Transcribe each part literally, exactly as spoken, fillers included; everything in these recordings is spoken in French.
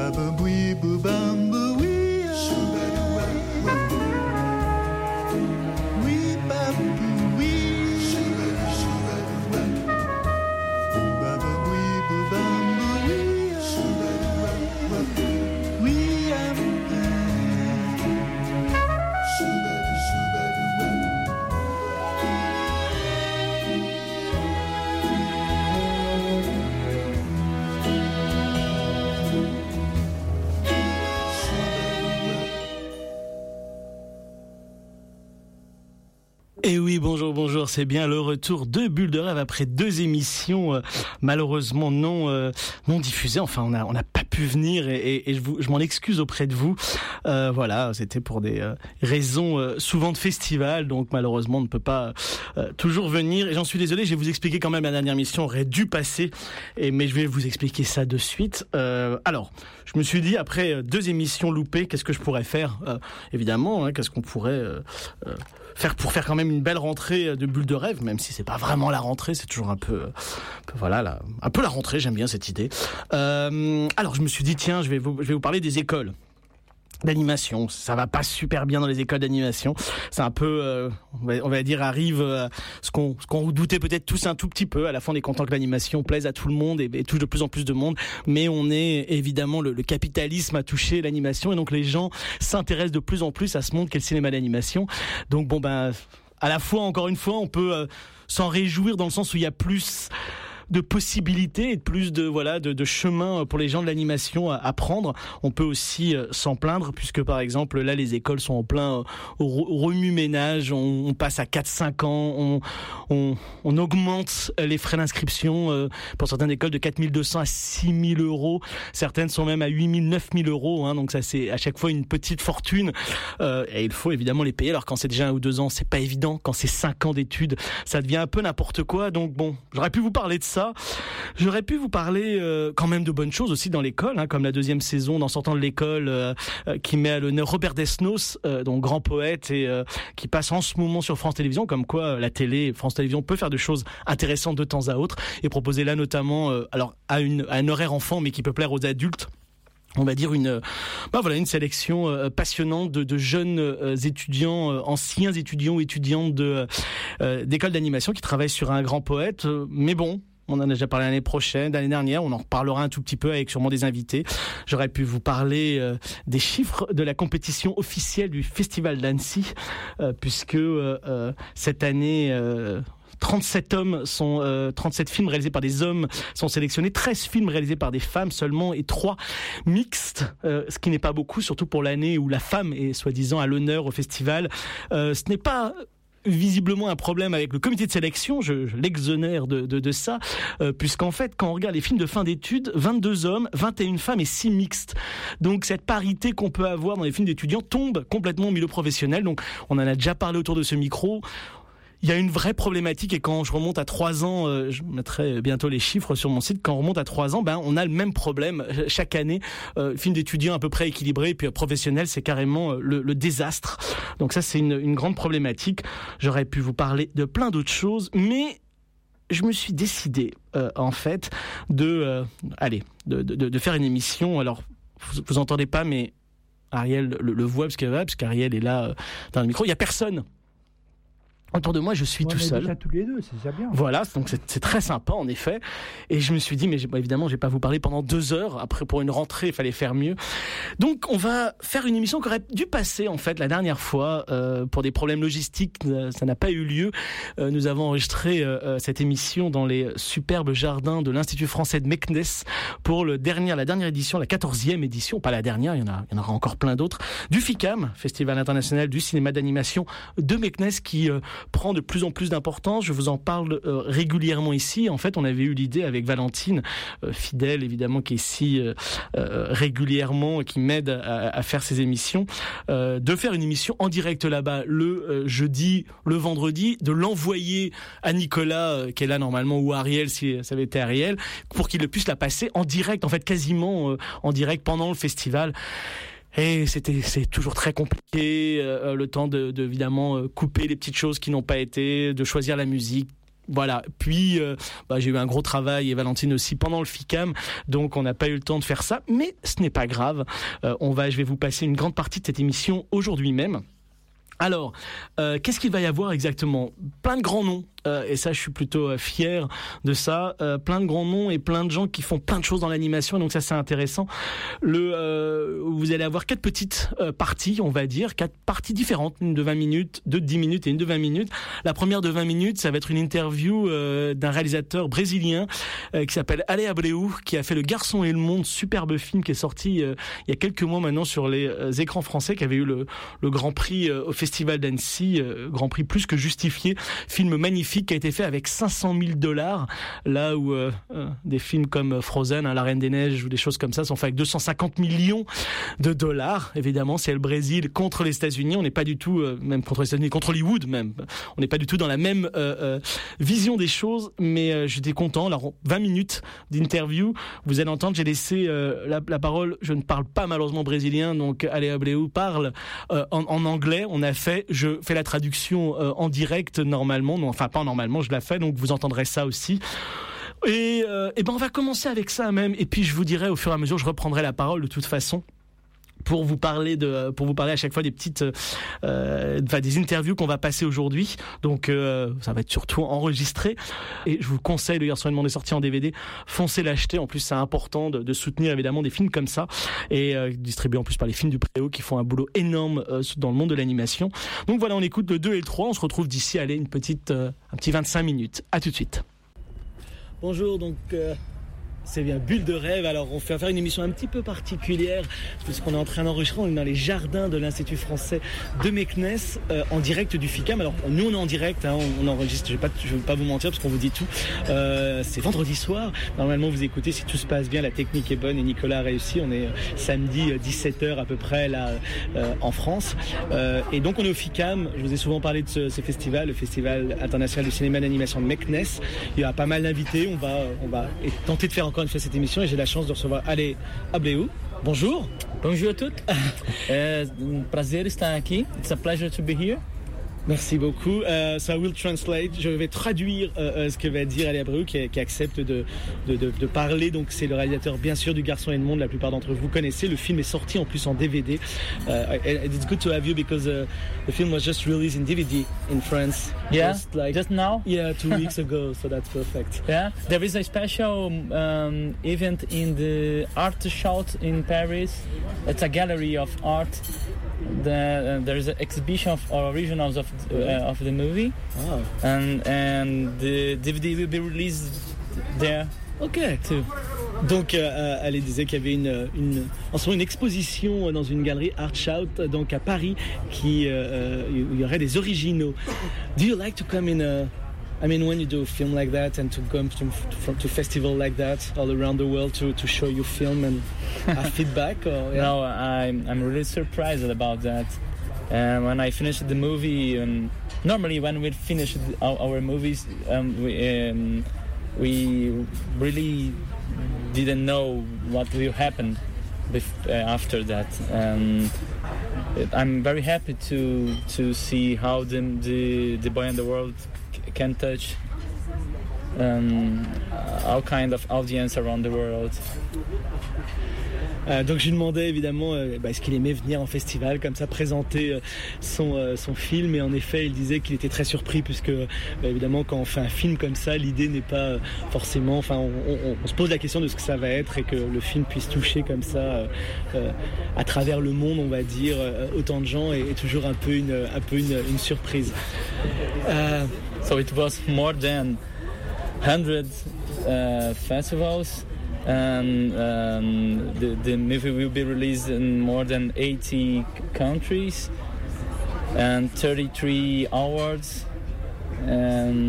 Et oui, bonjour, bonjour, c'est bien le retour de Bulle de Rêve après deux émissions euh, malheureusement non euh, non diffusées. Enfin, on a on n'a pas pu venir et, et, et je, vous, je m'en excuse auprès de vous. Euh, voilà, c'était pour des euh, raisons euh, souvent de festival, donc malheureusement on ne peut pas euh, toujours venir. Et j'en suis désolé, je vais vous expliquer quand même, la dernière émission aurait dû passer, et mais je vais vous expliquer ça de suite. Euh, alors, je me suis dit, après deux émissions loupées, qu'est-ce que je pourrais faire euh, Évidemment, hein, qu'est-ce qu'on pourrait euh, euh, faire pour faire quand même une belle rentrée de Bulle de Rêve, même si c'est pas vraiment la rentrée, c'est toujours un peu, un peu voilà, la, un peu la rentrée. J'aime bien cette idée. Euh, alors, je me suis dit, tiens, je vais vous, je vais vous parler des écoles d'animation. Ça va pas super bien dans les écoles d'animation. C'est un peu, euh, on, va, on va dire, arrive euh, ce qu'on ce qu'on doutait peut-être tous un tout petit peu. À la fin, on est content que l'animation plaise à tout le monde et, et touche de plus en plus de monde. Mais on est évidemment, le, le capitalisme a touché l'animation, et donc les gens s'intéressent de plus en plus à ce monde qu'est le cinéma d'animation. Donc bon ben, à la fois, encore une fois, on peut euh, s'en réjouir dans le sens où il y a plus de possibilités et de plus de voilà de, de chemin pour les gens de l'animation à, à prendre. On peut aussi euh, s'en plaindre, puisque par exemple là les écoles sont en plein euh, remue-ménage. On, on passe à quatre cinq ans, on, on, on augmente les frais d'inscription euh, pour certaines écoles de quatre mille deux cents à six mille euros. Certaines sont même à huit mille, neuf mille euros. Hein, donc ça, c'est à chaque fois une petite fortune. Euh, et il faut évidemment les payer. Alors quand c'est déjà un ou deux ans, c'est pas évident. Quand c'est cinq ans d'études, ça devient un peu n'importe quoi. Donc bon, j'aurais pu vous parler de ça. Ça. J'aurais pu vous parler euh, quand même de bonnes choses aussi dans l'école, hein, comme la deuxième saison d'En sortant de l'école euh, euh, qui met à l'honneur Robert Desnos, euh, donc grand poète, et euh, qui passe en ce moment sur France Télévisions, comme quoi euh, la télé, France Télévisions peut faire des choses intéressantes de temps à autre, et proposer là notamment, euh, alors à, une, à un horaire enfant, mais qui peut plaire aux adultes. On va dire une, bah voilà, une sélection euh, passionnante de, de jeunes euh, étudiants, euh, anciens étudiants ou étudiantes de euh, d'école d'animation qui travaillent sur un grand poète. Euh, mais bon. On en a déjà parlé l'année prochaine, l'année dernière. On en reparlera un tout petit peu avec sûrement des invités. J'aurais pu vous parler euh, des chiffres de la compétition officielle du Festival d'Annecy, euh, puisque euh, euh, cette année, euh, trente-sept hommes sont, euh, trente-sept films réalisés par des hommes sont sélectionnés, treize films réalisés par des femmes seulement et trois mixtes, euh, ce qui n'est pas beaucoup, surtout pour l'année où la femme est soi-disant à l'honneur au festival. Euh, ce n'est pas visiblement un problème avec le comité de sélection, je, je l'exonère de, de, de ça, euh, puisqu'en fait, quand on regarde les films de fin d'études, vingt-deux hommes, vingt et une femmes et six mixtes. Donc cette parité qu'on peut avoir dans les films d'étudiants tombe complètement au milieu professionnel. Donc on en a déjà parlé autour de ce micro. Il y a une vraie problématique, et quand je remonte à trois ans, euh, je mettrai bientôt les chiffres sur mon site, quand on remonte à trois ans, ben on a le même problème chaque année. Euh, film d'étudiants à peu près équilibré, et puis euh, professionnel, c'est carrément euh, le, le désastre. Donc ça, c'est une, une grande problématique. J'aurais pu vous parler de plein d'autres choses, mais je me suis décidé, euh, en fait, de, euh, allez, de, de, de faire une émission. Alors, vous, vous entendez pas, mais Ariel le, le voit parce qu'Ariel parce qu'Ariel est là euh, dans le micro. Il y a personne. Autour de moi, je suis ouais, tout seul. Déjà tous les deux, c'est déjà bien. Voilà, donc c'est, c'est très sympa en effet. Et je me suis dit, mais j'ai, bah, évidemment, je vais pas vous parler pendant deux heures. Après, pour une rentrée, il fallait faire mieux. Donc, on va faire une émission qui aurait dû passer en fait la dernière fois euh, pour des problèmes logistiques. Ça n'a pas eu lieu. Euh, nous avons enregistré euh, cette émission dans les superbes jardins de l'Institut français de Meknes pour le dernier, la dernière édition, la quatorzième édition, pas la dernière. Il y en a, il y en aura encore plein d'autres. Du FICAM, Festival international du cinéma d'animation de Meknes, qui euh, prend de plus en plus d'importance. Je vous en parle euh, régulièrement ici. En fait, on avait eu l'idée avec Valentine, euh, fidèle évidemment, qui est ici euh, euh, régulièrement, qui m'aide à, à faire ces émissions, euh, de faire une émission en direct là-bas le euh, jeudi, le vendredi, de l'envoyer à Nicolas, euh, qui est là normalement, ou Ariel, si ça avait été Ariel, pour qu'il puisse la passer en direct, en fait quasiment euh, en direct pendant le festival. Et c'était, c'est toujours très compliqué, euh, le temps de, de évidemment euh, couper les petites choses qui n'ont pas été, de choisir la musique. Voilà. Puis euh, bah, j'ai eu un gros travail et Valentine aussi pendant le FICAM, donc on n'a pas eu le temps de faire ça, mais ce n'est pas grave. Euh, on va, je vais vous passer une grande partie de cette émission aujourd'hui même. Alors, euh, qu'est-ce qu'il va y avoir exactement ? Plein de grands noms. Euh, et ça, je suis plutôt euh, fier de ça. Euh, plein de grands noms et plein de gens qui font plein de choses dans l'animation. Donc ça, c'est intéressant. Le, euh, vous allez avoir quatre petites euh, parties, on va dire, quatre parties différentes, une de vingt minutes, deux de dix minutes et une de vingt minutes. La première de vingt minutes, ça va être une interview euh, d'un réalisateur brésilien euh, qui s'appelle Ale Abreu, qui a fait Le Garçon et le Monde, superbe film qui est sorti euh, il y a quelques mois maintenant sur les euh, écrans français, qui avait eu le, le Grand Prix euh, au Festival d'Annecy, euh, Grand Prix plus que justifié, film magnifique qui a été fait avec cinq cent mille dollars, là où euh, euh, des films comme Frozen, hein, La Reine des Neiges ou des choses comme ça sont faits avec deux cent cinquante millions de dollars. Évidemment, c'est le Brésil contre les États-Unis. On n'est pas du tout, euh, même contre les États-Unis, contre Hollywood même. On n'est pas du tout dans la même euh, euh, vision des choses, mais euh, j'étais content. Alors, vingt minutes d'interview. Vous allez entendre, j'ai laissé euh, la, la parole. Je ne parle pas malheureusement brésilien, donc Ale Abreu parle euh, en, en anglais. On a fait, je fais la traduction euh, en direct normalement, non, enfin pas normalement, je la fais, donc vous entendrez ça aussi. Et, euh, et ben on va commencer avec ça même, et puis je vous dirai au fur et à mesure, je reprendrai la parole de toute façon pour vous parler de, pour vous parler à chaque fois des petites, euh, enfin des interviews qu'on va passer aujourd'hui. Donc euh, ça va être surtout enregistré. Et je vous conseille, Le Garçon et le Monde est sorti en D V D. Foncez l'acheter. En plus, c'est important de, de soutenir évidemment des films comme ça et euh, distribué en plus par les Films du Préau qui font un boulot énorme euh, dans le monde de l'animation. Donc voilà, on écoute le deux et le trois. On se retrouve d'ici, allez, une petite, euh, un petit vingt-cinq minutes. À tout de suite. Bonjour, donc. Euh... C'est bien Bulle de rêve. Alors on fait faire une émission un petit peu particulière puisqu'on est en train d'enregistrer, on est dans les jardins de l'Institut français de Meknès euh, en direct du FICAM. Alors nous on est en direct, hein, on, on enregistre, je ne vais, vais pas vous mentir parce qu'on vous dit tout. Euh, c'est vendredi soir, normalement vous écoutez si tout se passe bien, la technique est bonne et Nicolas a réussi. On est samedi dix-sept heures à peu près là euh, en France. Euh, et donc on est au FICAM, je vous ai souvent parlé de ce, ce festival, le Festival international du cinéma d'animation de Meknès. Il y a pas mal d'invités, on va, on va tenter de faire encore une fois cette émission et j'ai la chance de recevoir Ale Abreu. Bonjour. Bonjour à toutes. É um prazer estar aqui. It's a pleasure to be here. Merci beaucoup. Uh, so I will translate. Je vais traduire uh, uh, ce que va dire Ale Abreu, qui, qui accepte de, de, de, de parler. Donc c'est le réalisateur bien sûr du Garçon et le Monde. La plupart d'entre vous connaissez. Le film est sorti en plus en D V D. Uh, it's good to have you because uh, the film was just released in D V D in France. Yeah. Just, like, just now. Yeah, two weeks ago. So that's perfect. Yeah. There is a special um, event in the Art Shout in Paris. It's a gallery of art. The, uh, there is an exhibition of originals of uh, of the movie, wow. and and the D V D will be released there. Ok. Too. Donc, euh, elle disait qu'il y avait une, une, en ce moment une exposition dans une galerie Art Shout, donc à Paris, qui euh, il y aurait des originaux. Do you like to come in a I mean, when you do a film like that and to come to, from, to festival like that all around the world to, to show your film and have feedback? Or, yeah? No, I'm, I'm really surprised about that. And when I finished the movie, um, normally when we finish our, our movies, um, we, um, we really didn't know what will happen bef- uh, after that. Um, I'm very happy to to see how the the, the boy in the world can touch um, all kind of audience around the world. Euh, donc je lui demandais évidemment euh, bah, est-ce qu'il aimait venir en festival comme ça présenter euh, son, euh, son film, et en effet il disait qu'il était très surpris puisque euh, évidemment quand on fait un film comme ça, l'idée n'est pas euh, forcément, enfin on, on, on se pose la question de ce que ça va être et que le film puisse toucher comme ça euh, euh, à travers le monde, on va dire, euh, autant de gens, est, est toujours un peu une, un peu une, une surprise. Euh, so it was more than one hundred uh, festivals. And um, the, the movie will be released in more than eighty countries and thirty-three awards. And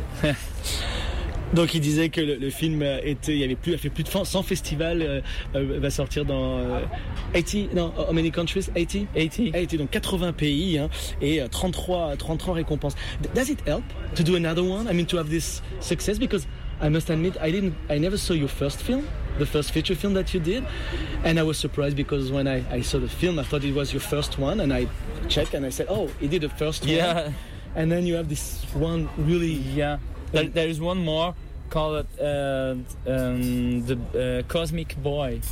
donc il disait que le, le film était, il y avait plus, il a fait plus de cent festivals, euh, euh, va sortir dans euh, eighty, non, how many countries? eighty? eighty. eighty, donc quatre-vingts pays, hein, et trente-trois, trente-trois récompenses. Does it help to do another one? I mean, to have this success, because I must admit, I didn't, I never saw your first film, the first feature film that you did, and I was surprised because when I, I saw the film, I thought it was your first one, and I checked and I said, oh, he did the first one. Yeah. And then you have this one really, yeah. There, there is one more called uh, um, the uh, Cosmic Boy.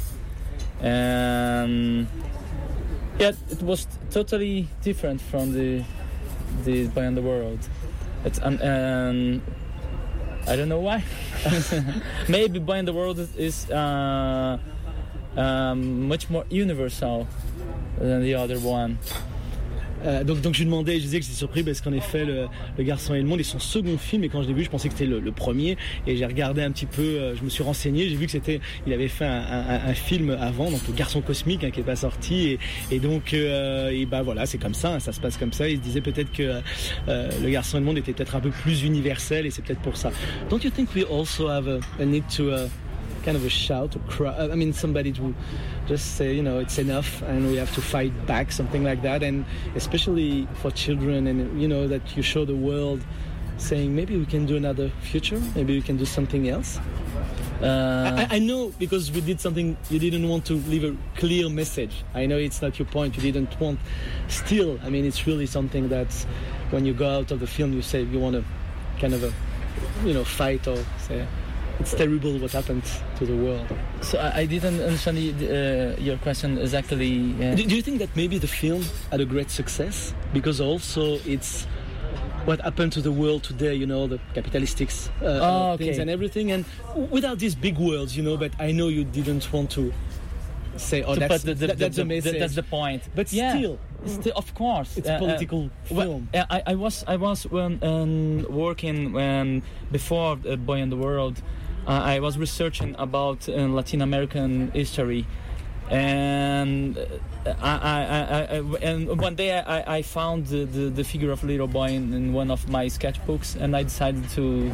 Um, yeah, it was totally different from the the Boy in the World. It's um, um, I don't know why. Maybe Boy in the World is uh, um, much more universal than the other one. Euh, donc, donc je lui demandais, je disais que j'étais surpris parce qu'en effet le, le Garçon et le Monde est son second film, et quand je l'ai vu je pensais que c'était le, le premier, et j'ai regardé un petit peu, euh, je me suis renseigné, j'ai vu que c'était, il avait fait un, un, un film avant, donc le Garçon Cosmique, hein, qui est pas sorti, et, et donc euh, et bah voilà, c'est comme ça, hein, ça se passe comme ça. Il se disait peut-être que euh, le Garçon et le Monde était peut-être un peu plus universel, et c'est peut-être pour ça. Don't you think we also have a, a need to uh, kind of a shout or cry? I mean, somebody to just say, you know, it's enough and we have to fight back, something like that. And especially for children, and you know, that you show the world saying maybe we can do another future, maybe we can do something else. Uh, I, I know, because we did something, you didn't want to leave a clear message. I know it's not your point, you didn't want. Still, I mean, it's really something that when you go out of the film, you say you want to kind of a, you know, fight or say it's terrible what happened to the world. So I, I didn't understand uh, your question exactly. Uh, do, do you think that maybe the film had a great success because also it's what happened to the world today, you know, the capitalistic uh, oh, okay. things and everything, and without these big words, you know, but I know you didn't want to say, oh, that's, the, the, that, that's the, the message. The, that's the point. But yeah. still, Still, of course, it's a political uh, uh, film. Well, I, I was I was um, um, working um, before uh, Boy in the World. Uh, I was researching about uh, Latin American history, and I, I, I, I and one day I, I found the, the, the figure of Little Boy in, in one of my sketchbooks, and I decided to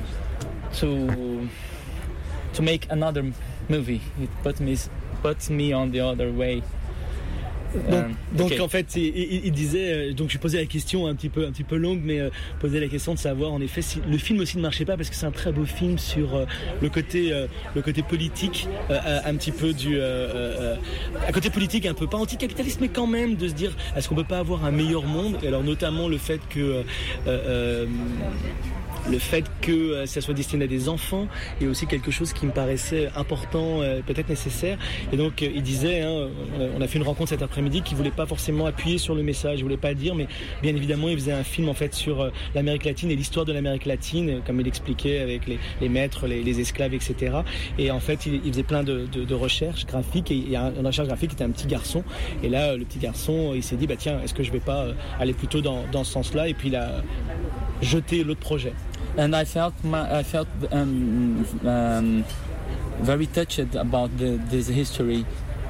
to to make another movie. It put me put me on the other way. Donc, um, donc okay. en fait, il, il, il disait, donc je lui posais la question un petit peu, un petit peu longue, mais euh, posais la question de savoir en effet si le film aussi ne marchait pas, parce que c'est un très beau film sur euh, le côté, euh, le côté politique, euh, un petit peu du, euh, euh, un côté politique un peu pas anticapitaliste, mais quand même de se dire, est-ce qu'on peut pas avoir un meilleur monde? Et alors notamment le fait que euh, euh, le fait que euh, ça soit destiné à des enfants est aussi quelque chose qui me paraissait important, euh, peut-être nécessaire. Et donc euh, il disait, hein, on a fait une rencontre cet après-midi, qu'il voulait pas forcément appuyer sur le message, il voulait pas le dire, mais bien évidemment il faisait un film en fait sur euh, l'Amérique latine et l'histoire de l'Amérique latine, comme il expliquait avec les, les maîtres, les, les esclaves, et cetera. Et en fait il, il faisait plein de, de, de recherches graphiques, et il y a une recherche graphique qui était un petit garçon, et là le petit garçon il s'est dit, bah tiens, est-ce que je vais pas aller plutôt dans, dans ce sens-là, et puis il a jeté l'autre projet. And I felt my, I felt um, um, very touched about the, this history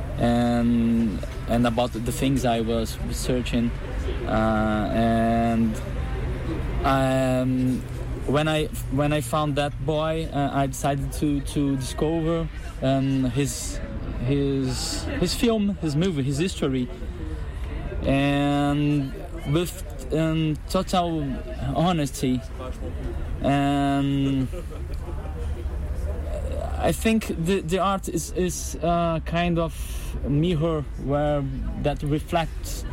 and and about the things I was researching. Uh, and um, when I when I found that boy, uh, I decided to to discover um, his his his film, his movie, his history, and with um, total honesty. And I think the, the art is, is a kind of mirror where that reflects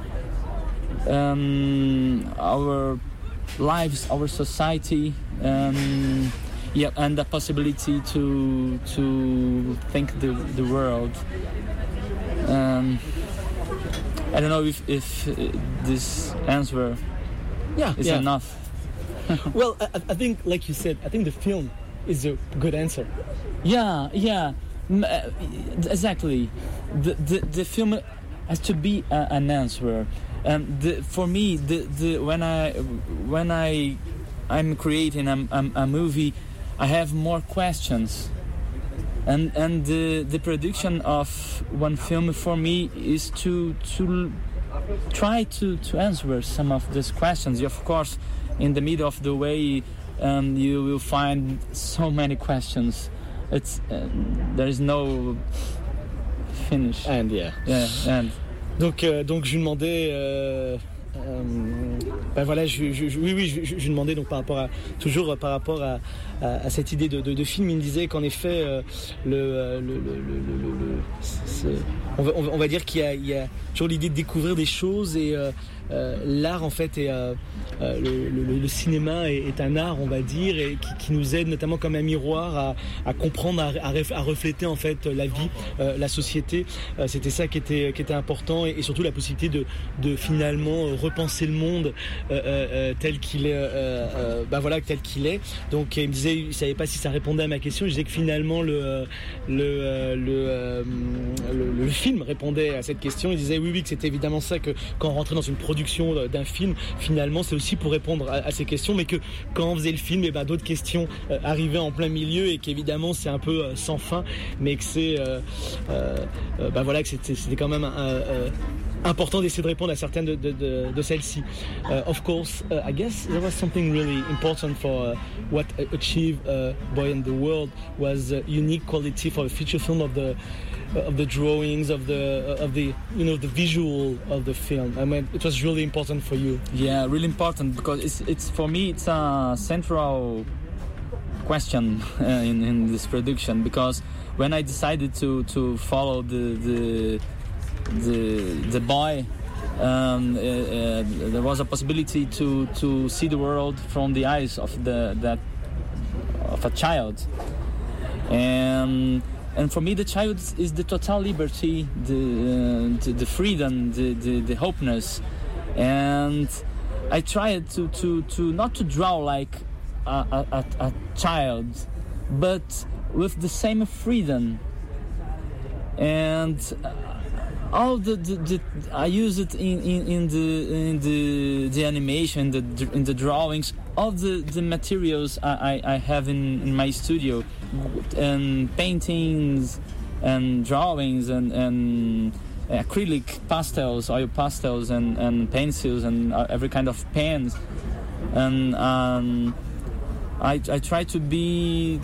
um, our lives, our society, um, yeah, and the possibility to to think the the world. Um, I don't know if if this answer yeah, is yeah. enough. Well, I, I think, like you said, I think the film is a good answer. Yeah, yeah, exactly. The the, the film has to be a, an answer. Um, the, for me, the, the when I when I I'm creating a, a, a movie, I have more questions, and and the the production of one film for me is to to try to to answer some of these questions. Of course, in the middle of the way, um, you will find so many questions. It's uh, there is no finish. And yeah. Yeah. And donc euh, donc je lui demandais. Euh... Euh, ben voilà, je, je, je, oui, oui, je, je, je lui demandais donc par rapport à toujours par rapport à, à, à cette idée de, de, de film. Il me disait qu'en effet, euh, le, le, le, le, le, le on, va, on va dire qu'il y a, il y a toujours l'idée de découvrir des choses et euh, euh, l'art en fait est euh, euh, le, le, le cinéma est, est un art, on va dire, et qui, qui nous aide notamment comme un miroir à, à comprendre, à, à, ref, à refléter en fait la vie, euh, la société. Euh, c'était ça qui était qui était important, et, et surtout la possibilité de de finalement repenser le monde euh, euh, tel qu'il est, euh, euh, bah voilà, tel qu'il est. Donc il me disait, il savait pas si ça répondait à ma question. Je disais que finalement le le le, euh, le, le film répondait à cette question. Il disait oui oui que c'était évidemment ça, que quand on rentrait dans une production d'un film, finalement c'est aussi pour répondre à, à ces questions, mais que quand on faisait le film, et ben d'autres questions euh, arrivaient en plein milieu, et qu'évidemment c'est un peu euh, sans fin, mais que c'est euh, euh, euh, bah voilà que c'était, c'était quand même un, euh, important d'essayer de répondre à certaines de, de, de, de celles-ci. Uh, of course, uh, I guess there was something really important for uh, what achieved uh, Boy and the World was a unique quality for a feature film of the uh, of the drawings, of the uh, of the you know the visual of the film. I mean, it was really important for you. Yeah, really important, because it's it's for me it's a central question uh, in in this production, because when I decided to to follow the the the the boy, um, uh, uh, there was a possibility to to see the world from the eyes of the that of a child, and and for me the child is the total liberty, the uh, the, the freedom, the, the the hopeness, and I tried to to to not to draw like a a, a child, but with the same freedom, and all the, the, the I use it in, in, in the in the the animation, the in the drawings, all the, the materials I, I have in, in my studio, and paintings and drawings and, and acrylic pastels, oil pastels and, and pencils and every kind of pens, and um, I I try to be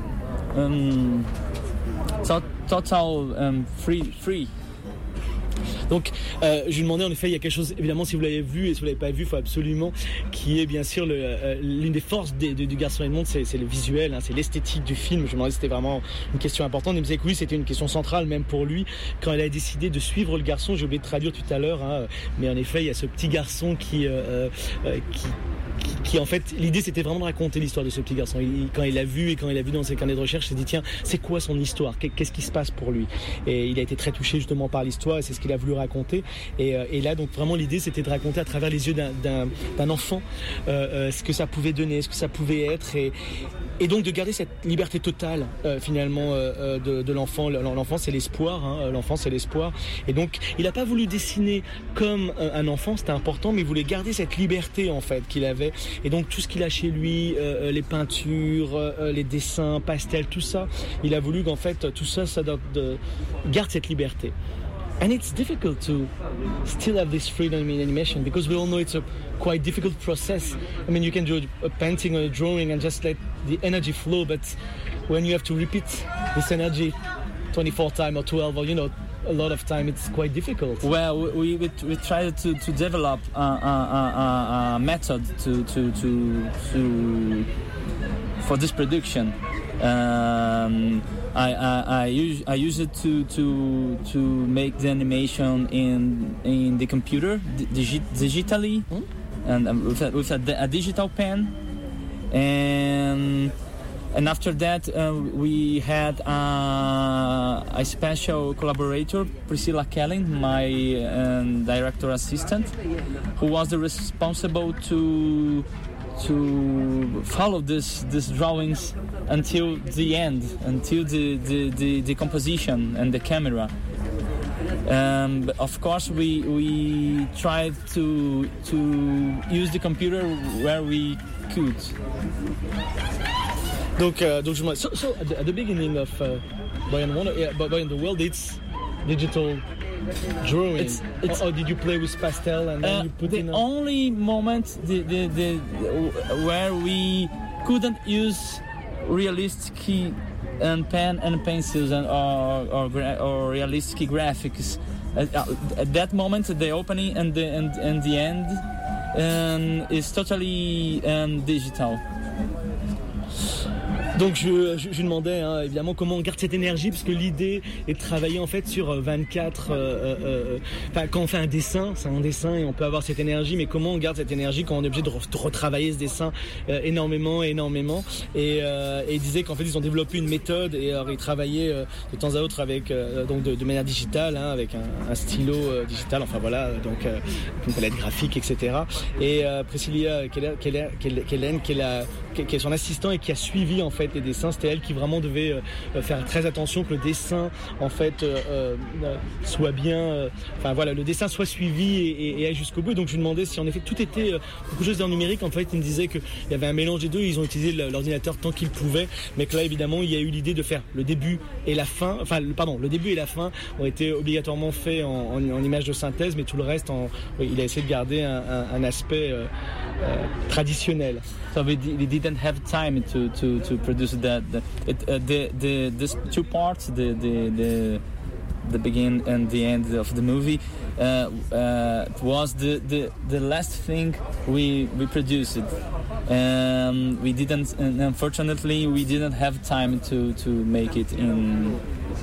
um, so, total um, free free. Donc, euh, je lui demandais en effet, il y a quelque chose, évidemment, si vous l'avez vu et si vous l'avez pas vu, il faut absolument, qui est bien sûr le, euh, l'une des forces des, de, du Garçon et le Monde, c'est, c'est le visuel, hein, c'est l'esthétique du film. Je me demandais si c'était vraiment une question importante. Il me disait que oui, c'était une question centrale même pour lui quand il a décidé de suivre le garçon. J'ai oublié de traduire tout à l'heure, hein, mais en effet, il y a ce petit garçon qui, euh, euh, qui Qui, qui en fait, l'idée c'était vraiment de raconter l'histoire de ce petit garçon. Il, quand il l'a vu et quand il a vu dans ses carnets de recherche, il s'est dit tiens, c'est quoi son histoire, qu'est-ce qui se passe pour lui? Et il a été très touché justement par l'histoire, et c'est ce qu'il a voulu raconter. Et, et là donc vraiment l'idée c'était de raconter à travers les yeux d'un, d'un, d'un enfant euh, euh, ce que ça pouvait donner, ce que ça pouvait être, et, et donc de garder cette liberté totale euh, finalement euh, de, de l'enfant. L'enfant c'est l'espoir, hein, l'enfant c'est l'espoir. Et donc il n'a pas voulu dessiner comme un enfant, c'était important, mais il voulait garder cette liberté en fait qu'il avait. Et donc tout ce qu'il a chez lui, euh, les peintures, euh, les dessins, pastels, tout ça, il a voulu qu'en fait tout ça, ça de, de, garde cette liberté. And it's difficult to still have this freedom in animation, because we all know it's a quite difficult process. I mean, you can do a painting or a drawing and just let the energy flow, but when you have to repeat this energy twenty-four times or twelve, or you know, a lot of time, it's quite difficult. Well, we we, we tried to, to develop a, a, a, a method to, to to to for this production. Um, I, I, I, use, I use it to, to to make the animation in in the computer digi- digitally, mm. and um, with, a, with a, a digital pen, and and after that uh, we had uh, a special collaborator, Priscilla Kelling, my um, director assistant, who was the responsible to to follow this these drawings until the end, until the, the, the, the composition and the camera. Um, but of course, we we tried to to use the computer where we could. Donc, uh, donc je, so, so at, the, at the beginning of uh, Boy and Wonder, yeah, Boy and the World, it's digital drawing. It's, it's, or, or did you play with pastel and then uh, you put the in? The only moment the, the, the, where we couldn't use realistic and pen and pencils and or or, gra- or realistic graphics. At, at that moment, the opening and the and, and the end um, is totally um, digital. Donc je, je, je lui demandais hein, évidemment comment on garde cette énergie, parce que l'idée est de travailler en fait sur vingt-quatre. Euh, euh, enfin, quand on fait un dessin, c'est un dessin et on peut avoir cette énergie, mais comment on garde cette énergie quand on est obligé de, re, de retravailler ce dessin euh, énormément, énormément. Et, euh, et il disait qu'en fait ils ont développé une méthode et alors ils travaillaient euh, de temps à autre avec euh, donc de, de manière digitale, hein, avec un, un stylo euh, digital. Enfin voilà, donc euh, une palette graphique, et cetera. Et euh, Priscilla Kellen, Kellen, qui est la, qui est son assistant et qui a suivi en fait les dessins, c'était elle qui vraiment devait euh, faire très attention que le dessin en fait euh, euh, soit bien, euh, enfin voilà, le dessin soit suivi et, et, et aille jusqu'au bout. Et donc je lui demandais si en effet tout était euh, beaucoup de choses en numérique. En fait, il me disait qu'il y avait un mélange des deux. Ils ont utilisé l'ordinateur tant qu'ils pouvaient, mais que là évidemment il y a eu l'idée de faire le début et la fin. Enfin, le, pardon, le début et la fin ont été obligatoirement faits en, en, en image de synthèse, mais tout le reste, en, oui, il a essayé de garder un, un, un aspect euh, euh, traditionnel. So we, d- we didn't have time to, to, to produce that. The, it, uh, the the these two parts, the the the the beginning and the end of the movie, uh, uh, was the, the the last thing we we produced. Um, we didn't, and unfortunately, we didn't have time to to make it in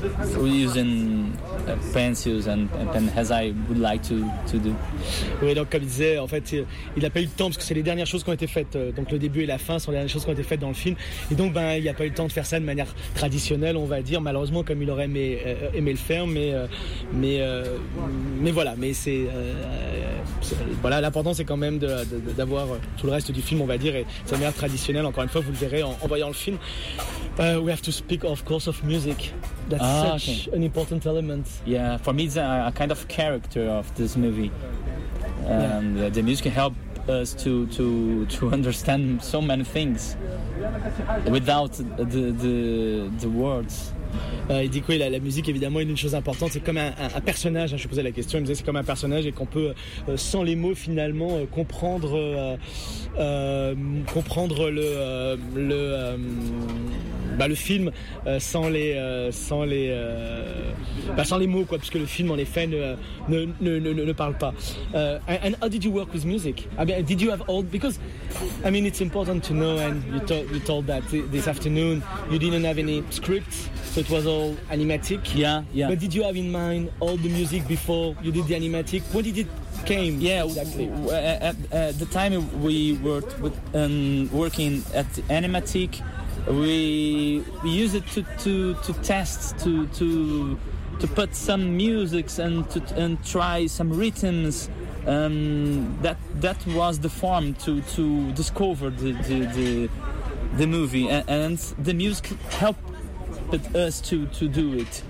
using uh, pencils and, and pen as I would like to to do. Oui, donc comme il disait, en fait, il n'a pas eu le temps parce que c'est les dernières choses qui ont été faites. Donc le début et la fin sont les dernières choses qui ont été faites dans le film. Et donc, ben, il n'a pas eu le temps de faire ça de manière traditionnelle, on va dire, malheureusement, comme il aurait aimé, euh, aimé le faire. Mais, euh, mais, euh, mais voilà. Mais c'est, euh, c'est voilà, l'important, c'est quand même de, de, d'avoir tout le reste du film, on va dire, et de manière traditionnelle. Encore une fois, vous le verrez en, en voyant le film. Uh, we have to speak, of course, of music. That's ah, such okay. an important element. Yeah, for me, it's a, a kind of character of this movie. And yeah. the, the music helped us to, to, to understand so many things without the, the, the words. Euh, il dit que oui, la, la musique évidemment est une chose importante, c'est comme un, un, un personnage, hein, je posais la question, il me disait c'est comme un personnage et qu'on peut euh, sans les mots finalement euh, comprendre euh, euh, comprendre le euh, le euh, bah, le film euh, sans les euh, sans les euh, bah, sans les mots quoi, puisque le film en effet ne ne ne, ne, ne parle pas. Uh, and how did you work with music? I mean, did you have all, because I mean it's important to know, and you told you told that this afternoon you didn't have any script. So it was all animatic. Yeah, yeah. But did you have in mind all the music before you did the animatic? When did it came? Yeah, exactly. w- w- at, at the time we were with, um, working at the animatic, we, we used it to, to, to test, to to to put some musics and to and try some rhythms. Um, that that was the form to to discover the the the, the movie, and, and the music helped us to, to do it.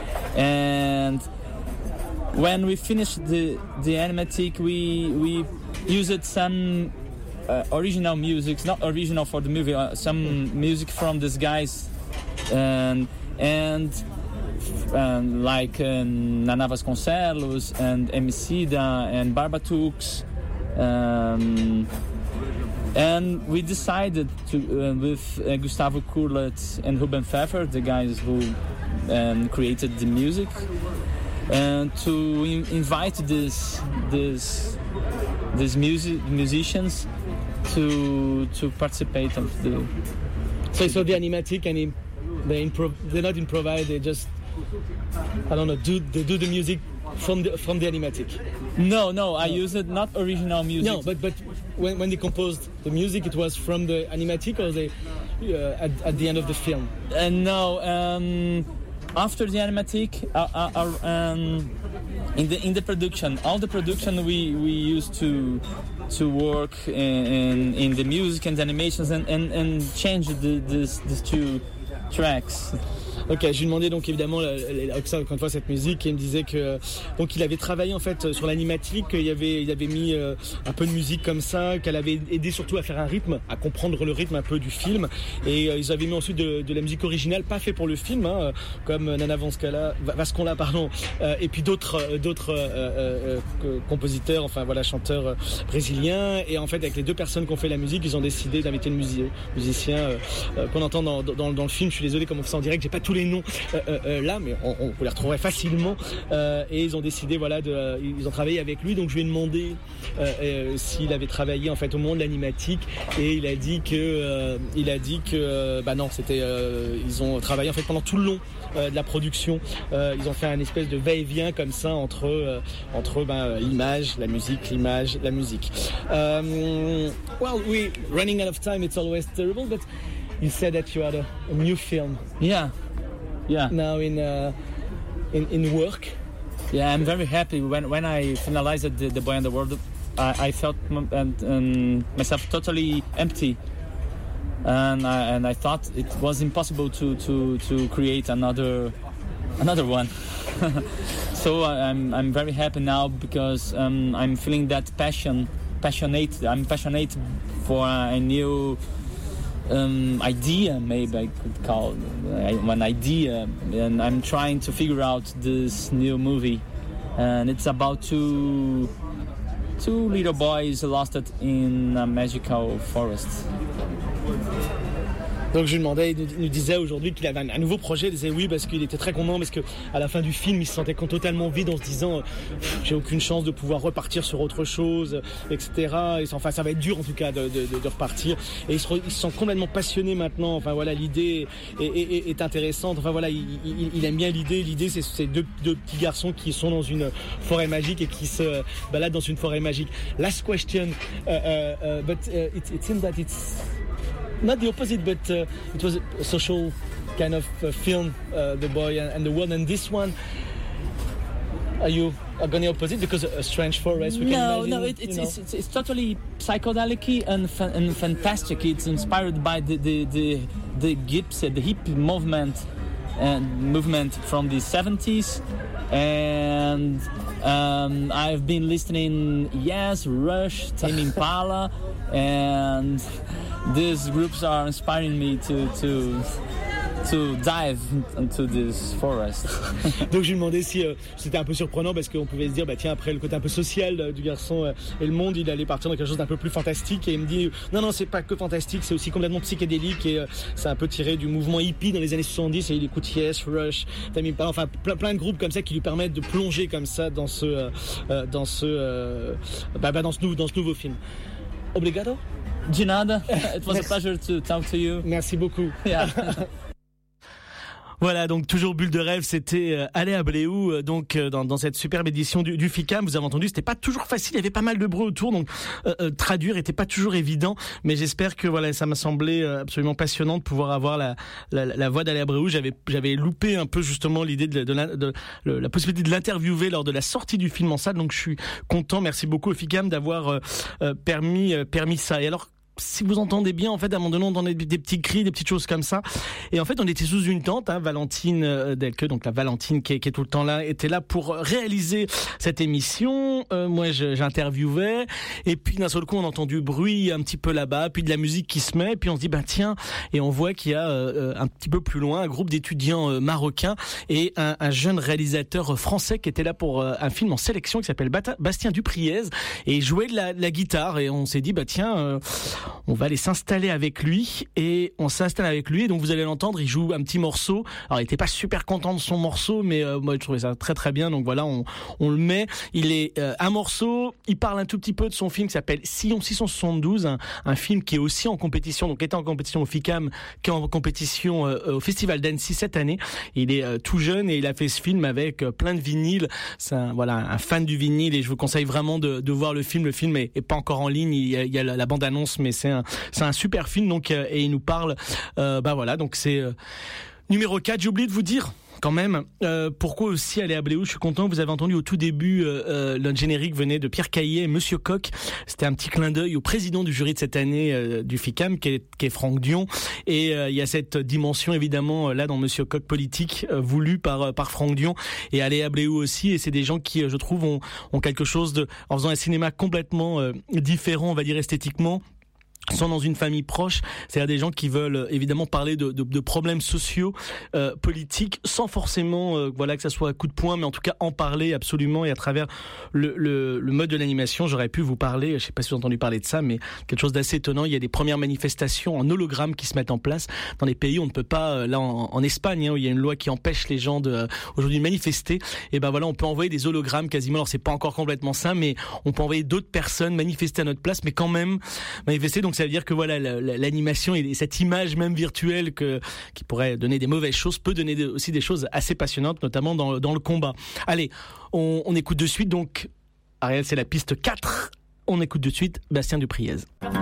And when we finished the the animatic, we we used some uh, original music, not original for the movie, uh, some music from these guys, and and um, like um, Nana Vasconcelos and Emicida and Barbatux. Um, And we decided to, uh, with uh, Gustavo Kurlet and Ruben Pfeffer, the guys who um, created the music, and to in- invite this, this, these music musicians to to participate of the. So so the animatic and in, they improv. They not improvise. They just I don't know. Do they do the music from the from the animatic? No, no. I used it not original music. No, but but when when they composed the music, it was from the animatic, or they uh, at at the end of the film. Uh, no. Um, after the animatic, uh, uh, uh, um, in the in the production, all the production we, we used to to work in in the music and the animations and and, and change the this these two tracks. Ok, je lui demandais donc évidemment ça, encore une fois cette musique, et il me disait que donc il avait travaillé en fait sur l'animatique, il avait il avait mis euh, un peu de musique comme ça, qu'elle avait aidé surtout à faire un rythme, à comprendre le rythme un peu du film, et euh, ils avaient mis ensuite de, de la musique originale, pas fait pour le film, hein, comme Nana Vasconcelos, Vasconcelos pardon, euh, et puis d'autres d'autres euh, euh, compositeurs, enfin voilà, chanteurs euh, brésiliens, et en fait avec les deux personnes qui ont fait la musique, ils ont décidé d'inviter le musi- musicien euh, euh, qu'on entend dans, dans, dans le film. Je suis désolé comme on fait ça en direct, j'ai pas tous les les noms euh, euh, là, mais on, on les retrouverait facilement. Euh, et ils ont décidé, voilà, de, euh, ils ont travaillé avec lui. Donc je lui ai demandé euh, euh, s'il avait travaillé en fait au monde de l'animatique, et il a dit que, euh, il a dit que, euh, bah non, c'était, euh, ils ont travaillé en fait pendant tout le long euh, de la production. Euh, ils ont fait un espèce de va-et-vient comme ça entre, euh, entre ben, l'image, la musique, l'image, la musique. Um, well, we running out of time. It's always terrible, but you said that you had a, a new film. Yeah, yeah. Now in uh, in in work. Yeah, I'm very happy. When when I finalized the, the Boy and the World, I, I felt m- and, um, myself totally empty, and I, and I thought it was impossible to, to, to create another another one. So I'm I'm very happy now because um, I'm feeling that passion, passionate. I'm passionate for a new um, idea, maybe I could call it one idea, and I'm trying to figure out this new movie, and it's about two two little boys lost in a magical forest. Donc je lui demandais, il nous disait aujourd'hui qu'il avait un, un nouveau projet. Il disait oui parce qu'il était très content, parce que à la fin du film il se sentait totalement vide en se disant j'ai aucune chance de pouvoir repartir sur autre chose, et cetera. Et enfin ça va être dur en tout cas de, de, de repartir. Et il se, il se sent complètement passionné maintenant. Enfin voilà, l'idée est, est, est intéressante. Enfin voilà, il, il, il aime bien l'idée. L'idée c'est ces deux, deux petits garçons qui sont dans une forêt magique et qui se baladent dans une forêt magique. Last question, uh, uh, uh, but uh, it, it seems that it's not the opposite, but uh, it was a social kind of uh, film, uh, The Boy and, and the World. And this one, are you are going the opposite because a strange forest? We no, can imagine, no, it, it's, you know. it's, it's it's totally psychedelic and fa- and fantastic. It's inspired by the the the, the gypsy, the hippie movement and movement from the seventies, and um, I've been listening Yes, Rush, Tame Impala, and these groups are inspiring me to to to dive into this forest. Donc je lui demandais si euh, c'était un peu surprenant, parce qu'on pouvait se dire bah tiens, après le côté un peu social euh, du garçon euh, et le monde, il allait partir dans quelque chose d'un peu plus fantastique, et il me dit non non, c'est pas que fantastique, c'est aussi complètement psychédélique, et euh, c'est un peu tiré du mouvement hippie dans les années soixante-dix, et il écoute Yes, Rush, Tame Impala, enfin plein plein de groupes comme ça qui lui permettent de plonger comme ça dans ce euh, dans ce euh, bah, bah dans ce nouveau dans ce nouveau film. Obrigado. De nada. It was a pleasure to talk to you. Merci beaucoup. Yeah. Voilà, donc toujours Bulle de rêve, c'était euh, Aller à Bléou, euh, donc euh, dans, dans cette superbe édition du, du FICAM. Vous avez entendu, c'était pas toujours facile, il y avait pas mal de bruit autour, donc euh, euh, traduire était pas toujours évident, mais j'espère que voilà, ça m'a semblé euh, absolument passionnant de pouvoir avoir la, la, la voix d'Aller à Bléou. J'avais j'avais loupé un peu justement l'idée de, de, la, de, de la possibilité de l'interviewer lors de la sortie du film en salle, donc je suis content. Merci beaucoup au FICAM d'avoir euh, euh, permis euh, permis ça. Et alors, si vous entendez bien, en fait, à un moment donné, on entendait des petits cris, des petites choses comme ça. Et en fait, on était sous une tente, hein, Valentine euh, Delque, donc la Valentine qui est, qui est tout le temps là, était là pour réaliser cette émission. Euh, moi, je, j'interviewais. Et puis, d'un seul coup, on entend du bruit un petit peu là-bas, puis de la musique qui se met. Et puis, on se dit, ben tiens, et on voit qu'il y a euh, un petit peu plus loin un groupe d'étudiants euh, marocains et un, un jeune réalisateur français qui était là pour euh, un film en sélection qui s'appelle Bata- Bastien Dupriez, et il jouait de la, de la guitare. Et on s'est dit, bah tiens, euh, on va aller s'installer avec lui, et on s'installe avec lui, et donc vous allez l'entendre, il joue un petit morceau. Alors il était pas super content de son morceau, mais euh, moi je trouvais ça très très bien, donc voilà, on, on le met. Il est euh, un morceau, il parle un tout petit peu de son film qui s'appelle Sillon six cent soixante-douze, un, un film qui est aussi en compétition, donc était en compétition au FICAM, qui est en compétition euh, au Festival d'Annecy cette année. Il est euh, tout jeune et il a fait ce film avec euh, plein de vinyles. C'est un, voilà, un fan du vinyle, et je vous conseille vraiment de, de voir le film. Le film est, est pas encore en ligne, il y a, il y a la, la bande-annonce, mais c'est un, c'est un super film, donc, euh, et il nous parle, euh, bah voilà, donc c'est euh, numéro quatre. J'ai oublié de vous dire quand même euh, pourquoi aussi Aller à Bléou. Je suis content, vous avez entendu au tout début euh, euh, le générique venait de Pierre Caillet et Monsieur Coq. C'était un petit clin d'œil au président du jury de cette année euh, du FICAM, qui est, qui est Franck Dion, et euh, il y a cette dimension évidemment là dans Monsieur Coq politique, euh, voulu par par Franck Dion, et Aller à Bléou aussi. Et c'est des gens qui, je trouve, ont, ont quelque chose de, en faisant un cinéma complètement euh, différent, on va dire esthétiquement, sont dans une famille proche, c'est-à-dire des gens qui veulent évidemment parler de, de, de problèmes sociaux, euh, politiques, sans forcément euh, voilà que ça soit à coup de poing, mais en tout cas en parler absolument. Et à travers le, le, le mode de l'animation, j'aurais pu vous parler, je ne sais pas si vous avez entendu parler de ça, mais quelque chose d'assez étonnant. Il y a des premières manifestations en hologramme qui se mettent en place dans les pays où on ne peut pas, là en, en Espagne, hein, où il y a une loi qui empêche les gens de euh, aujourd'hui de manifester. Et ben voilà, on peut envoyer des hologrammes quasiment. Alors c'est pas encore complètement ça, mais on peut envoyer d'autres personnes manifester à notre place, mais quand même manifester. Donc ça veut dire que voilà, l'animation et cette image même virtuelle que, qui pourrait donner des mauvaises choses peut donner aussi des choses assez passionnantes, notamment dans, dans le combat. Allez, on, on écoute de suite donc, Ariel, c'est la piste quatre. On écoute de suite Bastien Dupriez.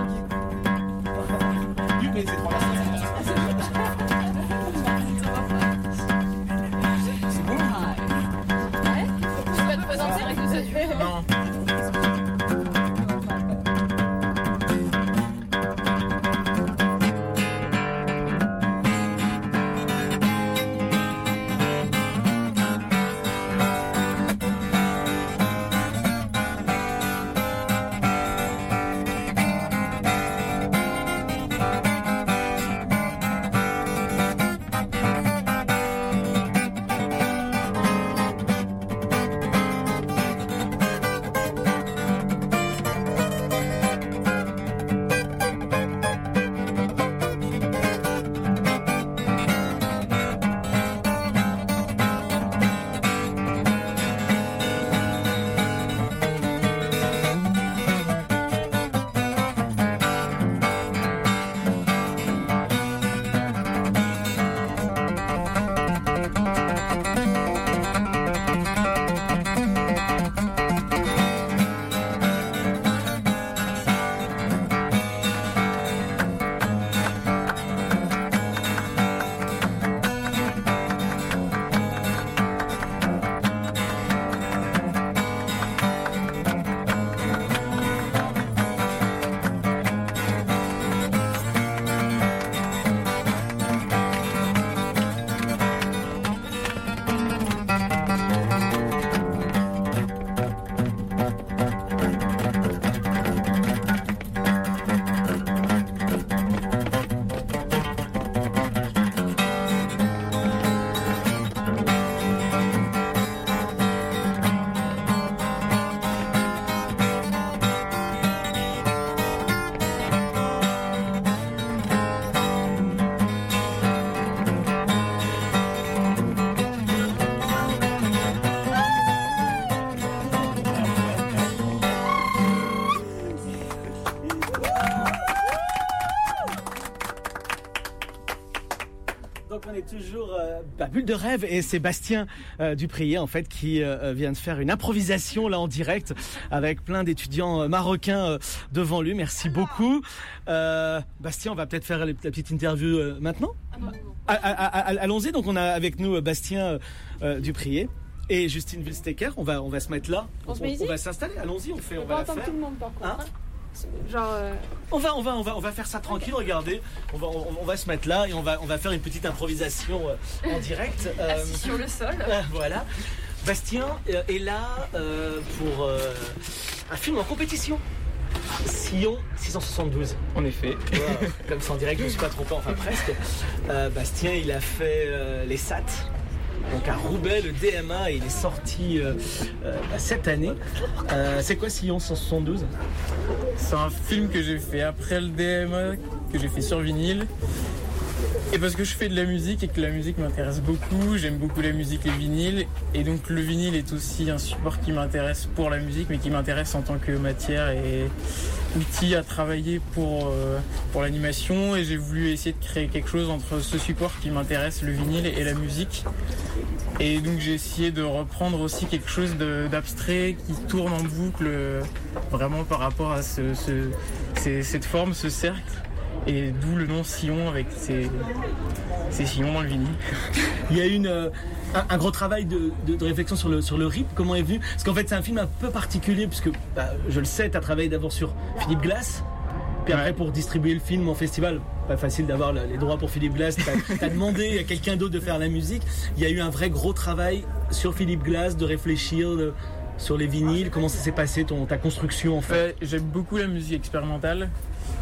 Donc on est toujours euh, bah, Bulle de rêve et c'est Bastien euh, Dupriez en fait qui euh, vient de faire une improvisation là en direct avec plein d'étudiants euh, marocains euh, devant lui. Merci beaucoup. Euh, Bastien, on va peut-être faire la, la petite interview euh, maintenant. Ah, non, non, non. Ah, ah, ah, allons-y. Donc on a avec nous Bastien euh, Dupriez et Justine Wilstecker. On va on va se mettre là. On, on, se met ici on va s'installer. Allons-y. On fait. On, on va, va entendre tout le monde par contre. Hein Genre euh... on va on va on va on va faire ça tranquille. Okay. Regardez, on va on, on va se mettre là et on va on va faire une petite improvisation euh, en direct. Euh, Assis sur le sol. Euh, voilà. Bastien euh, est là euh, pour euh, un film en compétition. Sillon six cent soixante-douze. En effet. Wow. Comme ça en direct, je me suis pas trompé, enfin presque. Euh, Bastien, il a fait euh, les S A T. Donc à Roubaix, le D M A, il est sorti euh, euh, cette année. Euh, c'est quoi Sillon cent soixante-douze ? C'est un film que j'ai fait après le D M A, que j'ai fait sur vinyle. Et parce que je fais de la musique et que la musique m'intéresse beaucoup, j'aime beaucoup la musique et le vinyle. Et donc le vinyle est aussi un support qui m'intéresse pour la musique, mais qui m'intéresse en tant que matière et outil à travailler pour, euh, pour l'animation. Et j'ai voulu essayer de créer quelque chose entre ce support qui m'intéresse, le vinyle, et la musique. Et donc j'ai essayé de reprendre aussi quelque chose de, d'abstrait qui tourne en boucle, vraiment par rapport à ce, ce, ces, cette forme, ce cercle. Et d'où le nom Sillon avec ses, ses sillons dans le vinyle. Il y a une, euh, un, un gros travail de, de, de réflexion sur le, sur le rythme, comment est venu. Parce qu'en fait c'est un film un peu particulier, puisque bah, je le sais, tu as travaillé d'abord sur Philippe Glass, puis après ouais. pour distribuer le film en festival, pas facile d'avoir les droits pour Philippe Glass, tu as demandé à quelqu'un d'autre de faire la musique. Il y a eu un vrai gros travail sur Philippe Glass, de réfléchir de, sur les vinyles, comment ça s'est passé ton, ta construction en fait. Ouais, j'aime beaucoup la musique expérimentale.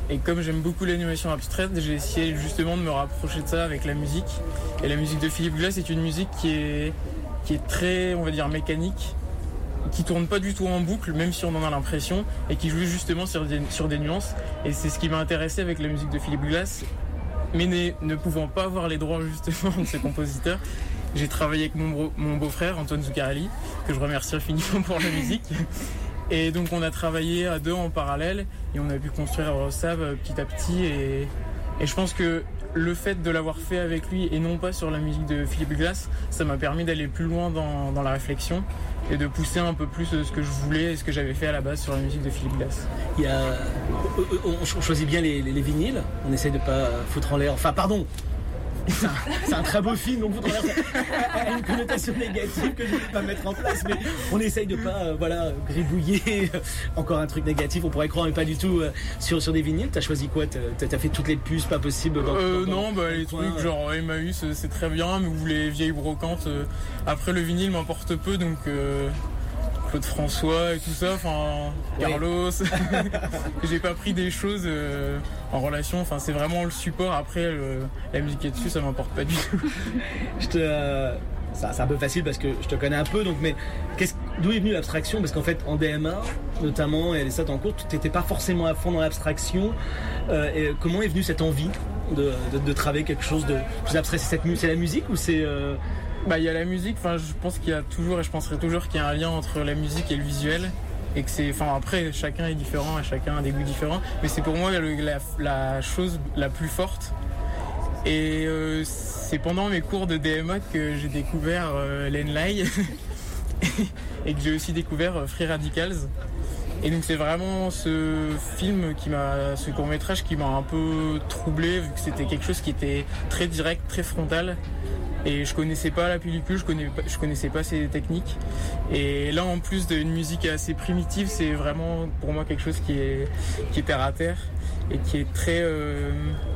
Et comme j'aime beaucoup l'animation abstraite, j'ai essayé justement de me rapprocher de ça avec la musique. Et la musique de Philip Glass est une musique qui est, qui est très, on va dire, mécanique, qui tourne pas du tout en boucle, même si on en a l'impression, et qui joue justement sur des, sur des nuances. Et c'est ce qui m'a intéressé avec la musique de Philip Glass. Mais ne, ne pouvant pas avoir les droits justement de ce compositeur, j'ai travaillé avec mon, beau, mon beau-frère Antoine Zuccarelli, que je remercie infiniment pour la musique. Et donc on a travaillé à deux en parallèle et on a pu construire ça petit à petit. Et, et je pense que le fait de l'avoir fait avec lui et non pas sur la musique de Philip Glass, ça m'a permis d'aller plus loin dans, dans la réflexion et de pousser un peu plus ce que je voulais et ce que j'avais fait à la base sur la musique de Philip Glass. Il y a, on choisit bien les, les, les vinyles, on essaye de pas foutre en l'air, enfin pardon, c'est un, c'est un très beau film, donc foutre en l'air a une connotation négative que je ne vais pas mettre en place, mais on essaye de pas euh, voilà, gribouiller encore un truc négatif, on pourrait croire mais pas du tout euh, sur, sur des vinyles. T'as choisi quoi? T'as, t'as fait toutes les puces pas possible dans, euh, dans, Non, bah, les coin, trucs genre Emmaüs c'est très bien, mais ou les vieilles brocantes, euh, après le vinyle m'importe peu, donc euh, Claude François et tout ça, enfin Carlos, j'ai pas pris des choses euh, en relation, enfin c'est vraiment le support, après le, la musique qui est dessus ça m'importe pas du tout. Je te, euh, ça, c'est un peu facile parce que je te connais un peu, donc mais qu'est-ce, d'où est venue l'abstraction? Parce qu'en fait en D M A notamment, et ça en cours, tu n'étais pas forcément à fond dans l'abstraction, euh, et comment est venue cette envie de, de, de travailler quelque chose de plus abstrait? C'est, cette, c'est la musique ou c'est... Euh... Bah, il y a la musique, enfin, je pense qu'il y a toujours, et je penserai toujours qu'il y a un lien entre la musique et le visuel. Et que c'est, enfin, après, chacun est différent et chacun a des goûts différents. Mais c'est pour moi le, la, la chose la plus forte. Et euh, c'est pendant mes cours de D M A que j'ai découvert euh, l'Enlai et que j'ai aussi découvert euh, Free Radicals. Et donc c'est vraiment ce film qui m'a, ce court-métrage qui m'a un peu troublé, vu que c'était quelque chose qui était très direct, très frontal. Et je connaissais pas la pellicule, je, connais pas, je connaissais pas ses techniques. Et là, en plus d'une musique assez primitive, c'est vraiment pour moi quelque chose qui est, qui est terre à terre et qui est très... Euh,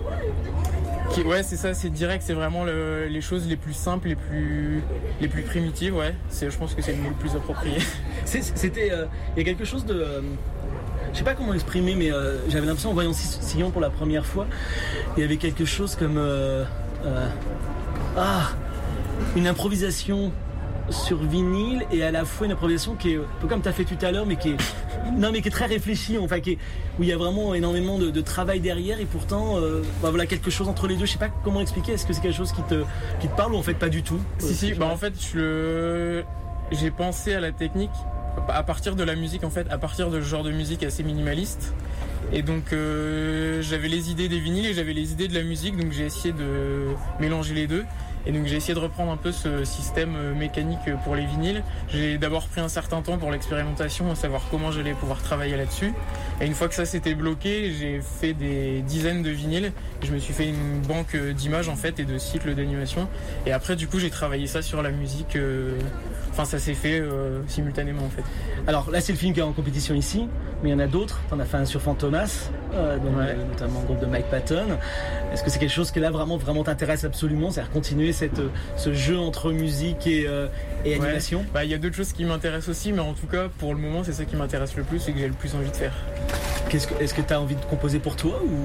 qui, ouais, c'est ça, c'est direct, c'est vraiment le, les choses les plus simples, les plus, les plus primitives, ouais. C'est, je pense que c'est le mot le plus approprié. C'est, c'était... Il euh, y a quelque chose de... Euh... Je sais pas comment l'exprimer, mais euh, j'avais l'impression en voyant Sillon pour la première fois, il y avait quelque chose comme... Euh, euh, Ah, une improvisation sur vinyle et à la fois une improvisation qui est un peu comme tu as fait tout à l'heure, mais qui est non mais qui est très réfléchie, enfin qui est, où il y a vraiment énormément de, de travail derrière et pourtant euh, bah, voilà quelque chose entre les deux. Je sais pas comment expliquer. Est-ce que c'est quelque chose qui te qui te parle ou en fait pas du tout? Si si, bah en fait je j'ai pensé à la technique à partir de la musique en fait, à partir de ce genre de musique assez minimaliste. Et donc euh, j'avais les idées des vinyles et j'avais les idées de la musique, donc j'ai essayé de mélanger les deux. Et donc j'ai essayé de reprendre un peu ce système mécanique pour les vinyles. J'ai d'abord pris un certain temps pour l'expérimentation, à savoir comment j'allais pouvoir travailler là-dessus. Et une fois que ça s'était bloqué, j'ai fait des dizaines de vinyles. Je me suis fait une banque d'images en fait et de cycles d'animation. Et après du coup j'ai travaillé ça sur la musique. Euh... Enfin ça s'est fait euh, simultanément en fait. Alors là c'est le film qui est en compétition ici, mais il y en a d'autres. T'en as fait un sur Fantomas, euh, donc, ouais. euh, notamment le groupe de Mike Patton. Est-ce que c'est quelque chose qui là vraiment, vraiment t'intéresse absolument? C'est-à-dire continuer cette, ce jeu entre musique et, euh, et animation? Ouais. Bah, y a d'autres choses qui m'intéressent aussi, mais en tout cas pour le moment c'est ça qui m'intéresse le plus et que j'ai le plus envie de faire. Qu'est-ce que, est-ce que t'as envie de composer pour toi ou...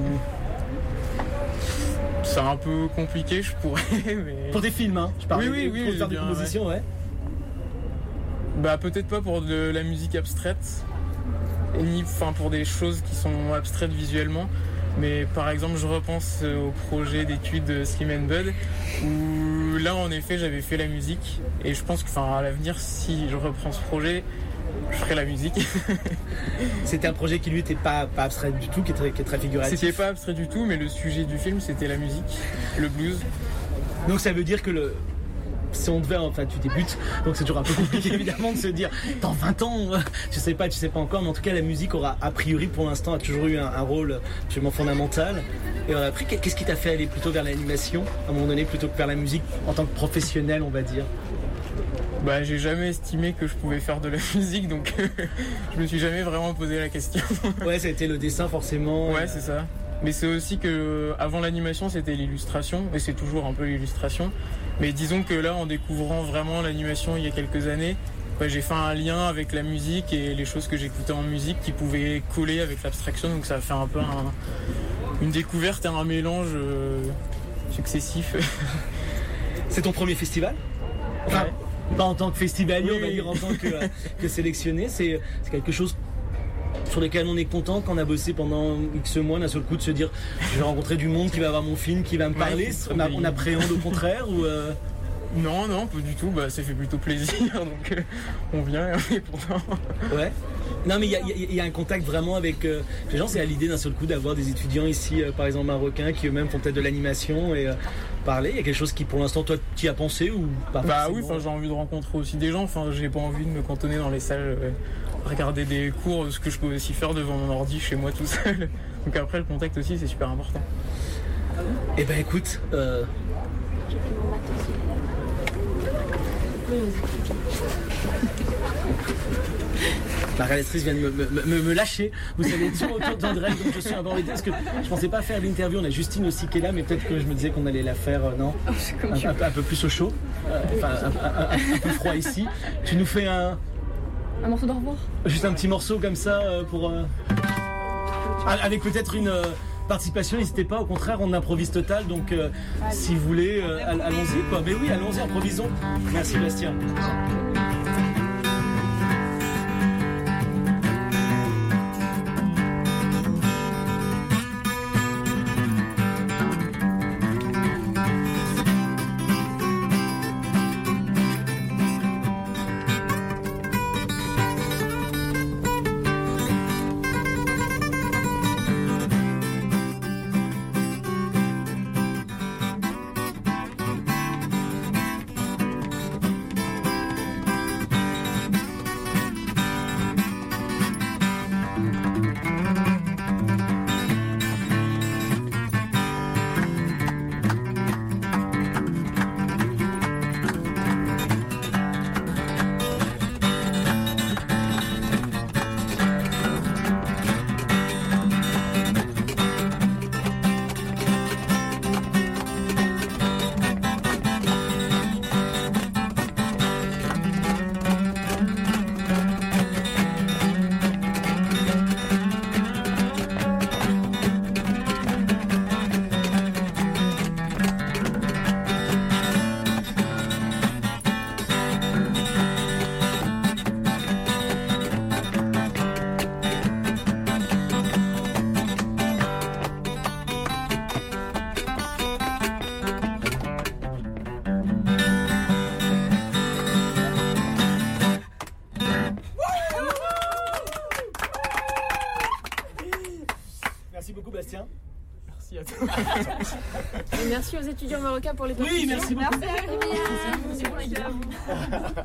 C'est un peu compliqué, je pourrais. Mais... Pour des films, hein? Je parle. Oui, oui, oui. Pour faire des compositions, ouais. ouais. Bah peut-être pas pour de la musique abstraite, ni enfin pour des choses qui sont abstraites visuellement, mais par exemple je repense au projet d'études de Slim and Bud où là en effet j'avais fait la musique et je pense que enfin à l'avenir si je reprends ce projet je ferai la musique. C'était un projet qui lui était pas, pas abstrait du tout, qui est très, qui est très figuratif. C'était pas abstrait du tout, mais le sujet du film c'était la musique, le blues. Donc ça veut dire que le si on devait, enfin tu débutes, donc c'est toujours un peu compliqué évidemment de se dire dans vingt ans, tu sais pas, tu sais pas encore, mais en tout cas la musique aura a priori pour l'instant a toujours eu un, un rôle absolument fondamental. Et après, qu'est-ce qui t'a fait aller plutôt vers l'animation à un moment donné plutôt que vers la musique en tant que professionnel, on va dire? Bah j'ai jamais estimé que je pouvais faire de la musique, donc je me suis jamais vraiment posé la question. Ouais, ça a été le dessin forcément. Ouais, c'est ça. Mais c'est aussi que avant l'animation c'était l'illustration, et c'est toujours un peu l'illustration. Mais disons que là en découvrant vraiment l'animation il y a quelques années, bah, j'ai fait un lien avec la musique et les choses que j'écoutais en musique qui pouvaient coller avec l'abstraction. Donc ça a fait un peu un, une découverte et un mélange euh, successif. C'est ton premier festival ? Enfin, Ouais. pas en tant que festivalier, Oui, on va oui. dire en tant que, euh, que sélectionné. C'est, c'est quelque chose sur lequel on est content quand on a bossé pendant X mois, d'un seul coup de se dire je vais rencontrer du monde qui va voir mon film, qui va me Ouais, parler. c'est On, a- trop on appréhende au contraire ou euh... Non, non, pas du tout. Bah, ça fait plutôt plaisir. Donc euh, on vient et on est content. Ouais. Non mais il y a, il y a un contact vraiment avec euh, les gens. C'est à l'idée d'un seul coup d'avoir des étudiants ici, euh, par exemple marocains, qui eux-mêmes font peut-être de l'animation et euh, parler. Il y a quelque chose qui pour l'instant toi tu y as pensé ou pas Bah forcément oui, enfin j'ai envie de rencontrer aussi des gens. Enfin j'ai pas envie de me cantonner dans les salles, euh, regarder des cours, ce que je peux aussi faire devant mon ordi chez moi tout seul. Donc après le contact aussi c'est super important. Eh ben écoute. Euh... La réalisatrice vient de me, me, me, me lâcher. Vous savez, sur autour d'un direct, donc je suis un peu embêté parce que je pensais pas faire l'interview. On a Justine aussi qui est là, mais peut-être que je me disais qu'on allait la faire, euh, non un, un, un, un peu plus au chaud, euh, enfin un, un, un, un peu froid ici. Tu nous fais un, Un morceau d'au revoir. juste un petit morceau comme ça euh, pour, euh, avec peut-être une. Euh, participation, n'hésitez pas, au contraire on improvise total, donc euh, si vous voulez, euh, all- allons-y quoi. Mais oui, allons-y, improvisons. Merci Bastien. Merci beaucoup Bastien. Merci à toi. Et merci aux étudiants marocains pour les Oui, merci beaucoup. Merci à vous.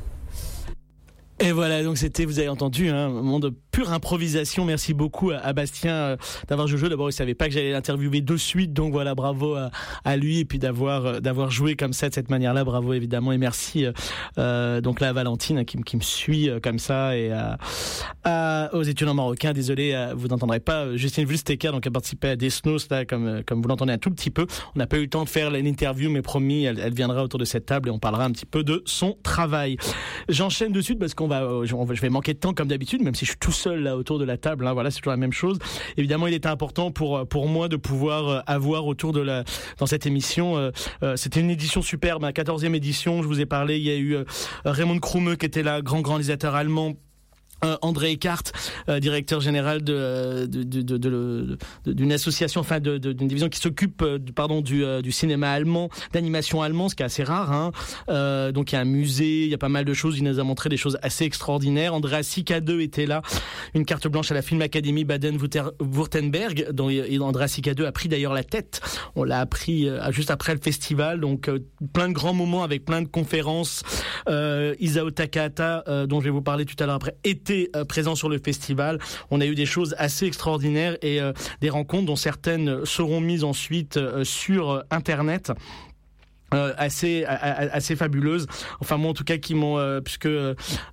Et voilà, donc c'était, vous avez entendu, hein, un moment de pure improvisation. Merci beaucoup à, à Bastien euh, d'avoir joué le jeu. D'abord, il savait pas que j'allais l'interviewer de suite, donc voilà, bravo à, à lui et puis d'avoir euh, d'avoir joué comme ça de cette manière-là. Bravo évidemment et merci euh, euh, donc là à Valentine hein, qui, qui me suit euh, comme ça et à, à, aux étudiants marocains. Désolé, euh, vous n'entendrez pas Justine Vulstecker, donc qui a participé à Desnos là, comme comme vous l'entendez un tout petit peu. On n'a pas eu le temps de faire l'interview, mais promis, elle, elle viendra autour de cette table et on parlera un petit peu de son travail. J'enchaîne de suite parce qu'on va, je vais manquer de temps comme d'habitude, même si je suis tout seul là autour de la table. Hein, voilà, c'est toujours la même chose. Évidemment, il était important pour pour moi de pouvoir avoir autour de la dans cette émission. Euh, euh, c'était une édition superbe, la quatorzième édition. Je vous ai parlé. Il y a eu euh, Raymond Krumme qui était là, grand grand réalisateur allemand. Euh, André Eckart, euh, directeur général de, de, de, de, de, de d'une association, enfin de, de, d'une division qui s'occupe, euh, pardon, du, euh, du cinéma allemand, d'animation allemand, ce qui est assez rare. Hein. Euh, donc il y a un musée, il y a pas mal de choses. Il nous a montré des choses assez extraordinaires. Andrea Cicadeux était là, une carte blanche à la Film Academy Baden-Württemberg, dont Andrea Cicadeux a pris d'ailleurs la tête. On l'a appris euh, juste après le festival. Donc euh, plein de grands moments avec plein de conférences. Euh, Isao Takahata, euh, dont je vais vous parler tout à l'heure après, était présent sur le festival. On a eu des choses assez extraordinaires et euh, des rencontres dont certaines seront mises ensuite euh, sur Internet. Euh, assez a, assez fabuleuse, enfin moi en tout cas qui m'ont euh, puisque euh,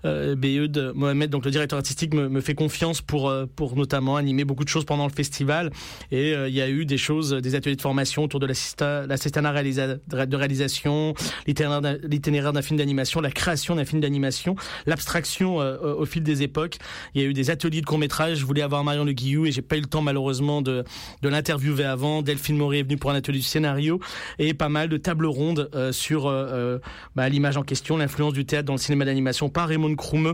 Beyoud Mohamed, donc le directeur artistique, me, me fait confiance pour euh, pour notamment animer beaucoup de choses pendant le festival, et il euh, y a eu des choses, des ateliers de formation autour de l'assistat, l'assistanat réalisa, de réalisation, l'itinéraire d'un, l'itinéraire d'un film d'animation, la création d'un film d'animation, l'abstraction euh, au fil des époques. Il y a eu des ateliers de court-métrage. Je voulais avoir Marion Le Guillou et j'ai pas eu le temps malheureusement de de l'interviewer avant. Delphine Maury est venue pour un atelier du scénario, et pas mal de tables rondes Euh, sur euh, bah, l'image en question, l'influence du théâtre dans le cinéma d'animation par Raymond Krumme.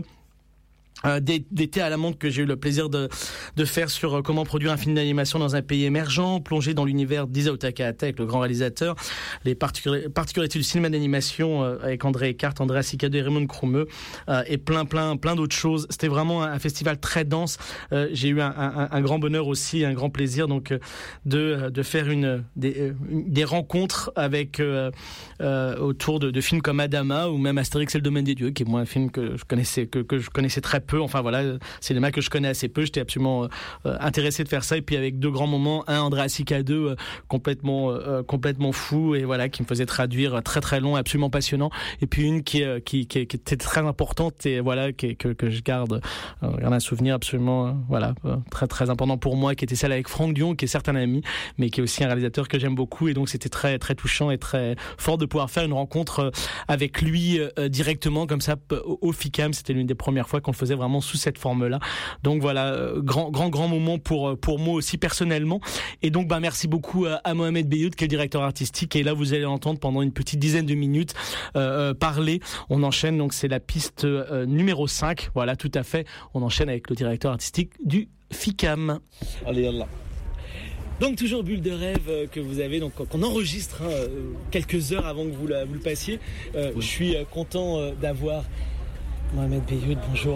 Euh, des, des thés à la menthe que j'ai eu le plaisir de, de faire sur euh, comment produire un film d'animation dans un pays émergent, plonger dans l'univers d'Isao Takahata avec le grand réalisateur, les particular- particularités du cinéma d'animation euh, avec André Eckhart, Andrea Cicado et Raymond Krumme, euh, et plein plein plein d'autres choses. C'était vraiment un, un festival très dense. Euh, j'ai eu un, un, un grand bonheur aussi, un grand plaisir donc euh, de de faire une des, euh, des rencontres avec euh, euh, autour de, de films comme Adama ou même Astérix et le Domaine des Dieux, qui est moi un film que je connaissais que que je connaissais très peu. Enfin voilà, cinéma que je connais assez peu. J'étais absolument euh, intéressé de faire ça, et puis avec deux grands moments, un Andrea Cicado euh, complètement euh, complètement fou, et voilà, qui me faisait traduire très très long, absolument passionnant, et puis une qui euh, qui, qui qui était très importante, et voilà, qui, que que je garde euh, garde un souvenir absolument euh, voilà euh, très très important pour moi, qui était celle avec Franck Dion, qui est certes un ami, mais qui est aussi un réalisateur que j'aime beaucoup, et donc c'était très très touchant et très fort de pouvoir faire une rencontre euh, avec lui euh, directement comme ça au, au FICAM. C'était l'une des premières fois qu'on le faisait vraiment sous cette forme-là. Donc voilà, euh, grand grand grand moment pour pour moi aussi personnellement. Et donc bah merci beaucoup à, à Mohamed Beyoud, qui est le directeur artistique, et là vous allez l'entendre pendant une petite dizaine de minutes euh, euh, parler. On enchaîne, donc c'est la piste euh, numéro cinq. Voilà, tout à fait. On enchaîne avec le directeur artistique du FICAM. Allez, yallah. Donc toujours Bulle de rêve euh, que vous avez, donc qu'on enregistre hein, euh, quelques heures avant que vous, la, vous le passiez. Euh, oui. Je suis euh, content euh, d'avoir Mohamed Beyoud. Bonjour.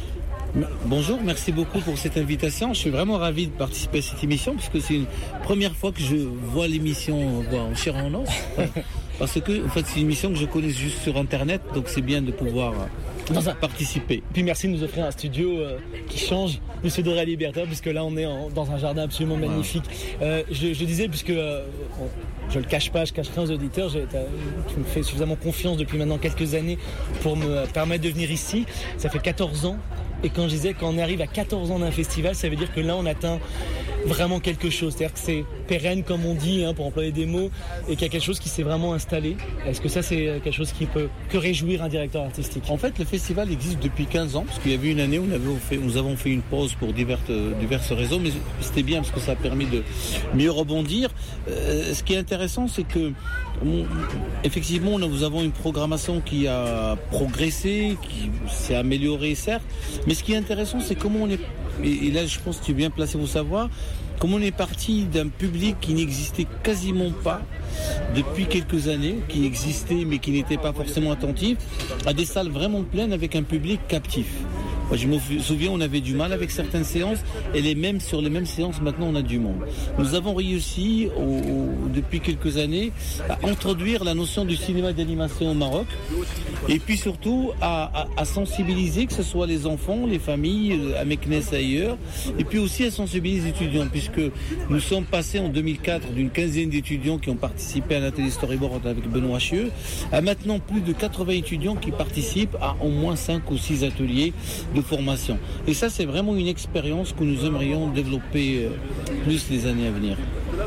Bonjour, merci beaucoup pour cette invitation. Je suis vraiment ravi de participer à cette émission, parce que c'est une première fois que je vois l'émission en chair et en os. Parce que en fait, c'est une émission que je connais juste sur Internet, donc c'est bien de pouvoir dans un... participer. Puis merci de nous offrir un studio euh, qui change de ceux de Réa Libertaire, puisque là on est en, dans un jardin absolument magnifique. Ouais. Euh, je, je disais, puisque euh, on, je le cache pas, je cache rien aux auditeurs, j'ai, tu me fais suffisamment confiance depuis maintenant quelques années pour me permettre de venir ici. Ça fait quatorze ans. Et quand je disais qu'on arrive à quatorze ans d'un festival, ça veut dire que là on atteint vraiment quelque chose. C'est-à-dire que c'est pérenne, comme on dit, hein, pour employer des mots, et qu'il y a quelque chose qui s'est vraiment installé. Est-ce que ça, c'est quelque chose qui peut que réjouir un directeur artistique ? En fait, le festival existe depuis quinze ans, parce qu'il y avait une année où nous avons fait, nous avons fait une pause pour diverses, diverses raisons, mais c'était bien parce que ça a permis de mieux rebondir. Euh, ce qui est intéressant, c'est que on, effectivement, nous avons une programmation qui a progressé, qui s'est améliorée, certes, mais ce qui est intéressant, c'est comment on est, et, et là je pense que tu es bien placé pour savoir, comment on est parti d'un public qui n'existait quasiment pas depuis quelques années, qui existait mais qui n'était pas forcément attentif, à des salles vraiment pleines avec un public captif. Moi, je me souviens, on avait du mal avec certaines séances, et les mêmes, sur les mêmes séances, maintenant, on a du monde. Nous avons réussi, au, au, depuis quelques années, à introduire la notion du cinéma d'animation au Maroc, et puis surtout à, à, à sensibiliser, que ce soit les enfants, les familles, à Meknes et ailleurs, et puis aussi à sensibiliser les étudiants, puisque nous sommes passés en deux mille quatre d'une quinzaine d'étudiants qui ont participé à l'atelier storyboard avec Benoît Chieux, à maintenant plus de quatre-vingts étudiants qui participent à au moins cinq ou six ateliers de formation. Et ça, c'est vraiment une expérience que nous aimerions développer plus les années à venir.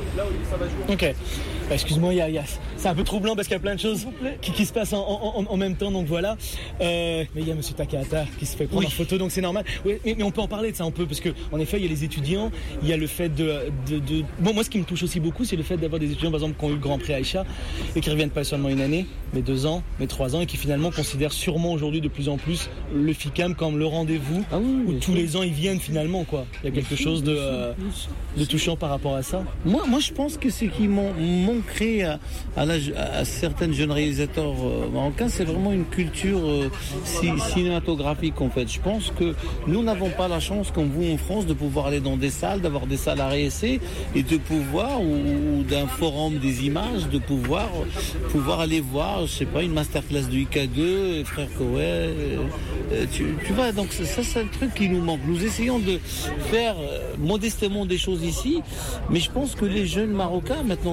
Ok. Bah, excuse-moi, y a, y a, c'est un peu troublant parce qu'il y a plein de choses qui, qui se passent en, en, en même temps, donc voilà. Euh, mais il y a Monsieur Takahata qui se fait prendre oui. en photo, donc c'est normal. Oui, mais, mais on peut en parler de ça un peu, parce que en effet, il y a les étudiants, il y a le fait de, de, de... Bon, moi, ce qui me touche aussi beaucoup, c'est le fait d'avoir des étudiants, par exemple, qui ont eu le Grand Prix Aïcha et qui reviennent pas seulement une année, mais deux ans, mais trois ans, et qui finalement considèrent sûrement aujourd'hui de plus en plus le FICAM comme le rendez-vous ah oui, où tous sûr. les ans ils viennent finalement, quoi. Il y a quelque chose de, euh, de touchant par rapport à ça. Moi, moi, je pense que c'est qui m'ont manqué à, à, la, à certains jeunes réalisateurs euh, marocains, c'est vraiment une culture euh, ci, cinématographique en fait. Je pense que nous n'avons pas la chance, comme vous en France, de pouvoir aller dans des salles, d'avoir des salles à réessayer et de pouvoir, ou, ou d'un forum des images, de pouvoir, pouvoir aller voir, je sais pas, une masterclass de I K deux, frère Cohen, euh, tu, tu vois, donc ça c'est un truc qui nous manque. Nous essayons de faire euh, modestement des choses ici, mais je pense que les jeunes Marocains, maintenant grâce à Internet,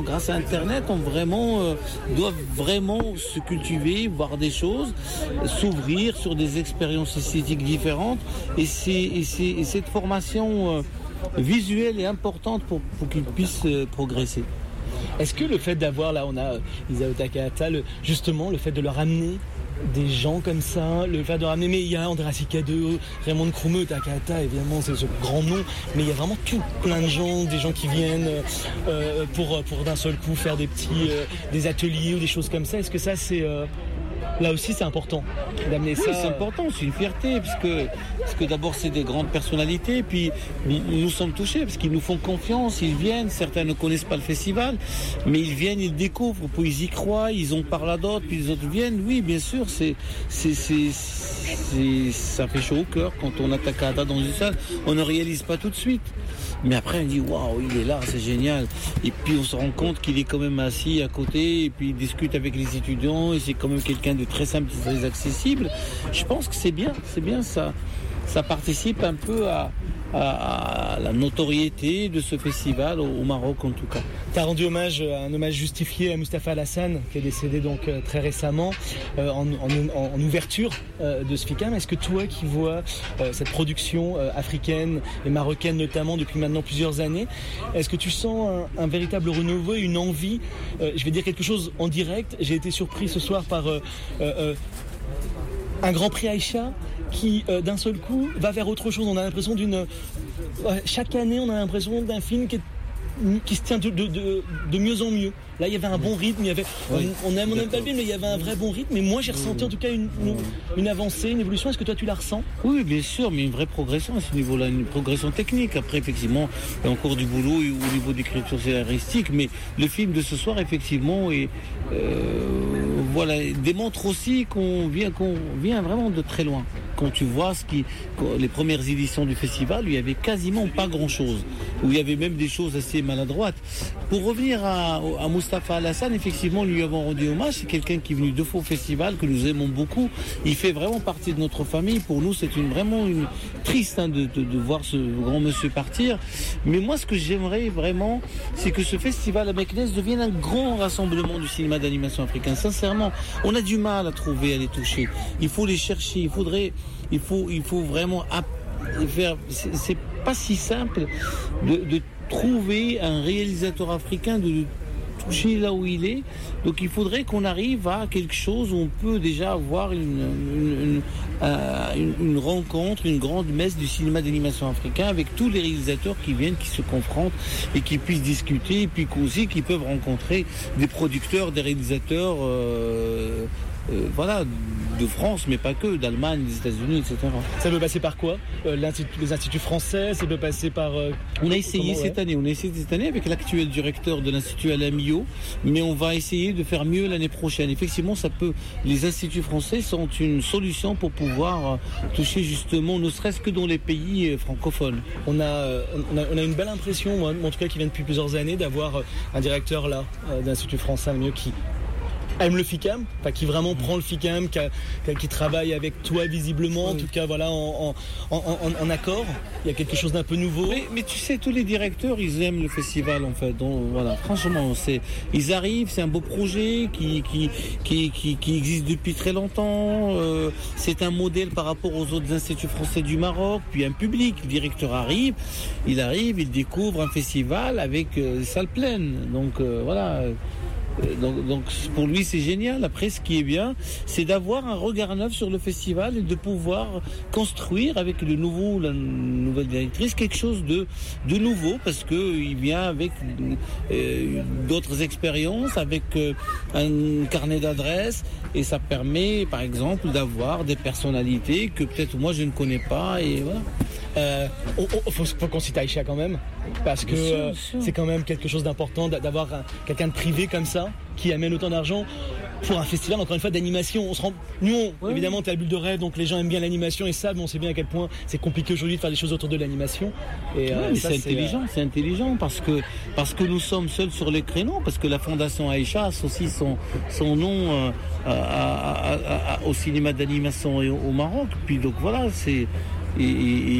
Internet ont vraiment, euh, doivent vraiment se cultiver, voir des choses, s'ouvrir sur des expériences esthétiques différentes. Et, c'est, et, c'est, et cette formation euh, visuelle est importante pour, pour qu'ils puissent euh, progresser. Est-ce que le fait d'avoir, là on a Isao Takahata, le, justement le fait de leur amener des gens comme ça, le fait de ramener, mais il y a Andreas Ikado, Raymond Krumeux, Takahata évidemment c'est ce grand nom, mais il y a vraiment tout, plein de gens, des gens qui viennent euh, pour, pour d'un seul coup faire des petits euh, des ateliers ou des choses comme ça. Est-ce que ça c'est euh, là aussi c'est important d'amener oui, ça? C'est important, c'est une fierté, parce que, parce que d'abord c'est des grandes personnalités, puis nous, nous sommes touchés, parce qu'ils nous font confiance, ils viennent, certains ne connaissent pas le festival, mais ils viennent, ils découvrent, puis ils y croient, ils en parlent à d'autres, puis les autres viennent, oui bien sûr, c'est, c'est, c'est, c'est, ça fait chaud au cœur quand on a Takahata dans une salle, on ne réalise pas tout de suite. Mais après on dit waouh, il est là, c'est génial. Et puis on se rend compte qu'il est quand même assis à côté, et puis il discute avec les étudiants, et c'est quand même quelqu'un de très simple, très accessible. Je pense que c'est bien, c'est bien ça. Ça participe un peu à, à, à la notoriété de ce festival au, au Maroc en tout cas. Tu as rendu hommage, un hommage justifié à Mustapha Alassane qui est décédé donc euh, très récemment euh, en, en, en ouverture euh, de ce FICAM. Est-ce que toi qui vois euh, cette production euh, africaine et marocaine notamment depuis maintenant plusieurs années, est-ce que tu sens un, un véritable renouveau et une envie euh, je vais dire quelque chose en direct. J'ai été surpris ce soir par euh, euh, un Grand Prix Aïcha qui euh, d'un seul coup va vers autre chose. On a l'impression d'une... Euh, chaque année on a l'impression d'un film qui est qui se tient de, de, de, de mieux en mieux. Là, il y avait un bon rythme, il y avait, oui, on, on aime, on aime pas le film, mais il y avait un vrai bon rythme. Et moi, j'ai ressenti en tout cas une, une, une avancée, une évolution. Est-ce que toi, tu la ressens? Oui, bien sûr, mais une vraie progression à ce niveau-là, une progression technique. Après, effectivement, il y a encore du boulot au niveau d'écriture scénaristique, mais le film de ce soir, effectivement, est, euh, voilà, démontre aussi qu'on vient, qu'on vient vraiment de très loin. Quand tu vois ce qui, les premières éditions du festival, il y avait quasiment pas grand-chose, où il y avait même des choses assez maladroites. Pour revenir à, à Mustapha Alassane, effectivement, nous lui avons rendu hommage. C'est quelqu'un qui est venu deux fois au festival, que nous aimons beaucoup. Il fait vraiment partie de notre famille. Pour nous, c'est une, vraiment une, triste hein, de, de, de voir ce grand monsieur partir. Mais moi, ce que j'aimerais vraiment, c'est que ce festival à Meknès devienne un grand rassemblement du cinéma d'animation africain. Sincèrement, on a du mal à trouver, à les toucher. Il faut les chercher. Il faudrait, il faut, il faut vraiment faire. C'est, c'est pas si simple de, de trouver un réalisateur africain, de le toucher là où il est. Donc il faudrait qu'on arrive à quelque chose où on peut déjà avoir une, une, une, euh, une, une rencontre, une grande messe du cinéma d'animation africain avec tous les réalisateurs qui viennent, qui se confrontent et qui puissent discuter, et puis aussi qui peuvent rencontrer des producteurs, des réalisateurs euh, euh, voilà, de France, mais pas que, d'Allemagne, des États-Unis, et cetera. Ça peut passer par quoi? euh, Les instituts français, ça peut passer par... Euh, on a essayé comment, cette ouais. année, on a essayé cette année avec l'actuel directeur de l'Institut Alain Millot, mais on va essayer de faire mieux l'année prochaine. Effectivement, ça peut, les instituts français sont une solution pour pouvoir toucher justement, ne serait-ce que dans les pays francophones. On a, on a, on a une belle impression, moi, en tout cas qui vient depuis plusieurs années, d'avoir un directeur là, d'Institut français Alain Millot qui aime le FICAM, enfin, qui vraiment prend le FICAM, qui, a, qui travaille avec toi visiblement, oui. En tout cas voilà, en, en, en, en accord. Il y a quelque chose d'un peu nouveau. Mais, mais tu sais, tous les directeurs, ils aiment le festival en fait. Donc voilà, franchement, c'est, ils arrivent, c'est un beau projet qui, qui, qui, qui, qui existe depuis très longtemps. Euh, c'est un modèle par rapport aux autres instituts français du Maroc. Puis un public, le directeur arrive, il arrive, il découvre un festival avec euh, salle pleine. Donc euh, voilà. Donc, donc pour lui c'est génial. Après ce qui est bien, c'est d'avoir un regard neuf sur le festival et de pouvoir construire avec le nouveau, la nouvelle directrice quelque chose de, de nouveau, parce qu'il vient avec euh, d'autres expériences, avec euh, un carnet d'adresses, et ça permet par exemple d'avoir des personnalités que peut-être moi je ne connais pas, et voilà. Euh, oh, oh, faut, faut qu'on cite Aïcha quand même, parce que sûr, euh, c'est quand même quelque chose d'important d'avoir un, quelqu'un de privé comme ça qui amène autant d'argent pour un festival, encore une fois, d'animation. On se rend, nous, on, ouais. Évidemment, t'as la bulle de rêve, donc les gens aiment bien l'animation et ça, mais on sait bien à quel point c'est compliqué aujourd'hui de faire des choses autour de l'animation. Et ouais, euh, mais ça, c'est intelligent, c'est, c'est intelligent parce que parce que nous sommes seuls sur les créneaux, parce que la Fondation Aïcha associe son son nom euh, à, à, à, à, au cinéma d'animation au, au Maroc. Puis donc voilà, c'est Et,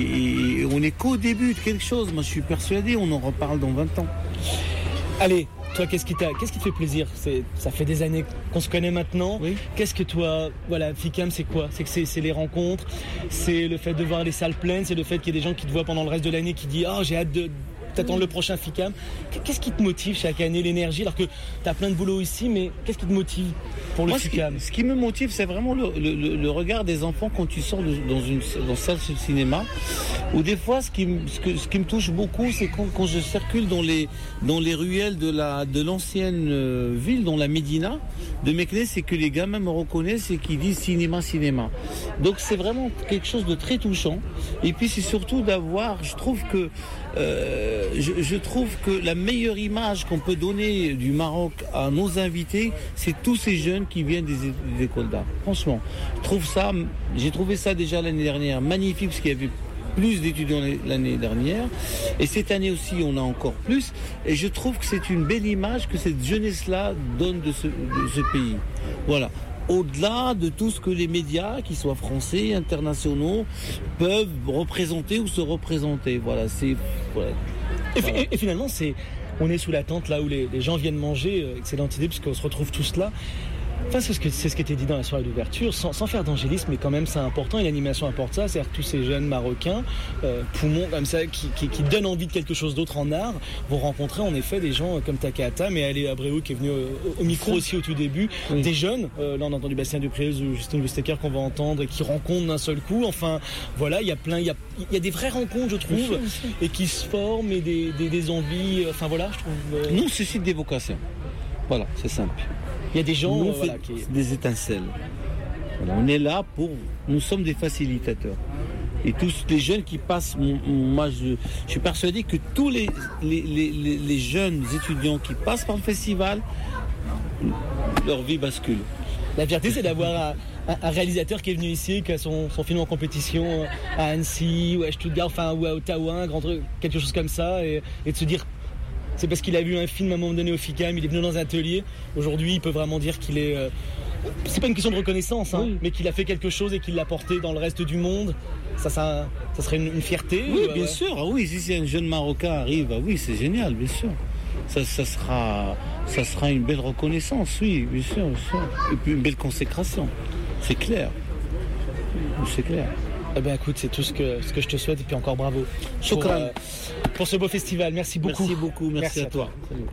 et, et on est qu'au début de quelque chose. Moi, je suis persuadé, on en reparle dans vingt ans. Allez, toi, qu'est-ce qui t'a, qu'est-ce qui te fait plaisir? C'est, ça fait des années qu'on se connaît maintenant. Oui. Qu'est-ce que toi, voilà, FICAM, c'est quoi? C'est que c'est, c'est les rencontres, c'est le fait de voir les salles pleines, c'est le fait qu'il y ait des gens qui te voient pendant le reste de l'année qui disent, oh, j'ai hâte de t'attendre le prochain FICAM. Qu'est-ce qui te motive chaque année, l'énergie, alors que t'as plein de boulot ici, mais qu'est-ce qui te motive pour le Moi, ce qui, FICAM? ce qui me motive, c'est vraiment le, le, le regard des enfants quand tu sors de, dans une dans une salle de cinéma. Ou des fois, ce qui, me- ce, que- ce qui me touche beaucoup, c'est quand, quand je circule dans les dans les ruelles de la de l'ancienne euh, ville, dans la Médina de Meknès, c'est que les gamins me reconnaissent et qu'ils disent cinéma, cinéma. Donc c'est vraiment quelque chose de très touchant. Et puis c'est surtout d'avoir, je trouve que euh, je, je trouve que la meilleure image qu'on peut donner du Maroc à nos invités, c'est tous ces jeunes qui viennent des, é- des écoles d'art. Franchement, je trouve ça, j'ai trouvé ça déjà l'année dernière magnifique parce qu'il y avait plus d'étudiants l'année dernière et cette année aussi on a encore plus et je trouve que c'est une belle image que cette jeunesse-là donne de ce, de ce pays. Voilà. Au-delà de tout ce que les médias, qu'ils soient français, internationaux, peuvent représenter ou se représenter. Voilà, c'est... Voilà. Et, Voilà. et- et finalement, c'est, on est sous la tente là où les, les gens viennent manger. euh, Excellente idée, puisqu'on se retrouve tous là. Enfin, c'est ce que c'est ce qui était dit dans la soirée d'ouverture, sans, sans faire d'angélisme, mais quand même c'est important et l'animation apporte ça. C'est-à-dire que tous ces jeunes Marocains, euh, poumons comme ça, qui, qui, qui donnent envie de quelque chose d'autre en art, vont rencontrer en effet des gens comme Takahata, mais Ali Abreu qui est venu au, au micro aussi au tout début, Oui. des jeunes. Euh, là on a entendu Bastien Duprez ou Justin Westeker qu'on va entendre et qui rencontrent d'un seul coup. Enfin voilà, il y a plein, il y a, il y a des vraies rencontres je trouve et qui se forment et des, des, des envies. Enfin voilà, je trouve. euh, Nous, c'est suscite des vocations. Voilà, c'est simple. Il y a des gens Nous, euh, on voilà, fait qui. des étincelles. Voilà, on est là pour... Nous sommes des facilitateurs. Et tous les jeunes qui passent... m- m- Moi, je, je suis persuadé que tous les, les, les, les- les jeunes étudiants qui passent par le festival, leur vie bascule. La fierté, c'est d'avoir un, un- un réalisateur qui est venu ici, qui a son, son film en compétition à Annecy ou à Stuttgart, enfin ou à Ottawa, un grand truc, quelque chose comme ça, et, et de se dire, c'est parce qu'il a vu un film à un moment donné au FICAM, il est venu dans un atelier. Aujourd'hui, il peut vraiment dire qu'il est. euh, c'est pas une question de reconnaissance, hein, Oui. mais qu'il a fait quelque chose et qu'il l'a porté dans le reste du monde. Ça, ça, ça serait une, une fierté. Oui, ou, bien euh, sûr. Ah oui, si, si un jeune Marocain arrive, ah oui, c'est génial, bien sûr. Ça, ça, sera, ça sera une belle reconnaissance, oui, bien sûr, bien sûr. Et puis une belle consécration. C'est clair. C'est clair. Eh ben écoute, c'est tout ce que, ce que je te souhaite et puis encore bravo. Pour, Shukran. euh, pour ce beau festival. Merci beaucoup. Merci beaucoup, merci, Merci à, à toi. Salut.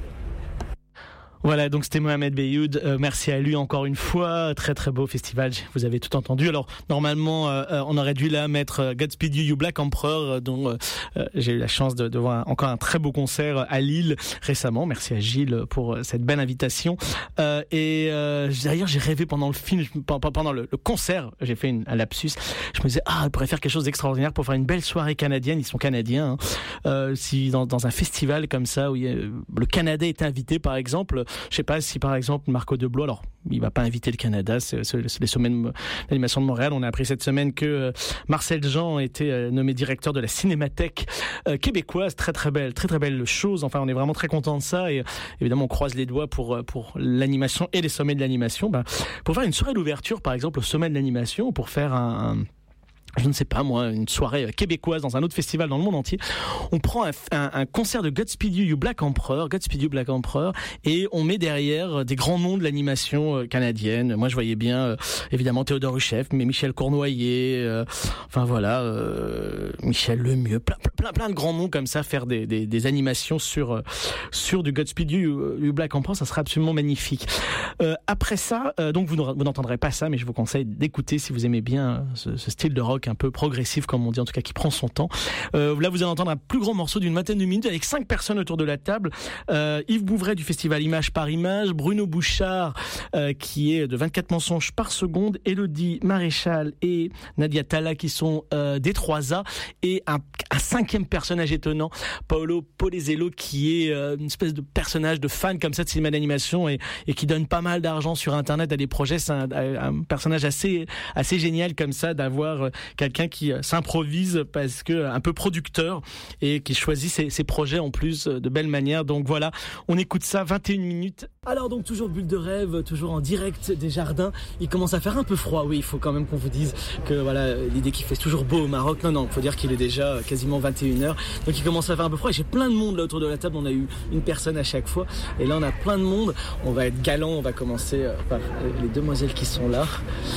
Voilà, donc c'était Mohamed Beyoud. Euh, merci à lui encore une fois. Très très beau festival. Vous avez tout entendu. Alors normalement, euh, euh, on aurait dû là mettre euh, Godspeed You, You Black Emperor, euh, dont euh, euh, j'ai eu la chance de, de voir encore un très beau concert à Lille récemment. Merci à Gilles pour euh, cette belle invitation. Euh, et euh, d'ailleurs, j'ai rêvé pendant le film, pendant le, le concert, j'ai fait une, un lapsus. Je me disais, ah, on pourrait faire quelque chose d'extraordinaire pour faire une belle soirée canadienne. Ils sont canadiens. Hein. Euh, si dans, dans un festival comme ça où il y a, le Canada est invité, par exemple. Je sais pas si par exemple Marco Deblois, alors il va pas inviter le Canada, c'est, c'est, c'est les sommets de l'animation de Montréal. On a appris cette semaine que euh, Marcel Jean était euh, nommé directeur de la Cinémathèque euh, québécoise. Très très belle, très très belle chose. Enfin, on est vraiment très content de ça et euh, évidemment on croise les doigts pour pour l'animation et les sommets de l'animation. Ben, pour faire une soirée d'ouverture, par exemple, au sommet de l'animation, pour faire un, un je ne sais pas moi, une soirée québécoise dans un autre festival dans le monde entier. On prend un, un, un concert de Godspeed You, You Black Emperor, Godspeed You Black Emperor, et on met derrière des grands noms de l'animation canadienne. Moi, je voyais bien, euh, évidemment, Théodore Huchef, mais Michel Cournoyer, euh, enfin voilà, euh, Michel Lemieux, plein, plein, plein de grands noms comme ça, faire des, des, des animations sur sur du Godspeed You, You Black Emperor, ça serait absolument magnifique. Euh, après ça, euh, donc vous n'entendrez pas ça, mais je vous conseille d'écouter si vous aimez bien ce, ce style de rock un peu progressif, comme on dit, en tout cas qui prend son temps. Euh, là, vous allez entendre un plus grand morceau d'une vingtaine de minutes avec cinq personnes autour de la table. Euh, Yves Bouvray du festival Image par Image, Bruno Bouchard euh, qui est de vingt-quatre mensonges par seconde, Élodie Maréchal et Nadia Talla qui sont euh, des trois A, et un, un cinquième personnage étonnant, Paolo Polezello, qui est euh, une espèce de personnage de fan comme ça de cinéma d'animation et, et qui donne pas mal d'argent sur internet à des projets. C'est un, un personnage assez assez génial comme ça, d'avoir euh, quelqu'un qui s'improvise parce que un peu producteur et qui choisit ses, ses projets en plus de belle manière. Donc voilà, on écoute ça, vingt et une minutes. Alors donc toujours Bulle de rêve, toujours en direct des jardins. Il commence à faire un peu froid, oui, il faut quand même qu'on vous dise que voilà, l'idée qu'il fait toujours beau au Maroc. Non, non, il faut dire qu'il est déjà quasiment vingt et une heures. Donc il commence à faire un peu froid et j'ai plein de monde là autour de la table. On a eu une personne à chaque fois et là on a plein de monde. On va être galant, on va commencer par les demoiselles qui sont là.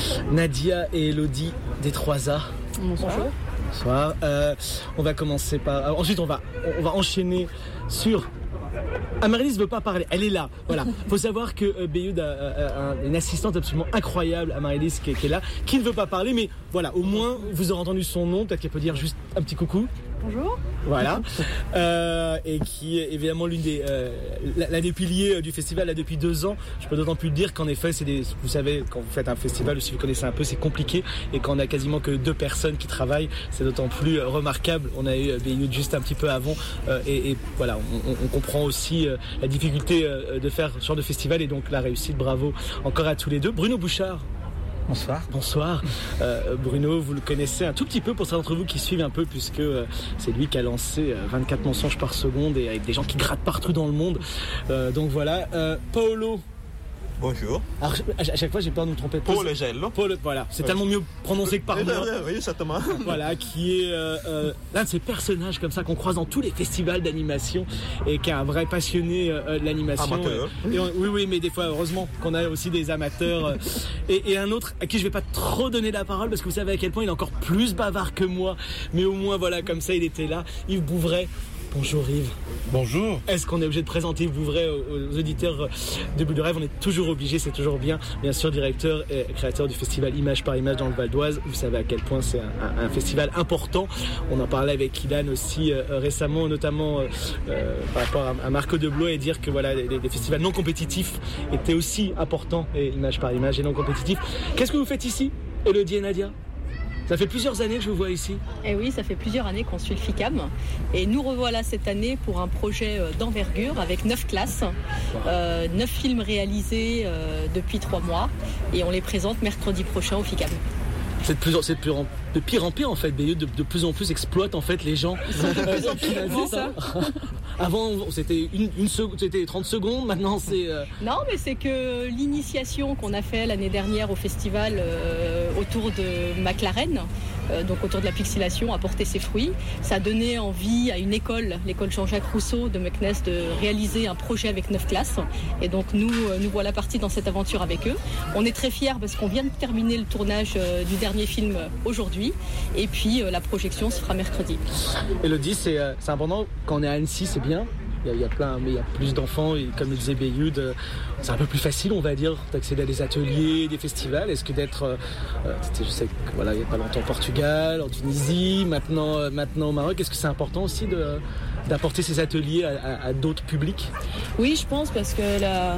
Nadia et Elodie des trois A. Bonsoir. Bonsoir. Euh, on va commencer par... Alors, ensuite on va, on va enchaîner sur... Amaryllis ne veut pas parler, elle est là. Voilà. Faut savoir que euh, Beyoud a, a, a une assistante absolument incroyable, Amaryllis, qui, qui est là, qui ne veut pas parler, mais voilà, au moins vous aurez entendu son nom, peut-être qu'elle peut dire juste un petit coucou. Bonjour. Voilà. Euh, et qui est évidemment l'une des, euh, l'un des piliers du festival là depuis deux ans. Je peux d'autant plus le dire qu'en effet, c'est des, vous savez, quand vous faites un festival, ou si vous connaissez un peu, c'est compliqué. Et quand on a quasiment que deux personnes qui travaillent, c'est d'autant plus remarquable. On a eu Beyoud juste un petit peu avant. Euh, et, et voilà, on, on comprend aussi euh, la difficulté euh, de faire ce genre de festival et donc la réussite. Bravo encore à tous les deux. Bruno Bouchard. Bonsoir. Bonsoir. Euh, Bruno, vous le connaissez un tout petit peu pour certains d'entre vous qui suivent un peu, puisque euh, c'est lui qui a lancé euh, vingt-quatre mensonges par seconde et avec des gens qui grattent partout dans le monde. Euh, donc voilà. Euh, Paolo. Bonjour. Alors, à chaque fois, j'ai peur de me tromper. Paul Gello. Paul, voilà. C'est oui. tellement mieux prononcé que par moi. Oui, exactement. Voilà, qui est euh, euh, l'un de ces personnages comme ça qu'on croise dans tous les festivals d'animation et qui est un vrai passionné euh, de l'animation. Amateur. Et, et on, oui, oui, mais des fois, heureusement qu'on a aussi des amateurs. Euh, et, et un autre à qui je vais pas trop donner la parole parce que vous savez à quel point il est encore plus bavard que moi. Mais au moins, voilà, comme ça, il était là. Yves Bouvray. Bonjour Yves. Bonjour. Est-ce qu'on est obligé de présenter Yves Bouvray aux, aux auditeurs de Bulle de Rêve? On est toujours obligé, c'est toujours bien. Bien sûr, directeur et créateur du festival Image par Image dans le Val d'Oise. Vous savez à quel point c'est un, un, un festival important. On en parlait avec Ilan aussi euh, récemment, notamment euh, euh, par rapport à, à Marco de Blois et dire que voilà, les, les festivals non compétitifs étaient aussi importants, et Image par Image et non compétitifs. Qu'est-ce que vous faites ici, Elodie et Nadia? Ça fait plusieurs années que je vous vois ici. Et oui, ça fait plusieurs années qu'on suit le FICAM. Et nous revoilà cette année pour un projet d'envergure avec neuf classes, euh, neuf films réalisés euh, depuis trois mois. Et on les présente mercredi prochain au FICAM. C'est de, plus en, c'est de, plus en, de pire en pire en fait. Beyoud de, de plus en plus exploite en fait les gens. De plus en plus, euh, c'est ça. Avant c'était une, une seconde, c'était trente secondes. Maintenant c'est. Euh... Non, mais c'est que l'initiation qu'on a fait l'année dernière au festival euh, autour de McLaren, euh, donc autour de la pixelation, a porté ses fruits. Ça a donné envie à une école, l'école Jean-Jacques Rousseau de Meknès, de réaliser un projet avec neuf classes. Et donc nous, nous voilà partis dans cette aventure avec eux. On est très fiers parce qu'on vient de terminer le tournage euh, du dernier film aujourd'hui. Et puis euh, la projection se fera mercredi. Elodie, c'est, euh, c'est important quand on est à Annecy, c'est bien. Il y, a, il y a plein, mais il y a plus d'enfants et comme le disait Beyoud, euh, c'est un peu plus facile, on va dire, d'accéder à des ateliers, des festivals. Est-ce que d'être, euh, je sais que voilà, il y a pas longtemps au Portugal, en Tunisie, maintenant, euh, maintenant au Maroc. Est-ce que c'est important aussi de, d'apporter ces ateliers à, à, à d'autres publics? Oui, je pense parce que la,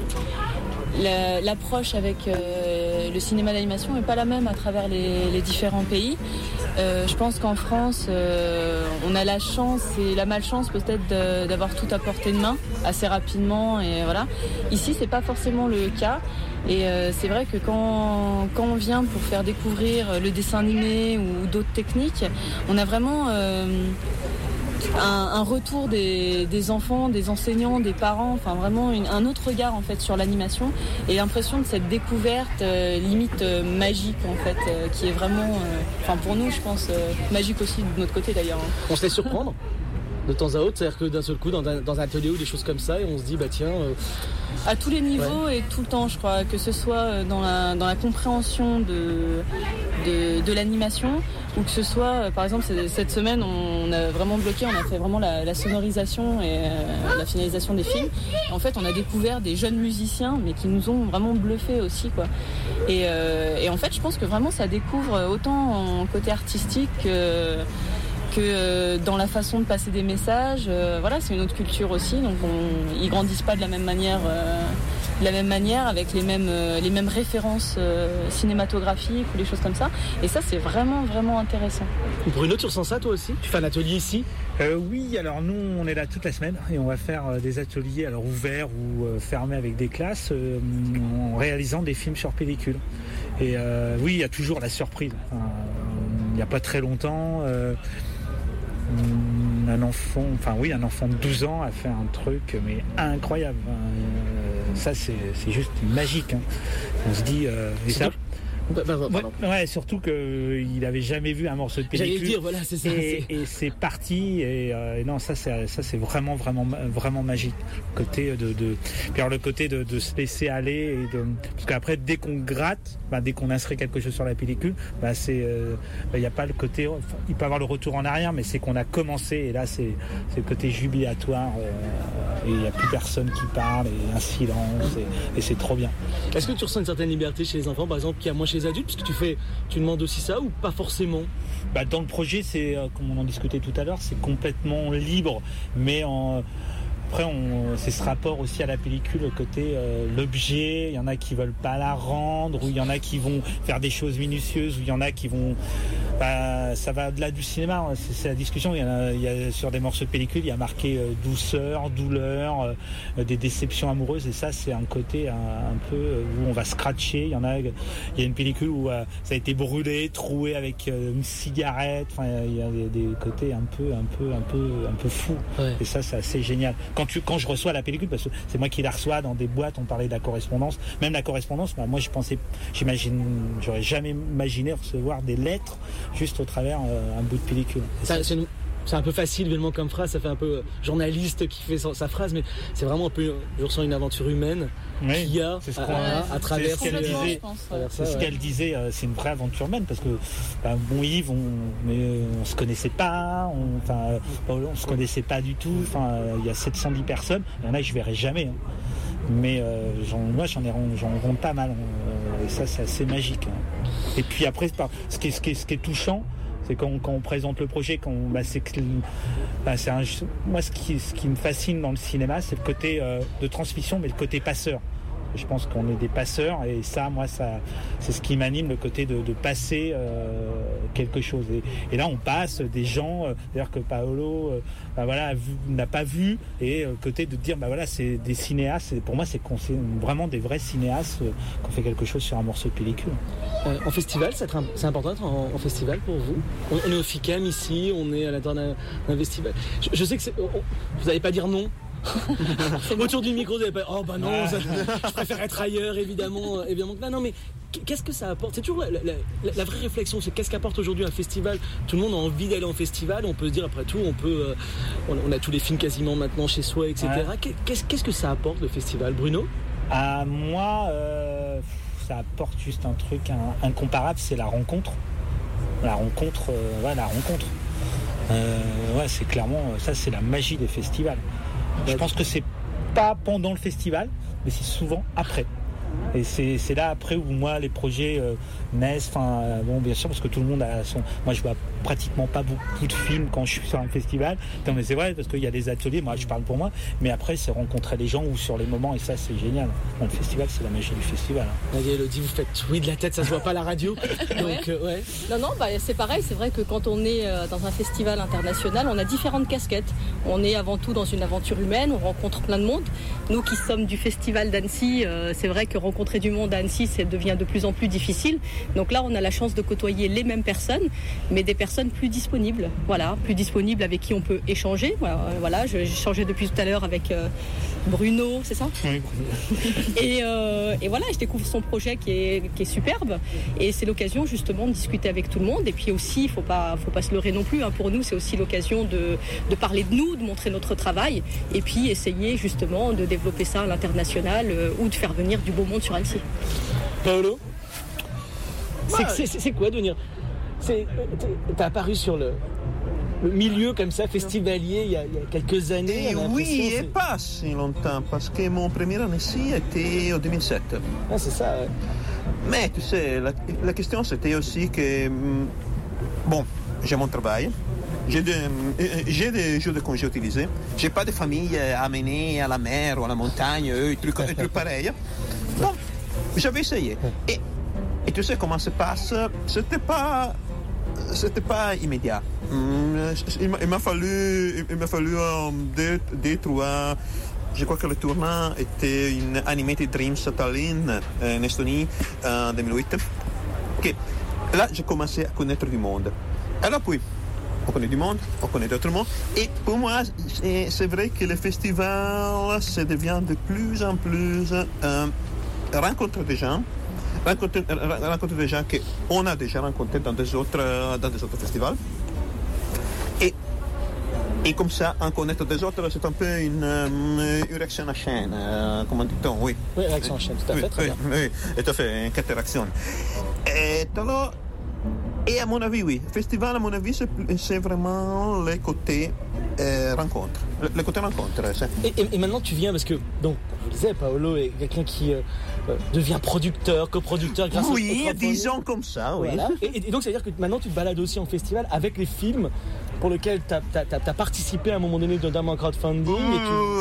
la, l'approche avec euh, le cinéma d'animation n'est pas la même à travers les, les différents pays. Euh, je pense qu'en France, euh, on a la chance et la malchance peut-être de, d'avoir tout à portée de main assez rapidement. Et voilà. Ici, c'est pas forcément le cas. Et euh, c'est vrai que quand, quand on vient pour faire découvrir le dessin animé ou d'autres techniques, on a vraiment euh, un, un retour des, des enfants, des enseignants, des parents, enfin vraiment une, un autre regard en fait sur l'animation et l'impression de cette découverte euh, limite euh, magique en fait, euh, qui est vraiment, euh, enfin pour nous je pense euh, magique aussi de notre côté d'ailleurs. On se laisse surprendre de temps à autre, c'est-à-dire que d'un seul coup dans un, dans un atelier ou des choses comme ça et on se dit bah tiens. Euh... À tous les niveaux ouais. Et tout le temps, je crois, que ce soit dans la, dans la compréhension de, de, de l'animation ou que ce soit, par exemple, cette semaine, on a vraiment bloqué, on a fait vraiment la, la sonorisation et euh, la finalisation des films. En fait, on a découvert des jeunes musiciens, mais qui nous ont vraiment bluffés aussi, quoi. Et, euh, et en fait, je pense que vraiment, ça découvre autant en côté artistique que... que dans la façon de passer des messages, euh, voilà, c'est une autre culture aussi, donc on, ils grandissent pas de la même manière, euh, de la même manière avec les mêmes, euh, les mêmes références euh, cinématographiques ou les choses comme ça. Et ça, c'est vraiment, vraiment intéressant. Bruno, tu ressens ça toi aussi? Tu fais un atelier ici? euh, Oui, alors nous, on est là toute la semaine et on va faire euh, des ateliers alors ouverts ou euh, fermés avec des classes euh, en réalisant des films sur pellicule. Et euh, oui, il y a toujours la surprise. Enfin, il n'y a pas très longtemps. Euh, Un enfant, enfin oui, un enfant de douze ans a fait un truc mais incroyable. Euh, ça c'est, c'est juste magique. Hein. On se dit, euh, et ça, Pardon, pardon. Ouais, ouais, surtout qu'il n'avait jamais vu un morceau de pellicule. J'allais dire, voilà, c'est ça. Et, c'est... et c'est parti. Et, euh, et non, ça, c'est, ça, c'est vraiment, vraiment, vraiment magique. Le côté de, de, puis alors le côté de, de se laisser aller et de, parce qu'après, dès qu'on gratte, bah, dès qu'on inscrit quelque chose sur la pellicule, bah, c'est, il euh, n'y a pas le côté, enfin, il peut y avoir le retour en arrière, mais c'est qu'on a commencé. Et là, c'est, c'est le côté jubilatoire. Euh, et il n'y a plus personne qui parle et un silence. Et, et c'est trop bien. Est-ce que tu ressens une certaine liberté chez les enfants, par exemple, qu'il y a moins chez les adultes, parce que tu fais, tu demandes aussi ça ou pas forcément? Bah, dans le projet, c'est euh, comme on en discutait tout à l'heure, c'est complètement libre, mais en, après, on, c'est ce rapport aussi à la pellicule, le côté euh, l'objet. Il y en a qui veulent pas la rendre, ou il y en a qui vont faire des choses minutieuses, ou il y en a qui vont. Bah, ça va au-delà du cinéma. C'est, c'est la discussion. Il y, en a, il y a sur des morceaux de pellicule, il y a marqué euh, douceur, douleur, euh, des déceptions amoureuses, et ça, c'est un côté un, un peu où on va scratcher. Il y en a, il y a une pellicule où euh, ça a été brûlé, troué avec euh, une cigarette. Enfin, il y a des, des côtés un peu, un peu, un peu, un peu fous. Ouais. Et ça, c'est assez génial. Quand, tu, quand je reçois la pellicule, parce que c'est moi qui la reçois dans des boîtes, on parlait de la correspondance, même la correspondance, bah, moi je pensais, j'imagine, j'aurais jamais imaginé recevoir des lettres juste au travers euh, un bout de pellicule. Ça, c'est, une, c'est un peu facile évidemment comme phrase, ça fait un peu journaliste qui fait sa, sa phrase, mais c'est vraiment un peu, je ressens une aventure humaine oui, qu'il y a c'est ce à, à, à travers c'est ce qu'elle euh, disait, c'est ce qu'elle disait euh, c'est une vraie aventure humaine, parce que bah, bon Yves, on, mais, euh, on se connaissait pas, on, enfin, on se connaissait pas du tout, enfin, il y a sept cent dix personnes, il y en a que je verrai jamais. Hein. Mais euh, j'en, moi j'en ai j'en rencontre pas mal, euh, et ça c'est assez magique. Hein. Et puis après, ce qui est, ce qui est, ce qui est touchant, c'est quand, quand on présente le projet, quand on, bah, c'est, bah, c'est un, moi ce qui, ce qui me fascine dans le cinéma, c'est le côté euh, de transmission, mais le côté passeur. Je pense qu'on est des passeurs, et ça, moi, ça, c'est ce qui m'anime, le côté de, de passer euh, quelque chose. Et, et là, on passe des gens, euh, d'ailleurs que Paolo, euh, bah voilà, vu, n'a pas vu, et le euh, côté de dire, bah voilà, c'est des cinéastes. Pour moi, c'est, c'est vraiment des vrais cinéastes euh, qu'on fait quelque chose sur un morceau de pellicule. Euh, en festival, c'est, un, c'est important d'être en, en festival pour vous. On, on est au FICAM ici, on est à l'intérieur d'un, d'un festival. Je, je sais que c'est, on, vous n'allez pas dire non. Autour du micro, vous n'allez pas. Oh bah non, ça, je préfère être ailleurs, évidemment, évidemment. Non, non, mais qu'est-ce que ça apporte? C'est toujours la, la, la, la vraie réflexion, c'est qu'est-ce qu'apporte aujourd'hui un festival? Tout le monde a envie d'aller en festival. On peut se dire après tout, on peut, euh, on, on a tous les films quasiment maintenant chez soi, et cetera. Ouais. Qu'est-ce, qu'est-ce que ça apporte le festival, Bruno? À moi, euh, ça apporte juste un truc un, incomparable, c'est la rencontre. La rencontre, euh, ouais, la rencontre. Euh, ouais, c'est clairement, ça, c'est la magie des festivals. Je pense que c'est pas pendant le festival, mais c'est souvent après. Et c'est, c'est là après où moi les projets euh, naissent. Enfin euh, bon, bien sûr, parce que tout le monde a son. Moi je vois pratiquement pas beaucoup de films quand je suis sur un festival. Non mais c'est vrai, parce qu'il y a des ateliers. Moi je parle pour moi, mais après c'est rencontrer les gens ou sur les moments, et ça c'est génial. Bon, le festival, c'est la magie du festival. Hein. Allez, Elodie, vous faites oui de la tête, ça se voit pas à la radio. Donc ouais. Euh, ouais. Non non, bah c'est pareil. C'est vrai que quand on est dans un festival international, on a différentes casquettes. On est avant tout dans une aventure humaine. On rencontre plein de monde. Nous qui sommes du festival d'Annecy, euh, c'est vrai que rencontrer du monde à Annecy, ça devient de plus en plus difficile. Donc là, on a la chance de côtoyer les mêmes personnes, mais des personnes plus disponibles. Voilà, plus disponibles, avec qui on peut échanger. Voilà, j'ai échangé depuis tout à l'heure avec euh, Bruno, c'est ça? Oui. et, euh, et voilà, je découvre son projet qui est, qui est superbe. Et c'est l'occasion justement de discuter avec tout le monde. Et puis aussi, il ne faut pas, faut pas se leurrer non plus. Hein. Pour nous, c'est aussi l'occasion de, de parler de nous, de montrer notre travail. Et puis essayer justement de développer ça à l'international euh, ou de faire venir du beau monde sur Annecy. Paolo, c'est, c'est, c'est, c'est quoi de venir? C'est, t'as apparu sur le, le milieu comme ça, festivalier, il y a, il y a quelques années. Et oui, et pas si longtemps, parce que mon premier Annecy était en deux mille sept. Ah, c'est ça, ouais. Mais tu sais, la, la question c'était aussi que, bon, j'ai mon travail. J'ai, de, j'ai des jours de congé utilisés. J'ai pas de famille à amener à la mer ou à la montagne, des trucs, des trucs pareils. Bon, j'avais essayé. Et, et tu sais comment ça se passe? C'était pas, c'était pas immédiat. Il m'a, il m'a fallu, il m'a fallu um, deux, deux, trois. Je crois que le tournant était une Animated Dreams à Tallinn, en Estonie, en deux mille huit. Okay. Là, j'ai commencé à connaître du monde. Alors puis, on connaît du monde, on connaît d'autres mondes. Et pour moi, c'est, c'est vrai que le festival, ça devient de plus en plus euh, rencontre des gens, rencontre, rencontre des gens qu'on a déjà rencontrés dans des autres, dans des autres festivals. Et, et comme ça, en connaître des autres, c'est un peu une, une réaction à chaîne, euh, comment dit-on, oui. Oui, réaction à chaîne, tout à fait, oui, très oui, bien. Oui, tout à fait, une interaction. Et alors, et à mon avis, oui, festival, à mon avis, c'est, c'est vraiment le côté euh, rencontre. Le, le côté rencontre. C'est... Et, et, et maintenant, tu viens parce que, donc, je disais, Paolo est quelqu'un qui euh, devient producteur, coproducteur grâce oui, au, au disons comme ça, oui. Voilà. Et, et donc, ça veut dire que maintenant, tu te balades aussi en festival avec les films pour lesquels tu as participé à un moment donné, notamment en crowdfunding. Euh,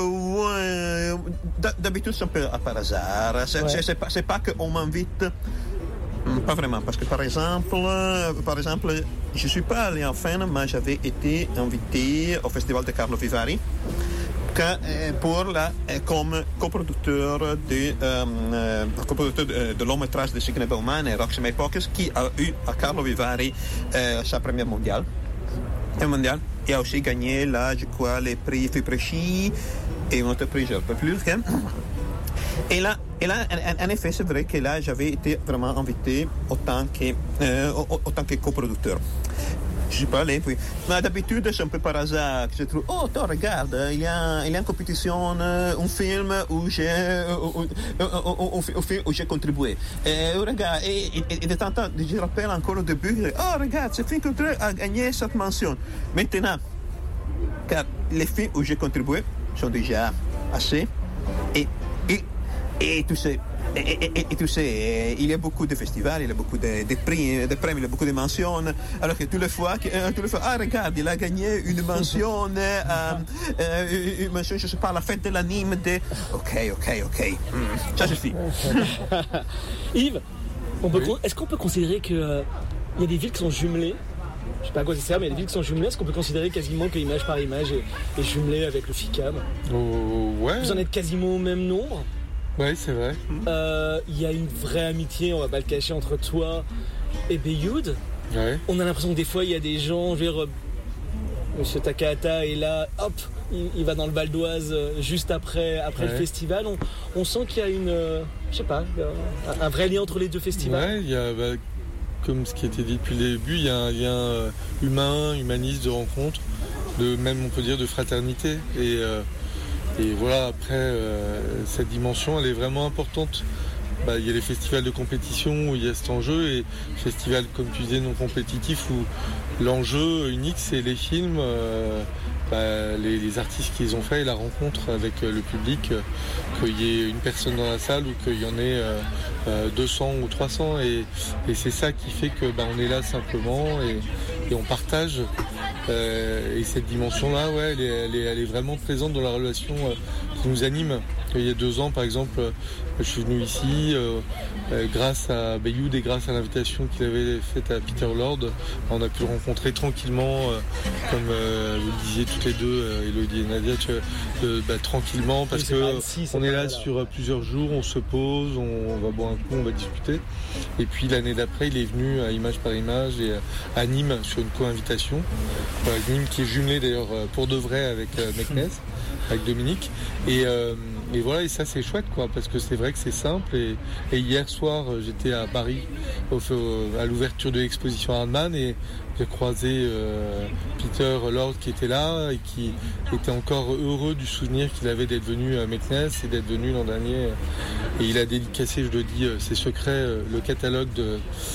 et tu... ouais, d'habitude, c'est un peu par hasard. C'est, ouais. c'est, c'est, pas, c'est pas qu'on m'invite. Pas vraiment, parce que par exemple, par exemple, je ne suis pas allé en fin, mais j'avais été invité au Festival de Carlo Vivari que, pour la, comme coproducteur de, euh, coproducteur de, de long métrage de Signe Bauman et Roxy May Pocus, qui a eu à Carlo Vivari euh, sa première mondiale. mondiale. Et a aussi gagné, là, je crois, les prix Fipresci et un autre prix, je ne peux plus. Hein? Et là, et là, en, en effet, c'est vrai que là, j'avais été vraiment invité autant que, euh, autant que coproducteur. Je suis pas allé, puis. Mais d'habitude, c'est un peu par hasard que je trouve, oh, toi, regarde, il y a, il y a une compétition, un film où j'ai, où, où, où, où j'ai contribué. Et regarde, et, et, et de temps en temps, je rappelle encore au début, oh, regarde, ce film a gagné cette mention. Maintenant, car les films où j'ai contribué sont déjà assez, et Et, et tu sais, et, et, et, et tu sais, il y a beaucoup de festivals, il y a beaucoup de, de prix, de prix, il y a beaucoup de mentions. Alors que toutes les fois, euh, toutes les fois, ah regarde, il a gagné une mention, euh, euh, une mention, je sais pas, la fête de l'anime de. Ok, ok, ok, mm, ça suffit. Yves, on peut, oui. Est-ce qu'on peut considérer qu'il euh, y a des villes qui sont jumelées? Je sais pas à quoi ça sert, mais il y a des villes qui sont jumelées. Est-ce qu'on peut considérer quasiment que Image par Image est, est jumelée avec le FICAM? Oh, ouais. Vous en êtes quasiment au même nombre. Ouais, c'est vrai. Il euh, y a une vraie amitié, on va pas le cacher, entre toi et Beyoud. Ouais. On a l'impression que des fois, il y a des gens, je veux dire, Monsieur Takahata est là, hop, il, il va dans le Val d'Oise juste après, après ouais. le festival. On, on sent qu'il y a une, euh, je sais pas, un, un vrai lien entre les deux festivals. Ouais, il y a... Bah... Comme ce qui a été dit depuis le début, il y a un lien humain, humaniste, de rencontre, de même on peut dire de fraternité. Et, euh, et voilà, après, euh, cette dimension, elle est vraiment importante. Bah, il y a les festivals de compétition où il y a cet enjeu, et festivals, comme tu disais, non compétitifs, où l'enjeu unique, c'est les films, euh, bah, les, les artistes qu'ils ont fait et la rencontre avec euh, le public, euh, qu'il y ait une personne dans la salle ou qu'il y en ait euh, euh, deux cents ou trois cents. Et, et c'est ça qui fait que bah, on est là simplement et, et on partage. Euh, et cette dimension-là, ouais, elle est, elle, est, elle est vraiment présente dans la relation euh, qui nous anime. Il y a deux ans, par exemple, je suis venu ici euh, euh, grâce à Beyoud et grâce à l'invitation qu'il avait faite à Peter Lord. On a pu le rencontrer tranquillement, euh, comme euh, vous le disiez toutes les deux, euh, Elodie et Nadia, tu, euh, bah, tranquillement, parce oui, qu'on si, est là, là sur plusieurs jours, on se pose, on, on va boire un coup, on va discuter. Et puis l'année d'après, il est venu à Image par Image et à Nîmes sur une co-invitation. Euh, Nîmes qui est jumelé d'ailleurs pour de vrai avec euh, Meknès, avec Dominique. Et, euh, et voilà, et ça c'est chouette quoi, parce que c'est vrai que c'est simple. Et, et hier soir, j'étais à Paris au, au, à l'ouverture de l'exposition Hardman et j'ai croisé euh, Peter Lord qui était là et qui était encore heureux du souvenir qu'il avait d'être venu à Meknès et d'être venu l'an dernier. Et il a dédicacé, je le dis, ses secrets, le catalogue de,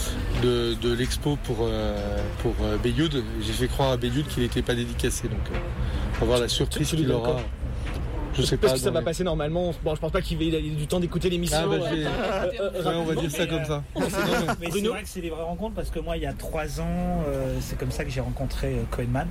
de, de l'expo pour, euh, pour Beyoud. J'ai fait croire à Beyoud qu'il n'était pas dédicacé, donc euh, on va voir la surprise qu'il aura. Je sais Parce pas, que ça va les... passer normalement. Bon, je pense pas qu'il ait du temps d'écouter l'émission. Ah, bah, euh, euh, euh, ouais, on va dire ça comme ça. Mais c'est vrai que c'est des vraies rencontres parce que moi, il y a trois ans, euh, c'est comme ça que j'ai rencontré euh, Kohenman.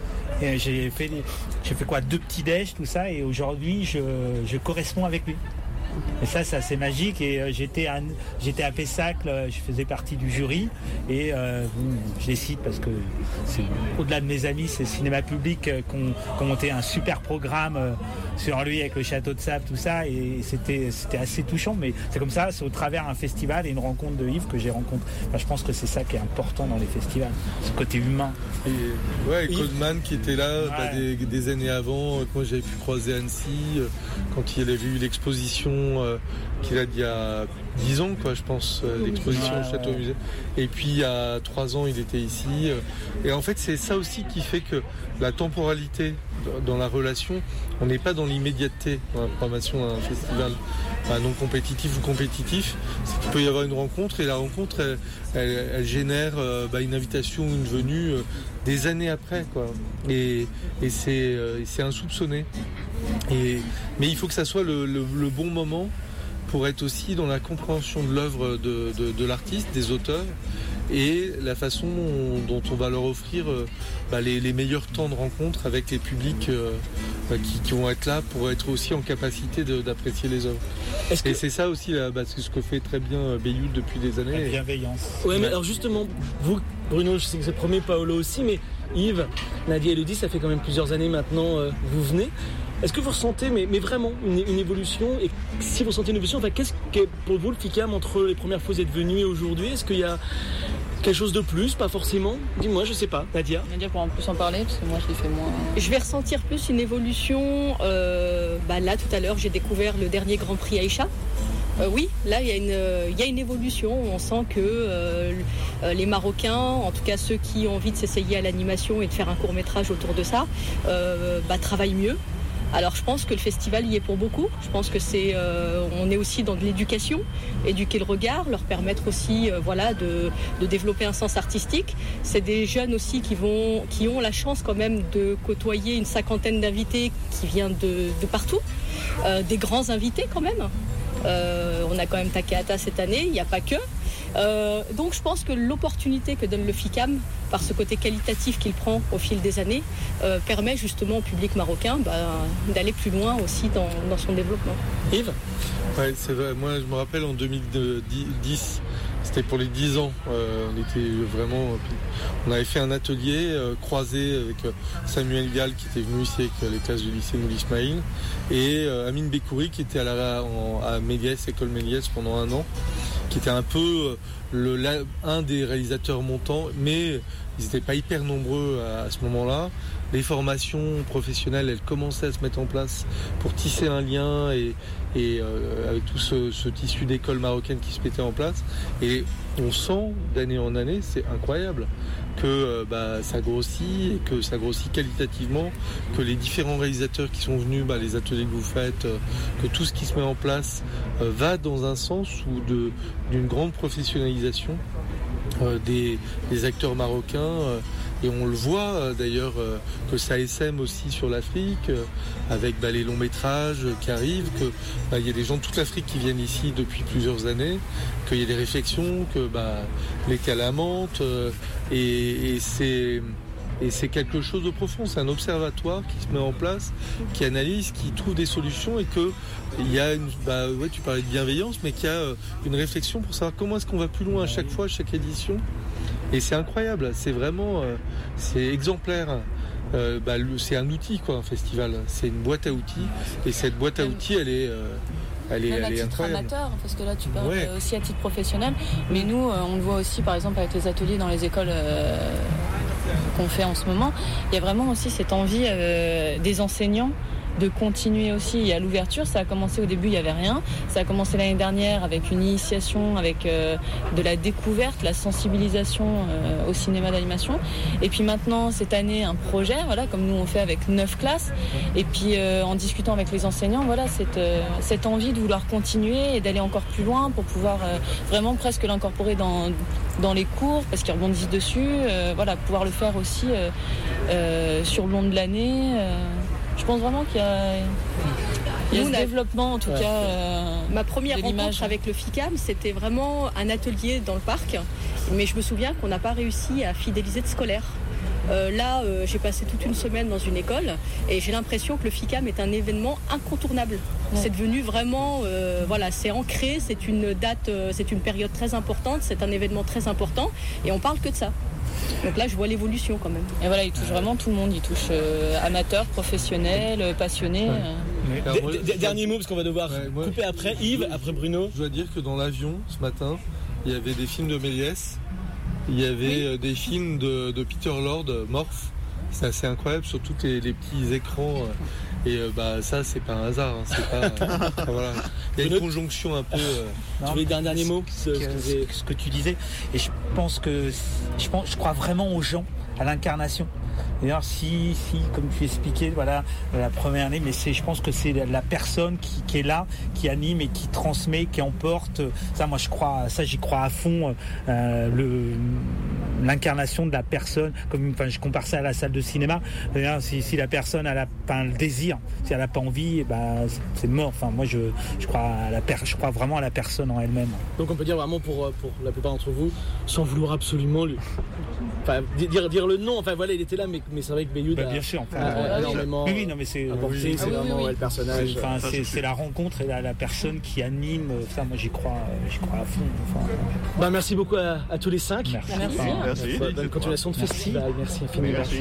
Et j'ai fait, j'ai fait quoi, deux petits déj, tout ça, et aujourd'hui, je, je corresponds avec lui. Et ça, c'est assez magique. Et euh, j'étais, à, j'étais à Pessac, là, je faisais partie du jury. Et euh, je les cite parce que c'est, au-delà de mes amis, c'est Cinéma Public euh, qui ont monté un super programme euh, sur lui avec le château de sable, tout ça. Et c'était, c'était assez touchant. Mais c'est comme ça, c'est au travers d'un festival et une rencontre de Yves que j'ai rencontré. Enfin, je pense que c'est ça qui est important dans les festivals, ce côté humain. Et, ouais, et Coleman qui était là ouais. bah, des, des années avant, que moi j'avais pu croiser à Annecy, euh, quand il avait eu l'exposition euh, qu'il a d'il y a dix ans, quoi, je pense, euh, l'exposition ouais, au Château ouais. Musée. Et puis il y a trois ans, il était ici. Euh, et en fait, c'est ça aussi qui fait que la temporalité dans la relation, on n'est pas dans l'immédiateté dans la programmation d'un festival bah, non compétitif ou compétitif. C'est qu'il peut y avoir une rencontre et la rencontre, elle, elle, elle génère euh, bah, une invitation, une venue euh, des années après, quoi. Et, et c'est, euh, c'est insoupçonné. Et, mais il faut que ça soit le, le, le bon moment pour être aussi dans la compréhension de l'œuvre de, de, de l'artiste, des auteurs, et la façon dont on va leur offrir euh, bah, les, les meilleurs temps de rencontre avec les publics euh, bah, qui, qui vont être là pour être aussi en capacité de, d'apprécier les œuvres. Est-ce que... Et c'est ça aussi là, bah, c'est ce que fait très bien Beyoud depuis des années. La bienveillance. Ouais, mais alors justement, vous, Bruno, je sais que c'est le premier, Paolo aussi, mais Yves, Nadia et Elodie, ça fait quand même plusieurs années maintenant, euh, vous venez. Est-ce que vous ressentez, mais, mais vraiment, une, une évolution? Et si vous ressentez une évolution, enfin, qu'est-ce que pour vous le FICAM entre les premières fois que vous êtes venus et aujourd'hui? Est-ce qu'il y a quelque chose de plus? Pas forcément. Dis-moi, je sais pas. Nadia Nadia pourra en plus en parler, parce que moi je l'ai fait moins. Je vais ressentir plus une évolution. Euh, bah là, tout à l'heure, j'ai découvert le dernier Grand Prix Aïcha. Euh, oui, là, il y a une, euh, y a une évolution. On sent que euh, les Marocains, en tout cas ceux qui ont envie de s'essayer à l'animation et de faire un court-métrage autour de ça, euh, bah, travaillent mieux. Alors je pense que le festival y est pour beaucoup. Je pense que c'est, euh, on est aussi dans de l'éducation, éduquer le regard, leur permettre aussi, euh, voilà, de, de développer un sens artistique. C'est des jeunes aussi qui vont, qui ont la chance quand même de côtoyer une cinquantaine d'invités qui viennent de, de partout, euh, des grands invités quand même. Euh, on a quand même Takahata cette année, il n'y a pas que. Euh, donc je pense que l'opportunité que donne le FICAM, par ce côté qualitatif qu'il prend au fil des années, euh, permet justement au public marocain bah, d'aller plus loin aussi dans, dans son développement. Yves ? Ouais, c'est vrai. Moi, je me rappelle en deux mille dix, c'était pour les dix ans. Euh, on était vraiment. On avait fait un atelier euh, croisé avec Samuel Gall qui était venu ici avec les classes du lycée Mouli Ismail et euh, Amine Bekouri qui était à, la, en, à Méliès, école Méliès pendant un an, qui était un peu le, la, un des réalisateurs montants, mais ils n'étaient pas hyper nombreux à, à ce moment-là. Les formations professionnelles, elles commençaient à se mettre en place pour tisser un lien et, et euh, avec tout ce, ce tissu d'écoles marocaines qui se mettait en place. Et on sent d'année en année, c'est incroyable, que euh, bah, ça grossit et que ça grossit qualitativement, que les différents réalisateurs qui sont venus, bah, les ateliers que vous faites, euh, que tout ce qui se met en place euh, va dans un sens où de, d'une grande professionnalisation euh, des, des acteurs marocains. Euh, Et on le voit euh, d'ailleurs euh, que ça essaime aussi sur l'Afrique euh, avec bah, les longs métrages euh, qui arrivent, que bah, y a des gens de toute l'Afrique qui viennent ici depuis plusieurs années, qu'il y a des réflexions, que bah, les calamentent euh, et, et c'est et c'est quelque chose de profond. C'est un observatoire qui se met en place, qui analyse, qui trouve des solutions et que il y a une, bah ouais, tu parlais de bienveillance, mais qu'il y a euh, une réflexion pour savoir comment est-ce qu'on va plus loin à chaque fois, à chaque édition. Et c'est incroyable, c'est vraiment, euh, c'est exemplaire. Euh, bah, le, c'est un outil, quoi, un festival. C'est une boîte à outils, et cette boîte à outils, elle est, euh, elle est, Même elle à est titre incroyable. amateur, parce que là tu parles Ouais. aussi à titre professionnel, mais nous on le voit aussi par exemple avec les ateliers dans les écoles euh, qu'on fait en ce moment. Il y a vraiment aussi cette envie euh, des enseignants de continuer aussi. Et à l'ouverture, ça a commencé au début, il n'y avait rien. Ça a commencé l'année dernière avec une initiation, avec euh, de la découverte, la sensibilisation euh, au cinéma d'animation. Et puis maintenant, cette année, un projet, voilà, comme nous on fait avec neuf classes. Et puis euh, en discutant avec les enseignants, voilà, cette, euh, cette envie de vouloir continuer et d'aller encore plus loin pour pouvoir euh, vraiment presque l'incorporer dans, dans les cours, parce qu'ils rebondissent dessus. Euh, voilà, pouvoir le faire aussi euh, euh, sur le long de l'année. Euh, Je pense vraiment qu'il y a, il y a Nous, ce on a... développement, en tout ouais. cas. Euh, Ma première de l'image. rencontre avec le FICAM, c'était vraiment un atelier dans le parc. Mais je me souviens qu'on n'a pas réussi à fidéliser de scolaires. Euh, là, euh, j'ai passé toute une semaine dans une école et j'ai l'impression que le FICAM est un événement incontournable. Ouais. C'est devenu vraiment, euh, voilà, c'est ancré, c'est une date, euh, c'est une période très importante, c'est un événement très important et on parle que de ça. Donc là, je vois l'évolution quand même. Et voilà, il touche vraiment tout le monde. Il touche euh, amateurs, professionnels, passionnés. Ouais. Euh... D- d- dernier mot, parce qu'on va devoir ouais, moi, couper après. Yves, après Bruno. Je dois dire que dans l'avion, ce matin, il y avait des films de Méliès. Il y avait oui. des films de, de Peter Lord, Morph. C'est assez incroyable, surtout les, les petits écrans. Et euh, bah ça, c'est pas un hasard. Hein, c'est pas, euh, voilà. Il y a une conjonction un peu. Euh... Non, tu voulais un dernier mot ce, ce, que, ce que tu disais. Et je pense que je pense, je crois vraiment aux gens, à l'incarnation. D'ailleurs, si, si, comme tu expliquais, voilà, la première année, mais c'est, je pense que c'est la personne qui, qui est là, qui anime et qui transmet, qui emporte. Ça, moi, je crois, ça, j'y crois à fond. Euh, le, l'incarnation de la personne, comme, enfin, je compare ça à la salle de cinéma. D'ailleurs, si, si la personne a la, enfin, le désir, si elle n'a pas envie, bah, c'est, c'est mort. Enfin, moi, je, je crois à la, je crois vraiment à la personne en elle-même. Donc, on peut dire vraiment pour, pour la plupart d'entre vous, sans vouloir absolument lui, enfin, dire, dire le nom. Enfin, voilà, il était là, mais mais c'est vrai que Beyoud bah, a, bien sûr, enfin, a, a, a énormément oui, oui, non, mais c'est, apporté, oui, c'est oui, vraiment oui, oui. Ouais, le personnage. Enfin, c'est, c'est la rencontre et la, la personne qui anime. Ça, moi, j'y crois, j'y crois à fond. Enfin, bah, merci beaucoup à, à tous les cinq. Merci. Merci. Enfin, merci. Bonne, bonne continuation de merci. Festival. Merci infiniment. Merci.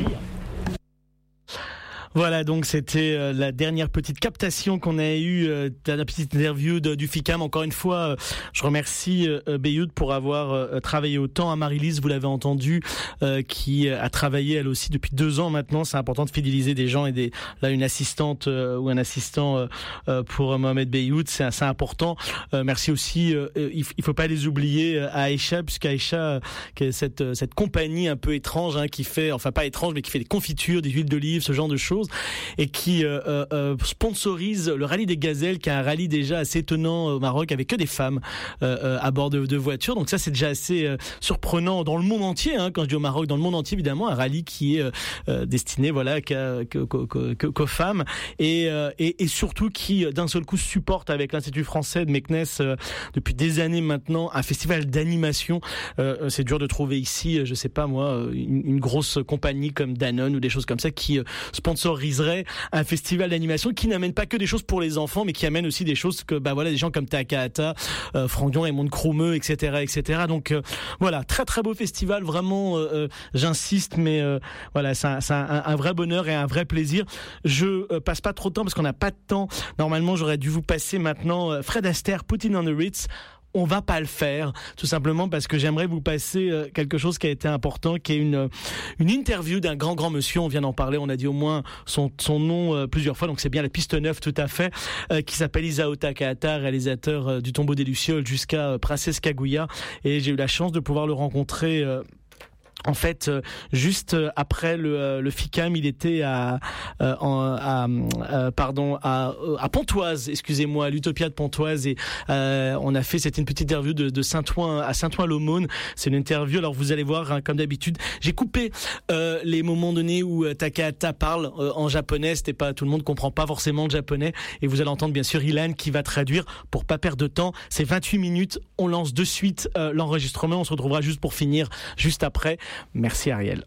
Voilà, donc c'était euh, la dernière petite captation qu'on a eue, euh, la petite interview de, du FICAM. Encore une fois, euh, je remercie euh, Beyoud pour avoir euh, travaillé autant. À Marie-Lise, vous l'avez entendu, euh, qui a travaillé elle aussi depuis deux ans maintenant. C'est important de fidéliser des gens et des, là une assistante euh, ou un assistant euh, euh, pour Mohamed Beyoud, c'est assez important. Euh, merci aussi, euh, il, il faut pas les oublier, à Aïcha, puisqu'Aïcha, euh, qui est cette, cette compagnie un peu étrange, hein, qui fait, enfin pas étrange, mais qui fait des confitures, des huiles d'olive, ce genre de choses, et qui euh, euh, sponsorise le rallye des gazelles, qui est un rallye déjà assez étonnant au Maroc, avec que des femmes euh, à bord de, de voitures. Donc ça, c'est déjà assez euh, surprenant dans le monde entier, hein, quand je dis au Maroc, dans le monde entier évidemment, un rallye qui est euh, destiné voilà qu'à, qu'aux, qu'aux, qu'aux femmes, et, euh, et, et surtout qui d'un seul coup supporte avec l'Institut français de Meknes euh, depuis des années maintenant un festival d'animation. Euh, c'est dur de trouver ici, je sais pas moi, une, une grosse compagnie comme Danone ou des choses comme ça qui euh, sponsoriserait un festival d'animation qui n'amène pas que des choses pour les enfants, mais qui amène aussi des choses que, bah voilà, des gens comme Takahata, euh, Franck Dion, Raymond Cromeux, et cetera, et cetera. Donc euh, voilà, très très beau festival, vraiment. Euh, j'insiste, mais euh, voilà, c'est, un, c'est un, un vrai bonheur et un vrai plaisir. Je euh, passe pas trop de temps parce qu'on n'a pas de temps. Normalement, j'aurais dû vous passer maintenant euh, Fred Astaire, Put It on the Ritz. On va pas le faire, tout simplement parce que j'aimerais vous passer quelque chose qui a été important, qui est une une interview d'un grand grand monsieur. On vient d'en parler, on a dit au moins son son nom plusieurs fois, donc c'est bien la piste neuf tout à fait, euh, qui s'appelle Isao Takahata, réalisateur euh, du Tombeau des Lucioles jusqu'à euh, Princesse Kaguya, et j'ai eu la chance de pouvoir le rencontrer. Euh, En fait, euh, juste après le, euh, le FICAM, il était à, euh, en, à euh, pardon, à, à Pontoise, excusez-moi, à l'Utopia de Pontoise, et euh, on a fait, c'était une petite interview de, de Saint-Ouen à Saint-Ouen-l'Aumône. C'est une interview. Alors vous allez voir, hein, comme d'habitude, j'ai coupé euh, les moments donnés où euh, Takahata parle euh, en japonais. C'était pas, tout le monde comprend pas forcément le japonais, et vous allez entendre bien sûr Ilan qui va traduire pour pas perdre de temps. C'est vingt-huit minutes. On lance de suite euh, l'enregistrement. On se retrouvera juste pour finir, juste après. Merci Ariel.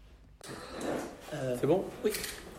Euh, C'est bon ? Oui.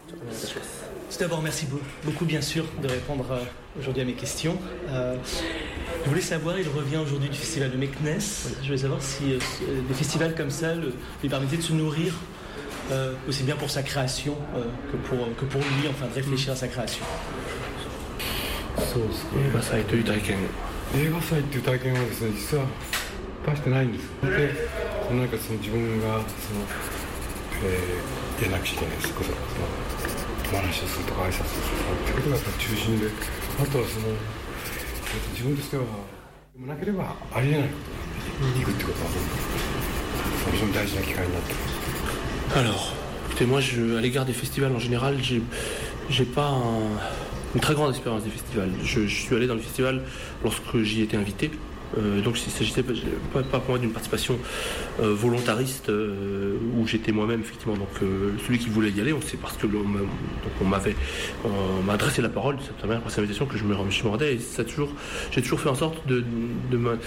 Tout d'abord, merci beaucoup bien sûr de répondre euh, aujourd'hui à mes questions. Euh, je voulais savoir, il revient aujourd'hui du festival de Meknes. Je voulais savoir si euh, des festivals comme ça le, lui permettaient de se nourrir euh, aussi bien pour sa création euh, que, pour, que pour lui, enfin de réfléchir à sa création. そうですね。映画祭という体験。映画祭っていう体験はですね、実は出してないんです。で、何かその自分がその、えー、やらなくちゃいけないです。こそそのお話をするとか挨拶をするとかっていうことがやっぱ中心で、あとはその、えー、と自分としてはでもなければありえないことが行くってことは非常に大事な機会になってます。 Alors, écoutez, moi, je, à l'égard des festivals en général, j'ai, j'ai pas un, une très grande expérience des festivals. Je, je suis allé dans le festival lorsque j'y étais invité. Euh, donc il s'agissait pas, pas pour moi d'une participation euh, volontariste euh, où j'étais moi-même effectivement donc euh, celui qui voulait y aller. C'est parce que l'on m'a, donc on m'avait on m'a adressé la parole de cette manière par cette invitation que je me, je me rendais, et ça a toujours, j'ai toujours fait en sorte de, de, me,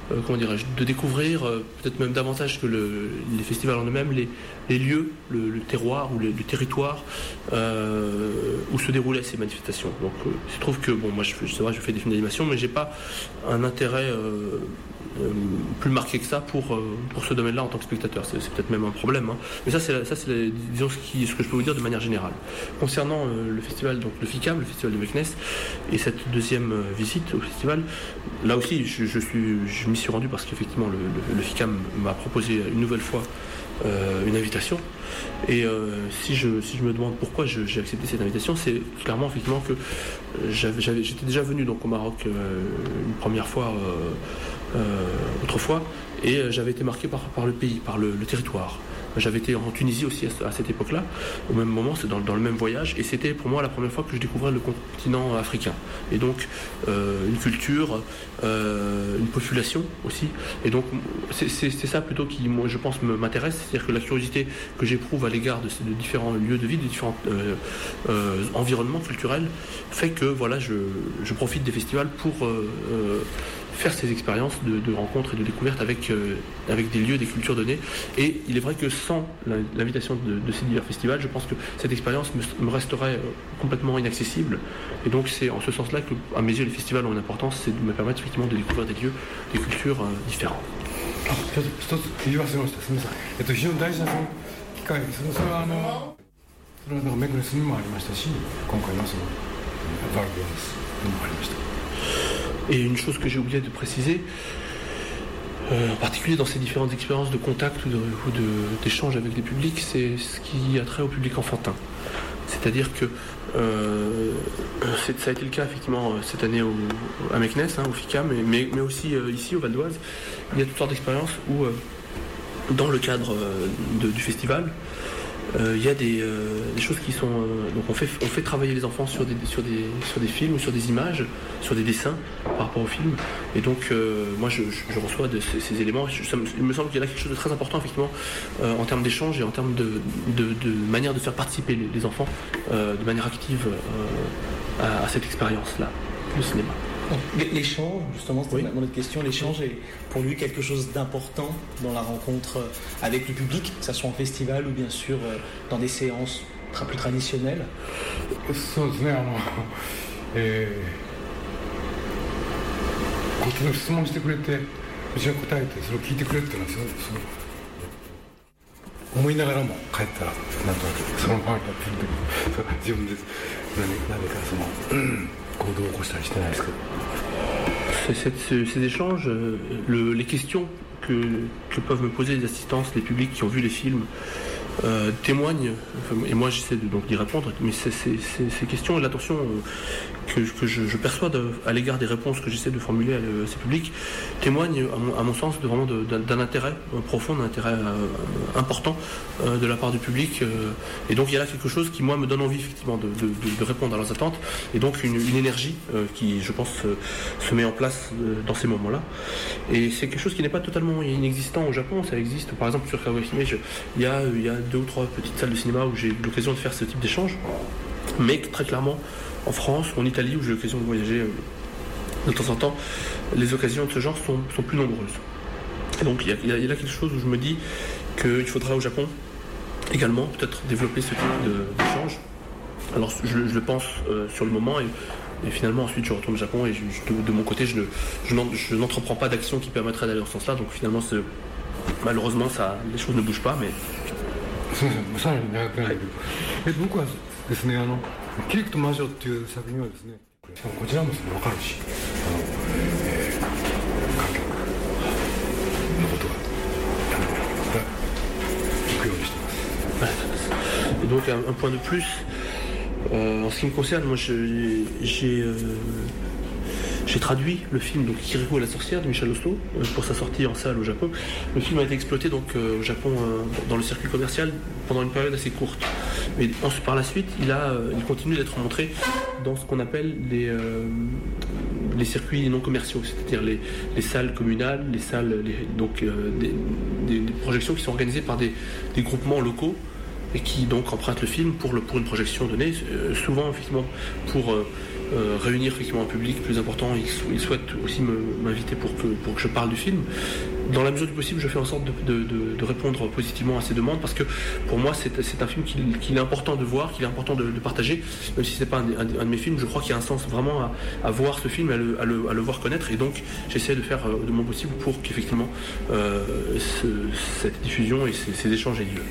euh, comment dirais-je, de découvrir euh, peut-être même davantage que le, les festivals en eux-mêmes, les, les lieux, le, le terroir ou le, le territoire euh, où se déroulaient ces manifestations. Donc euh, il se trouve que, bon, moi je, c'est vrai, je fais des films d'animation, mais j'ai pas un intérêt euh, euh, plus marqué que ça pour, euh, pour ce domaine-là en tant que spectateur. C'est, c'est peut-être même un problème, hein. Mais ça, c'est, la, ça, c'est la, disons, ce, qui, ce que je peux vous dire de manière générale. Concernant euh, le festival, donc le FICAM, le festival de Meknes, et cette deuxième euh, visite au festival, là aussi, je, je, suis, je m'y suis rendu parce qu'effectivement, le, le, le FICAM m'a proposé une nouvelle fois euh, une invitation. Et euh, si, je, si je me demande pourquoi je, j'ai accepté cette invitation, c'est clairement effectivement que j'avais, j'avais, j'étais déjà venu donc, au Maroc euh, une première fois euh, euh, autrefois, et euh, j'avais été marqué par, par le pays, par le, le territoire. J'avais été en Tunisie aussi à, à cette époque-là, au même moment, c'est dans, dans le même voyage, et c'était pour moi la première fois que je découvrais le continent africain. Et donc euh, une culture, euh, une population aussi. Et donc c'est, c'est, c'est ça plutôt qui, moi, je pense, me, m'intéresse, c'est-à-dire que la curiosité que j'éprouve à l'égard de, de différents lieux de vie, de différents euh, euh, environnements culturels, fait que voilà, je, je profite des festivals pour euh, euh, faire ces expériences de, de rencontres et de découvertes avec, euh, avec des lieux, des cultures données. Et il est vrai que sans l'invitation de, de ces divers festivals, je pense que cette expérience me, me resterait complètement inaccessible. Et donc c'est en ce sens-là que, à mes yeux, les festivals ont une importance, c'est de me permettre effectivement de découvrir des lieux, des cultures euh, différentes. 一つ言い忘れました。すみません。えっと非常に大事なその機会、そのそれはあのそれはなんかメクネスにもありましたし、今回のそのバルビアンスにもありました。 Et une chose que j'ai oublié de préciser, euh, en particulier dans ces différentes expériences de contact ou, de, ou de, d'échange avec les publics, c'est ce qui a trait au public enfantin. C'est-à-dire que euh, c'est, ça a été le cas effectivement cette année au, à Meknes, hein, au FICAM, mais, mais aussi euh, ici au Val d'Oise. Il y a toutes sortes d'expériences où, euh, dans le cadre euh, de, du festival, Euh, il y a des, euh, des choses qui sont... Euh, donc on fait, on fait travailler les enfants sur des, sur, des, sur des films, sur des images, sur des dessins par rapport aux films. Et donc euh, moi je, je, je reçois de ces, ces éléments. Je, ça me, il me semble qu'il y a là quelque chose de très important effectivement euh, en termes d'échange et en termes de, de, de manière de faire participer les, les enfants euh, de manière active euh, à, à cette expérience-là, le cinéma. L'échange, justement, c'était oui. mon autre question. L'échange est pour lui quelque chose d'important dans la rencontre avec le public, que ce soit en festival ou bien sûr dans des séances plus traditionnelles. そうですね。あの、えー、こっちの質問してくれて、うちが答えてそれを聞いてくれるっていうのはすごいすごい思いながらも帰ったらなんとなくそのままやってる時自分で何何かその。うん Ces, ces, ces échanges, euh, le, les questions que, que peuvent me poser les assistances, les publics qui ont vu les films, euh, témoignent, enfin, et moi j'essaie de, donc d'y répondre, mais c'est, c'est, c'est, ces questions et l'attention euh, que, que je, je perçois de, à l'égard des réponses que j'essaie de formuler à, à ces publics témoignent à mon, à mon sens de, vraiment de, d'un, d'un intérêt profond, d'un intérêt euh, important euh, de la part du public, euh, et donc il y a là quelque chose qui moi me donne envie effectivement de, de, de, de répondre à leurs attentes, et donc une, une énergie euh, qui je pense euh, se met en place euh, dans ces moments-là, et c'est quelque chose qui n'est pas totalement inexistant au Japon. Ça existe par exemple sur Kawashime, il y a, il y a deux ou trois petites salles de cinéma où j'ai eu l'occasion de faire ce type d'échange, mais très clairement en France ou en Italie où j'ai eu l'occasion de voyager de temps en temps, les occasions de ce genre sont, sont plus nombreuses. Et donc il y, a, il y a là quelque chose où je me dis qu'il faudra au Japon également peut-être développer ce type de, d'échange. Alors je, je le pense euh, sur le moment, et, et finalement ensuite je retourne au Japon et je, je, de, de mon côté je, ne, je, n'en, je n'entreprends pas d'action qui permettrait d'aller dans ce sens-là, donc finalement c'est, malheureusement ça, les choses ne bougent pas, mais すみません、さらに長くなるけど、え僕はですね、あのキリクと魔女っていう作品はですね、しかもこちらもその分かるし、あの、えー、観客のことが行くようにしています。 Et donc un, un point de plus, euh, en ce qui me concerne, moi je, j'ai euh, J'ai traduit le film donc Kiriko et la sorcière de Michel Oslo euh, pour sa sortie en salle au Japon. Le film a été exploité donc euh, au Japon euh, dans le circuit commercial pendant une période assez courte. Mais ensuite, par la suite, il a, euh, il continue d'être montré dans ce qu'on appelle les, euh, les circuits non commerciaux, c'est-à-dire les, les salles communales, les salles, les, donc euh, des, des, des projections qui sont organisées par des, des groupements locaux et qui donc empruntent le film pour, le, pour une projection donnée, euh, souvent effectivement pour euh, euh, réunir effectivement un public plus important. Ils, ils souhaitent aussi me, m'inviter pour que, pour que je parle du film. Dans la mesure du possible, je fais en sorte de, de, de, de répondre positivement à ces demandes, parce que pour moi c'est, c'est un film qu'il, qu'il est important de voir, qu'il est important de, de partager, même si c'est pas un, un, un de mes films. Je crois qu'il y a un sens vraiment à, à voir ce film, à le, à, le, à le voir connaître, et donc j'essaie de faire de mon possible pour qu'effectivement euh, ce, cette diffusion et ces, ces échanges aient lieu.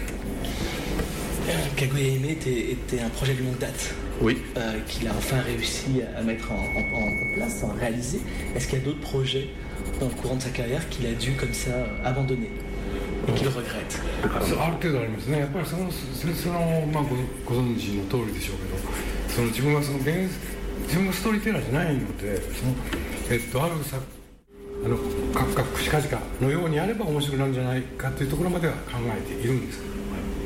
Kaguya Hime était, était un projet de longue date. Oui. Euh, qu'il a enfin réussi à mettre en, en, en place, à réaliser. Est-ce qu'il y a d'autres projets dans le courant de sa carrière qu'il a dû comme ça abandonner et qu'il regrette? ある程度ありますね。やっぱりそのそのまあごご存知の通りでしょうけど、その自分はその現自分がストーリーテラーじゃないので、そのえっとある作あのカクカクしかじかのようにやれば面白くなるんじゃないかというところまでは考えているんですけど。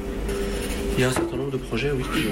Il y a un certain nombre de projets, oui, qui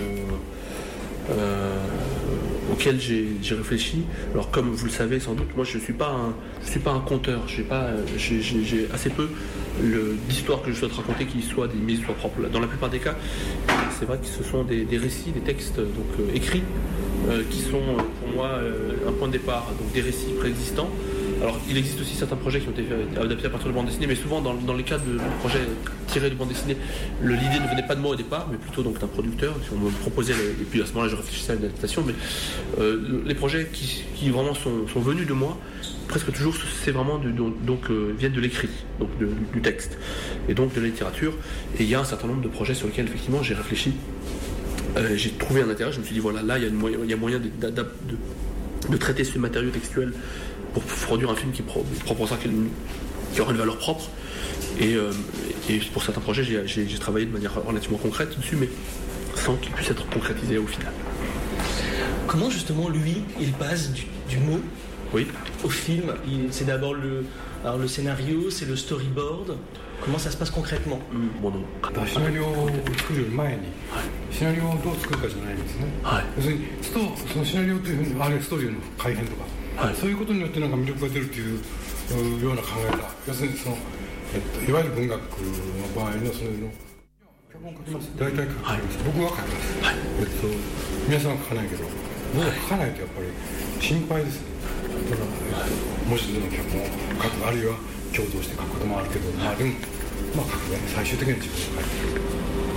ont, euh, auxquels j'ai, j'ai réfléchi. Alors, comme vous le savez sans doute, moi je ne suis pas un, je suis pas un conteur. J'ai, pas, j'ai, j'ai, j'ai assez peu le, d'histoires que je souhaite raconter qui soient des, mes histoires propres. Dans la plupart des cas, c'est vrai que ce sont des, des récits, des textes donc, euh, écrits euh, qui sont pour moi euh, un point de départ, donc des récits préexistants. Alors, il existe aussi certains projets qui ont été adaptés à partir de bande dessinée, mais souvent dans, dans les cas de projets tirés de bande dessinée, le, l'idée ne venait pas de moi au départ, mais plutôt donc d'un producteur. On me proposait, le, et puis à ce moment-là, je réfléchissais à une adaptation, mais euh, les projets qui, qui vraiment sont, sont venus de moi, presque toujours, c'est vraiment du, donc, donc euh, viennent de l'écrit, donc de, du texte, et donc de la littérature. Et il y a un certain nombre de projets sur lesquels effectivement j'ai réfléchi, euh, j'ai trouvé un intérêt. Je me suis dit voilà, là il y a, une, il y a moyen de, de, de, de traiter ce matériau textuel pour produire un film qui, propre ça, qui aura une valeur propre. Et, euh, et pour certains projets, j'ai, j'ai, j'ai travaillé de manière relativement concrète dessus, mais sans qu'il puisse être concrétisé au final. Comment justement lui, il passe du, du mot oui. au film? il, C'est d'abord le, alors le scénario, c'est le storyboard. Comment ça se passe concrètement? Bon, non. シナリオを作る前に、シナリオをどう作るかじゃないんですね。はい、要するにストそのシナリオというあるいはストーリーの改変とか。はい、そういうことによってなんか魅力が出るというような考え方、要するにその、えっと、いわゆる文学の場合のその脚本書きます、大体書きます、はい、僕は書きます、はい、えっと、皆さんは書かないけど僕は書かないとやっぱり心配ですね。だから、えっと、文字での脚本を書く、あるいは共同して書くこともあるけど、まあでもまあ書くね、最終的には自分が書いてる。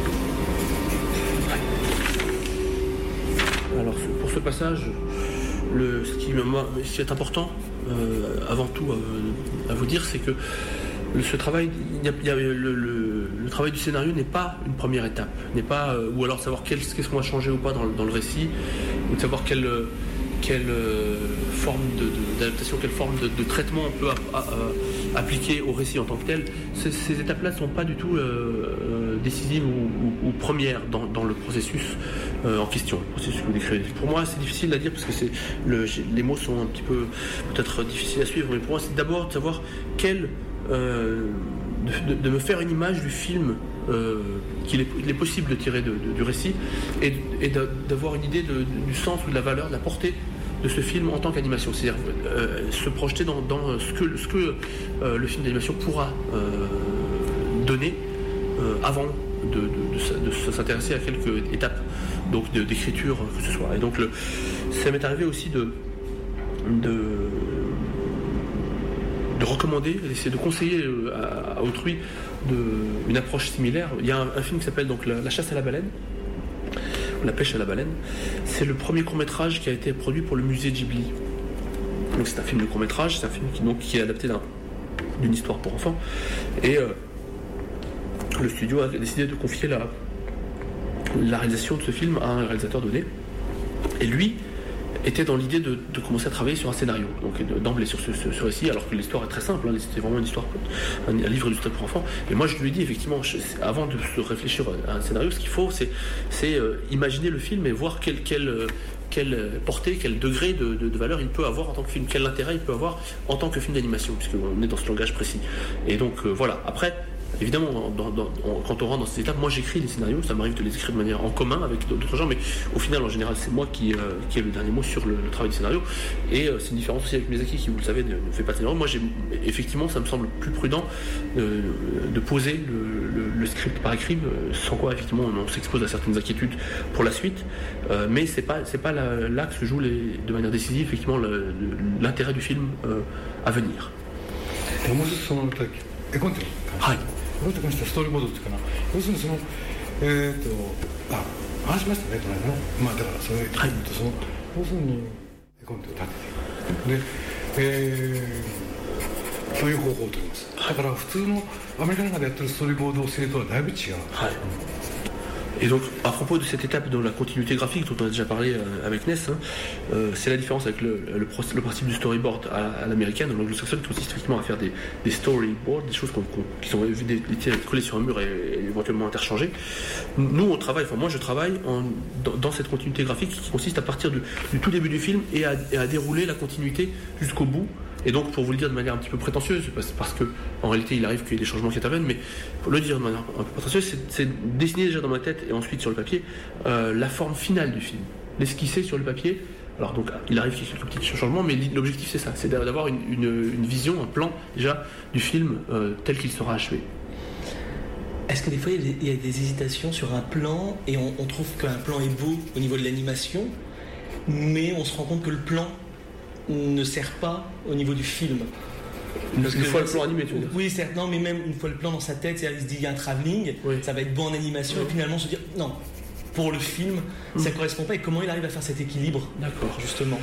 Alors pour ce passage, le, ce, qui, moi, ce qui est important, euh, avant tout euh, à vous dire, c'est que le, ce travail, il y a, il y a, le, le, le travail du scénario n'est pas une première étape, n'est pas, euh, ou alors savoir quel, qu'est-ce qu'on va changer ou pas dans, dans le récit, ou de savoir quelle, quelle euh, forme de, de, d'adaptation, quelle forme de, de traitement on peut a, a, a, appliquer au récit en tant que tel. Ces, ces étapes-là ne sont pas du tout euh, euh, décisives ou, ou, ou premières dans, dans le processus euh, en question, le processus que vous décrivez. Pour moi, c'est difficile à dire parce que c'est, le, les mots sont un petit peu peut-être difficiles à suivre, mais pour moi, c'est d'abord de savoir quel... Euh, de, de, de me faire une image du film euh, qu'il est, il est possible de tirer de, de, du récit et, et de, d'avoir une idée de, de, du sens ou de la valeur, de la portée de ce film en tant qu'animation, c'est-à-dire euh, se projeter dans, dans ce que, ce que euh, le film d'animation pourra euh, donner euh, avant de, de, de, de s'intéresser à quelques étapes donc de, d'écriture que ce soit. Et donc le, ça m'est arrivé aussi de, de de recommander, d'essayer de conseiller à, à autrui de, une approche similaire. Il y a un, un film qui s'appelle donc La, la chasse à la baleine, La pêche à la baleine. C'est le premier court-métrage qui a été produit pour le musée Ghibli. Donc c'est un film de court-métrage, c'est un film qui, donc, qui est adapté d'un, d'une histoire pour enfants. Et euh, le studio a décidé de confier la, la réalisation de ce film à un réalisateur donné. Et lui était dans l'idée de, de commencer à travailler sur un scénario, donc d'emblée sur ce, ce, ce récit, alors que l'histoire est très simple, hein, c'était vraiment une histoire, un, un livre illustré pour enfants. Et moi je lui ai dit effectivement, je, avant de se réfléchir à un scénario, ce qu'il faut c'est, c'est euh, imaginer le film et voir quel, quel, euh, quelle portée, quel degré de, de, de valeur il peut avoir en tant que film, quel intérêt il peut avoir en tant que film d'animation, puisqu'on est dans ce langage précis. Et donc euh, voilà, après, évidemment, dans, dans, on, quand on rentre dans ces étapes, moi j'écris les scénarios, ça m'arrive de les écrire de manière en commun avec d'autres gens, mais au final, en général, c'est moi qui, euh, qui ai le dernier mot sur le, le travail du scénario. Et euh, c'est une différence aussi avec Miyazaki, qui, vous le savez, ne, ne fait pas de scénario. Moi, j'ai, effectivement, ça me semble plus prudent de, de poser le, le, le script par écrit, sans quoi, effectivement, on, on s'expose à certaines inquiétudes pour la suite. Euh, mais c'est pas, c'est pas là, là que se joue les, de manière décisive, effectivement, le, l'intérêt du film euh, à venir. はい。これと関してはストーリーボードっていうかな、要するにそのえっ、ー、とあ話しましたねこの間ね。まあだからそれで言うとその、要するに絵コンテを立てていく。で、えー、そういう方法を取ります。だから普通のアメリカなんかでやってるストーリーボード製とはだいぶ違う。はい。 Et donc, à propos de cette étape de la continuité graphique dont on a déjà parlé avec Ness, hein, euh, c'est la différence avec le, le, le principe du storyboard à, à l'américaine, dans l'anglo-saxonne, qui consiste effectivement à faire des, des storyboards, des choses qu'on, qu'on, qui sont des, des, collées sur un mur et, et éventuellement interchangées. Nous, on travaille, enfin moi je travaille en, dans, dans cette continuité graphique qui consiste à partir du, du tout début du film et à, et à dérouler la continuité jusqu'au bout. Et donc, pour vous le dire de manière un petit peu prétentieuse, parce que en réalité, il arrive qu'il y ait des changements qui interviennent, mais pour le dire de manière un peu prétentieuse, c'est, c'est dessiner déjà dans ma tête et ensuite sur le papier euh, la forme finale du film, l'esquisser sur le papier. Alors donc, il arrive qu'il y ait quelques petits changements, mais l'objectif c'est ça, c'est d'avoir une, une, une vision, un plan déjà du film euh, tel qu'il sera achevé. Est-ce que des fois il y a des hésitations sur un plan et on, on trouve qu'un plan est beau au niveau de l'animation, mais on se rend compte que le plan ne sert pas au niveau du film. Parce une que fois le plan animé, tu veux dire? Oui, certes, non, mais même une fois le plan dans sa tête, il se dit il y a un travelling, oui. Ça va être beau en animation, oui. Et finalement se dire non, pour le film, mmh. Ça ne correspond pas. Et comment il arrive à faire cet équilibre? D'accord, justement.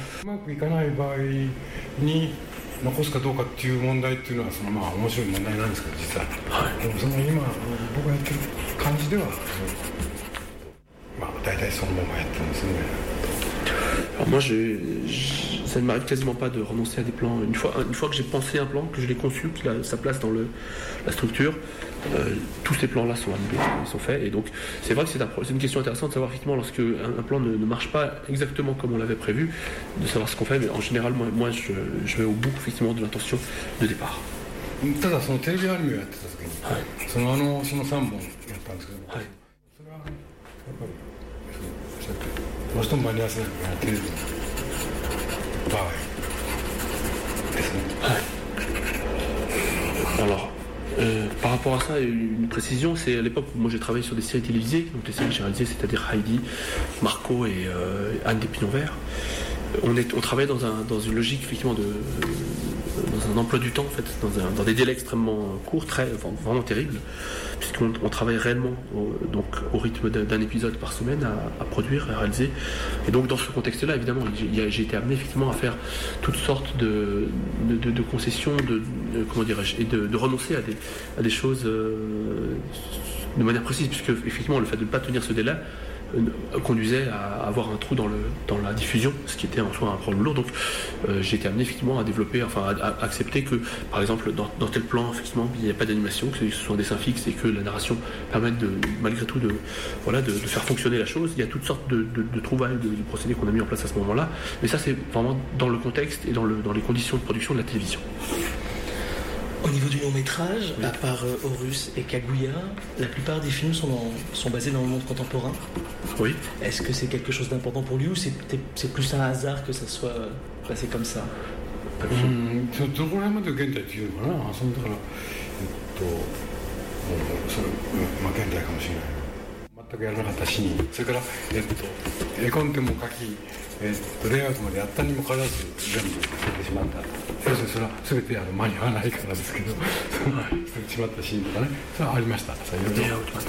残すかどうかっていう問題っていうのはそのまあ面白い問題なんですけど実は、はい、でもその今僕がやってる感じではまあ大体そのままやってるんですね。 Alors moi, je, je, ça ne m'arrive quasiment pas de renoncer à des plans. Une fois, une fois que j'ai pensé un plan, que je l'ai conçu, qu'il a sa place dans le, la structure, euh, tous ces plans-là sont animés, ils sont faits. Et donc, c'est vrai que c'est, un, c'est une question intéressante de savoir effectivement lorsque un, un plan ne, ne marche pas exactement comme on l'avait prévu, de savoir ce qu'on fait. Mais en général, moi, moi je, je vais au bout effectivement de l'intention de départ. ただそのテレビアニメをやってた時に、はい、そのあのそのさんぼんやったんですけど、はい、それはやっぱりそうやってどうしても間に合わせなきゃいけないテレビの場合ですね。はい。 Alors, euh, par rapport à ça, une précision, c'est à l'époque où moi j'ai travaillé sur des séries télévisées, donc les séries que j'ai réalisées, c'est-à-dire Heidi, Marco et euh, Anne des Pignons Verts. On, est, on travaillait dans, un, dans une logique effectivement de, dans un emploi du temps en fait, dans, un, dans des délais extrêmement courts, très, vraiment terribles, puisqu'on on travaille réellement au, donc, au rythme d'un, d'un épisode par semaine à, à produire, à réaliser. Et donc dans ce contexte-là, évidemment, j'ai, j'ai été amené effectivement à faire toutes sortes de, de, de, de concessions, de, de, comment dirais-je, et de, de renoncer à des, à des choses euh, de manière précise, puisque effectivement le fait de ne pas tenir ce délai conduisait à avoir un trou dans, le, dans la diffusion, ce qui était en soi un problème lourd. Donc euh, j'ai été amené effectivement à développer, enfin à, à accepter que par exemple dans, dans tel plan effectivement il n'y a pas d'animation, que ce soit un dessin fixe et que la narration permette de, malgré tout de, voilà, de, de faire fonctionner la chose. Il y a toutes sortes de, de, de trouvailles, de, de procédés qu'on a mis en place à ce moment-là, mais ça c'est vraiment dans le contexte et dans, le, dans les conditions de production de la télévision. Au niveau du long métrage, oui. À part euh, Horus et Kaguya, la plupart des films sont, dans, sont basés dans le monde contemporain. Oui. Est-ce que c'est quelque chose d'important pour lui ou c'est, c'est plus un hasard que ça soit passé comme ça? どこら辺まで現代っていうのかな、そのだからえっとそれまあ現代かもしれない。全くやらなかったシーン、それからえっと絵コンテも書き、えっとレイアウトまでやったにもかかわらず全部捨ててしまった。要するにそれは全てあの間に合わないからですけど、捨ててしまったシーンとかね、それはありました。レイアウト。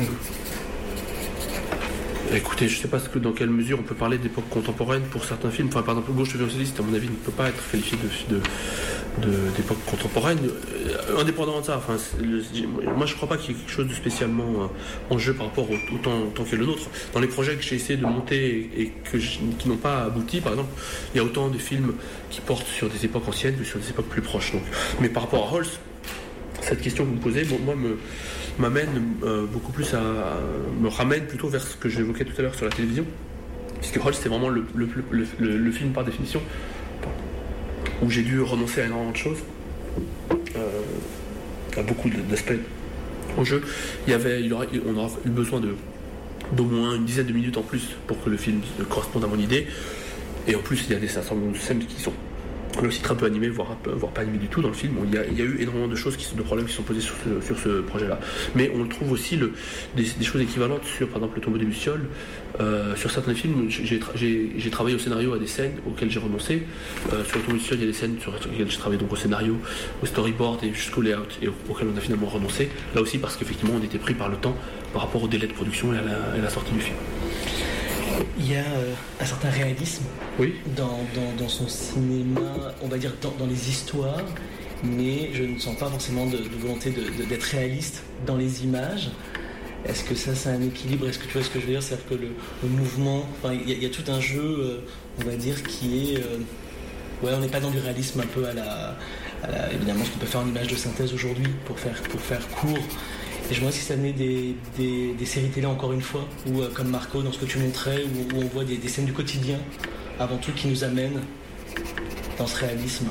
Écoutez, je ne sais pas ce que, dans quelle mesure on peut parler d'époque contemporaine pour certains films. Enfin, par exemple, Gauche de violoncelliste, à mon avis, ne peut pas être qualifié de, de, de, d'époque contemporaine. Euh, indépendamment de ça, enfin, le, moi je ne crois pas qu'il y ait quelque chose de spécialement euh, en jeu par rapport au, au temps, au temps qu'est le nôtre. Dans les projets que j'ai essayé de monter et, et que je, qui n'ont pas abouti, par exemple, il y a autant de films qui portent sur des époques anciennes que sur des époques plus proches. Donc. Mais par rapport à Holst, cette question que vous me posez, bon, moi, me, m'amène euh, beaucoup plus à, à. me ramène plutôt vers ce que j'évoquais tout à l'heure sur la télévision. Puisque Holst, c'est vraiment le, le, le, le, le film par définition où j'ai dû renoncer à énormément de choses, euh, à beaucoup d'aspects en jeu. Il y avait, il aura, on aura eu besoin de, d'au moins une dizaine de minutes en plus pour que le film corresponde à mon idée. Et en plus, il y a des certain nombre de scènes qui sont là aussi très peu animées, voire, voire pas animées du tout dans le film. Bon, il, y a, il y a eu énormément de choses, qui sont, de problèmes qui sont posés sur ce, sur ce projet-là. Mais on trouve aussi le, des, des choses équivalentes sur, par exemple, Le Tombeau des Lucioles. Euh, sur certains films, j'ai, j'ai, j'ai travaillé au scénario à des scènes auxquelles j'ai renoncé. Euh, sur Le Tombeau des Lucioles, il y a des scènes sur lesquelles j'ai travaillé donc au scénario, au storyboard et jusqu'au layout, et auxquelles on a finalement renoncé. Là aussi parce qu'effectivement, on était pris par le temps par rapport au délai de production et à la, à la sortie du film. Il y a euh, un certain réalisme oui. dans, dans, dans son cinéma, on va dire dans, dans les histoires, mais je ne sens pas forcément de, de volonté de, de, d'être réaliste dans les images. Est-ce que ça, c'est un équilibre? Est-ce que tu vois ce que je veux dire? C'est-à-dire que le, le mouvement, enfin, il y, y a tout un jeu, euh, on va dire, qui est... Euh, ouais, on n'est pas dans du réalisme un peu à la, à la... Évidemment, ce qu'on peut faire en image de synthèse aujourd'hui pour faire, pour faire court. Et je me demande si ça venait des, des, des séries télé, encore une fois, ou euh, comme Marco, dans ce que tu montrais, où, où on voit des, des scènes du quotidien, avant tout, qui nous amènent dans ce réalisme.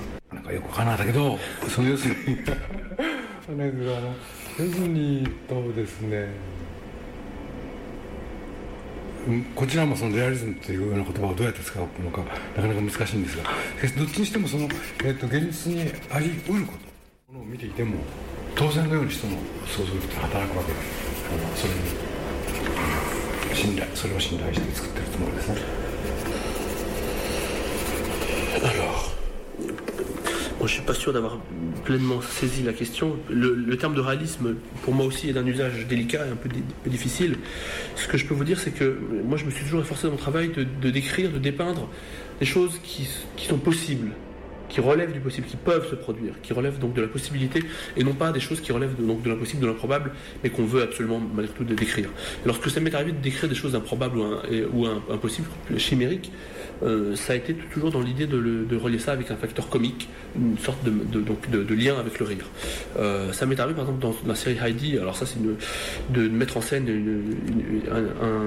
こちらもそのレアリズムというような言葉をどうやって使うのかなかなか難しいんですが、どっちにしてもその、えー、と現実にあり得ることを見ていても当然のように人の想像力って働くわけで、あのそれに信頼それを信頼して作っているつもりですね。 Alors, bon, je suis pas sûr d'avoir pleinement saisi la question. Le, le terme de réalisme, pour moi aussi, est d'un usage délicat et un peu, un peu difficile. Ce que je peux vous dire, c'est que moi, je me suis toujours efforcé dans mon travail de, de décrire, de dépeindre des choses qui, qui sont possibles, qui relèvent du possible, qui peuvent se produire, qui relèvent donc de la possibilité, et non pas des choses qui relèvent de, donc de l'impossible, de l'improbable, mais qu'on veut absolument malgré tout de décrire. Et lorsque ça m'est arrivé de décrire des choses improbables ou, un, ou un, impossibles, chimériques, euh, ça a été toujours dans l'idée de, le, de relier ça avec un facteur comique, une sorte de, de, donc de, de lien avec le rire. Euh, ça m'est arrivé par exemple dans la série Heidi, alors ça c'est une, de mettre en scène une, une, un, un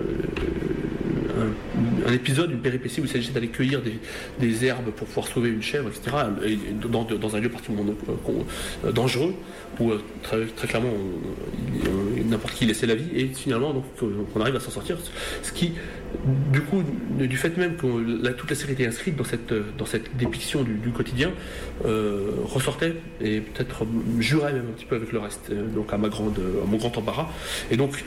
Un, un épisode, une péripétie où il s'agissait d'aller cueillir des, des herbes pour pouvoir sauver une chèvre, et cetera. Et dans, dans un lieu particulièrement euh, dangereux, où euh, très, très clairement on, on, n'importe qui laissait la vie, et finalement donc, on arrive à s'en sortir. Ce qui, du coup, du fait même que la, toute la série était inscrite dans cette, dans cette dépiction du, du quotidien, euh, ressortait et peut-être jurait même un petit peu avec le reste, donc à, ma grande, à mon grand embarras. Et donc,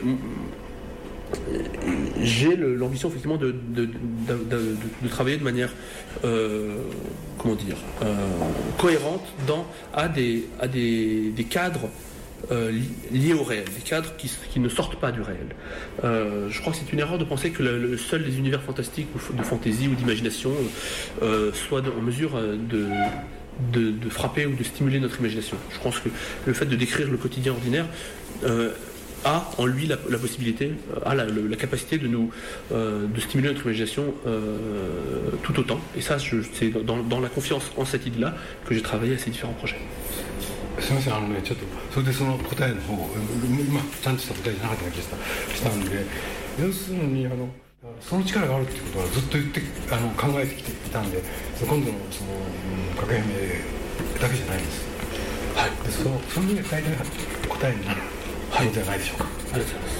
j'ai le, l'ambition effectivement de, de, de, de, de, de travailler de manière euh, comment dire euh, cohérente dans, à, des, à des, des cadres euh, liés au réel, des cadres qui, qui ne sortent pas du réel. Euh, je crois que c'est une erreur de penser que le, le, seuls les univers fantastiques ou de fantaisie ou d'imagination euh, soient en mesure de De, de frapper ou de stimuler notre imagination. Je pense que le fait de décrire le quotidien ordinaire euh, a en lui la, la possibilité, a la, la capacité de nous euh, de stimuler notre imagination euh, tout autant. Et ça, je, c'est dans, dans la confiance en cette idée-là que j'ai travaillé à ces différents projets. すみません、あのね、ちょっとそれでその答えの方、今ちゃんとした答えじゃなかったような気がしたんで、要するにあのその力があるっていうことはずっと言ってあの考えてきていたんで、今度のそのかけはめだけじゃないんです。はい。で、そのそのに大体答えになるのではないでしょうか。ありがとうございます。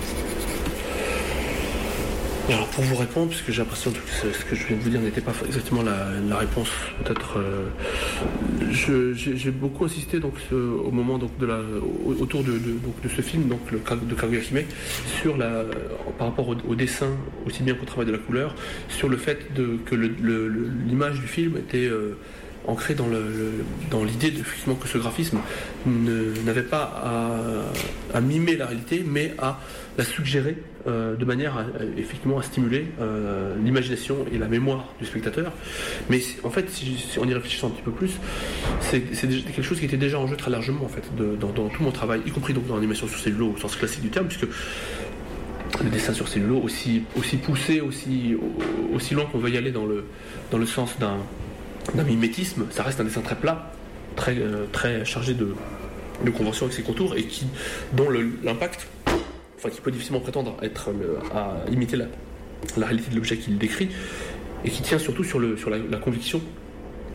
Et alors pour vous répondre, puisque j'ai l'impression que ce que je viens de vous dire n'était pas exactement la, la réponse, peut-être, euh, je, j'ai, j'ai beaucoup insisté donc ce, au moment donc de la, autour de, de, donc, de ce film, donc le de Kaguya Hime, sur la, par rapport au, au dessin aussi bien qu'au travail de la couleur, sur le fait de, que le, le, l'image du film était euh, ancré dans, le, le, dans l'idée de, effectivement, que ce graphisme ne, n'avait pas à, à mimer la réalité, mais à la suggérer euh, de manière à, effectivement à stimuler euh, l'imagination et la mémoire du spectateur. Mais en fait, si, si on y réfléchit un petit peu plus, c'est, c'est quelque chose qui était déjà en jeu très largement en fait, de, dans, dans tout mon travail, y compris donc dans l'animation sur cellulo au sens classique du terme, puisque le dessin sur cellulo, aussi, aussi poussé, aussi, aussi loin qu'on veut y aller dans le, dans le sens d'un d'un mimétisme, ça reste un dessin très plat, très, euh, très chargé de, de conventions avec ses contours et qui, dont le, l'impact, enfin qui peut difficilement prétendre être, euh, à imiter la, la réalité de l'objet qu'il décrit et qui tient surtout sur, le, sur la, la conviction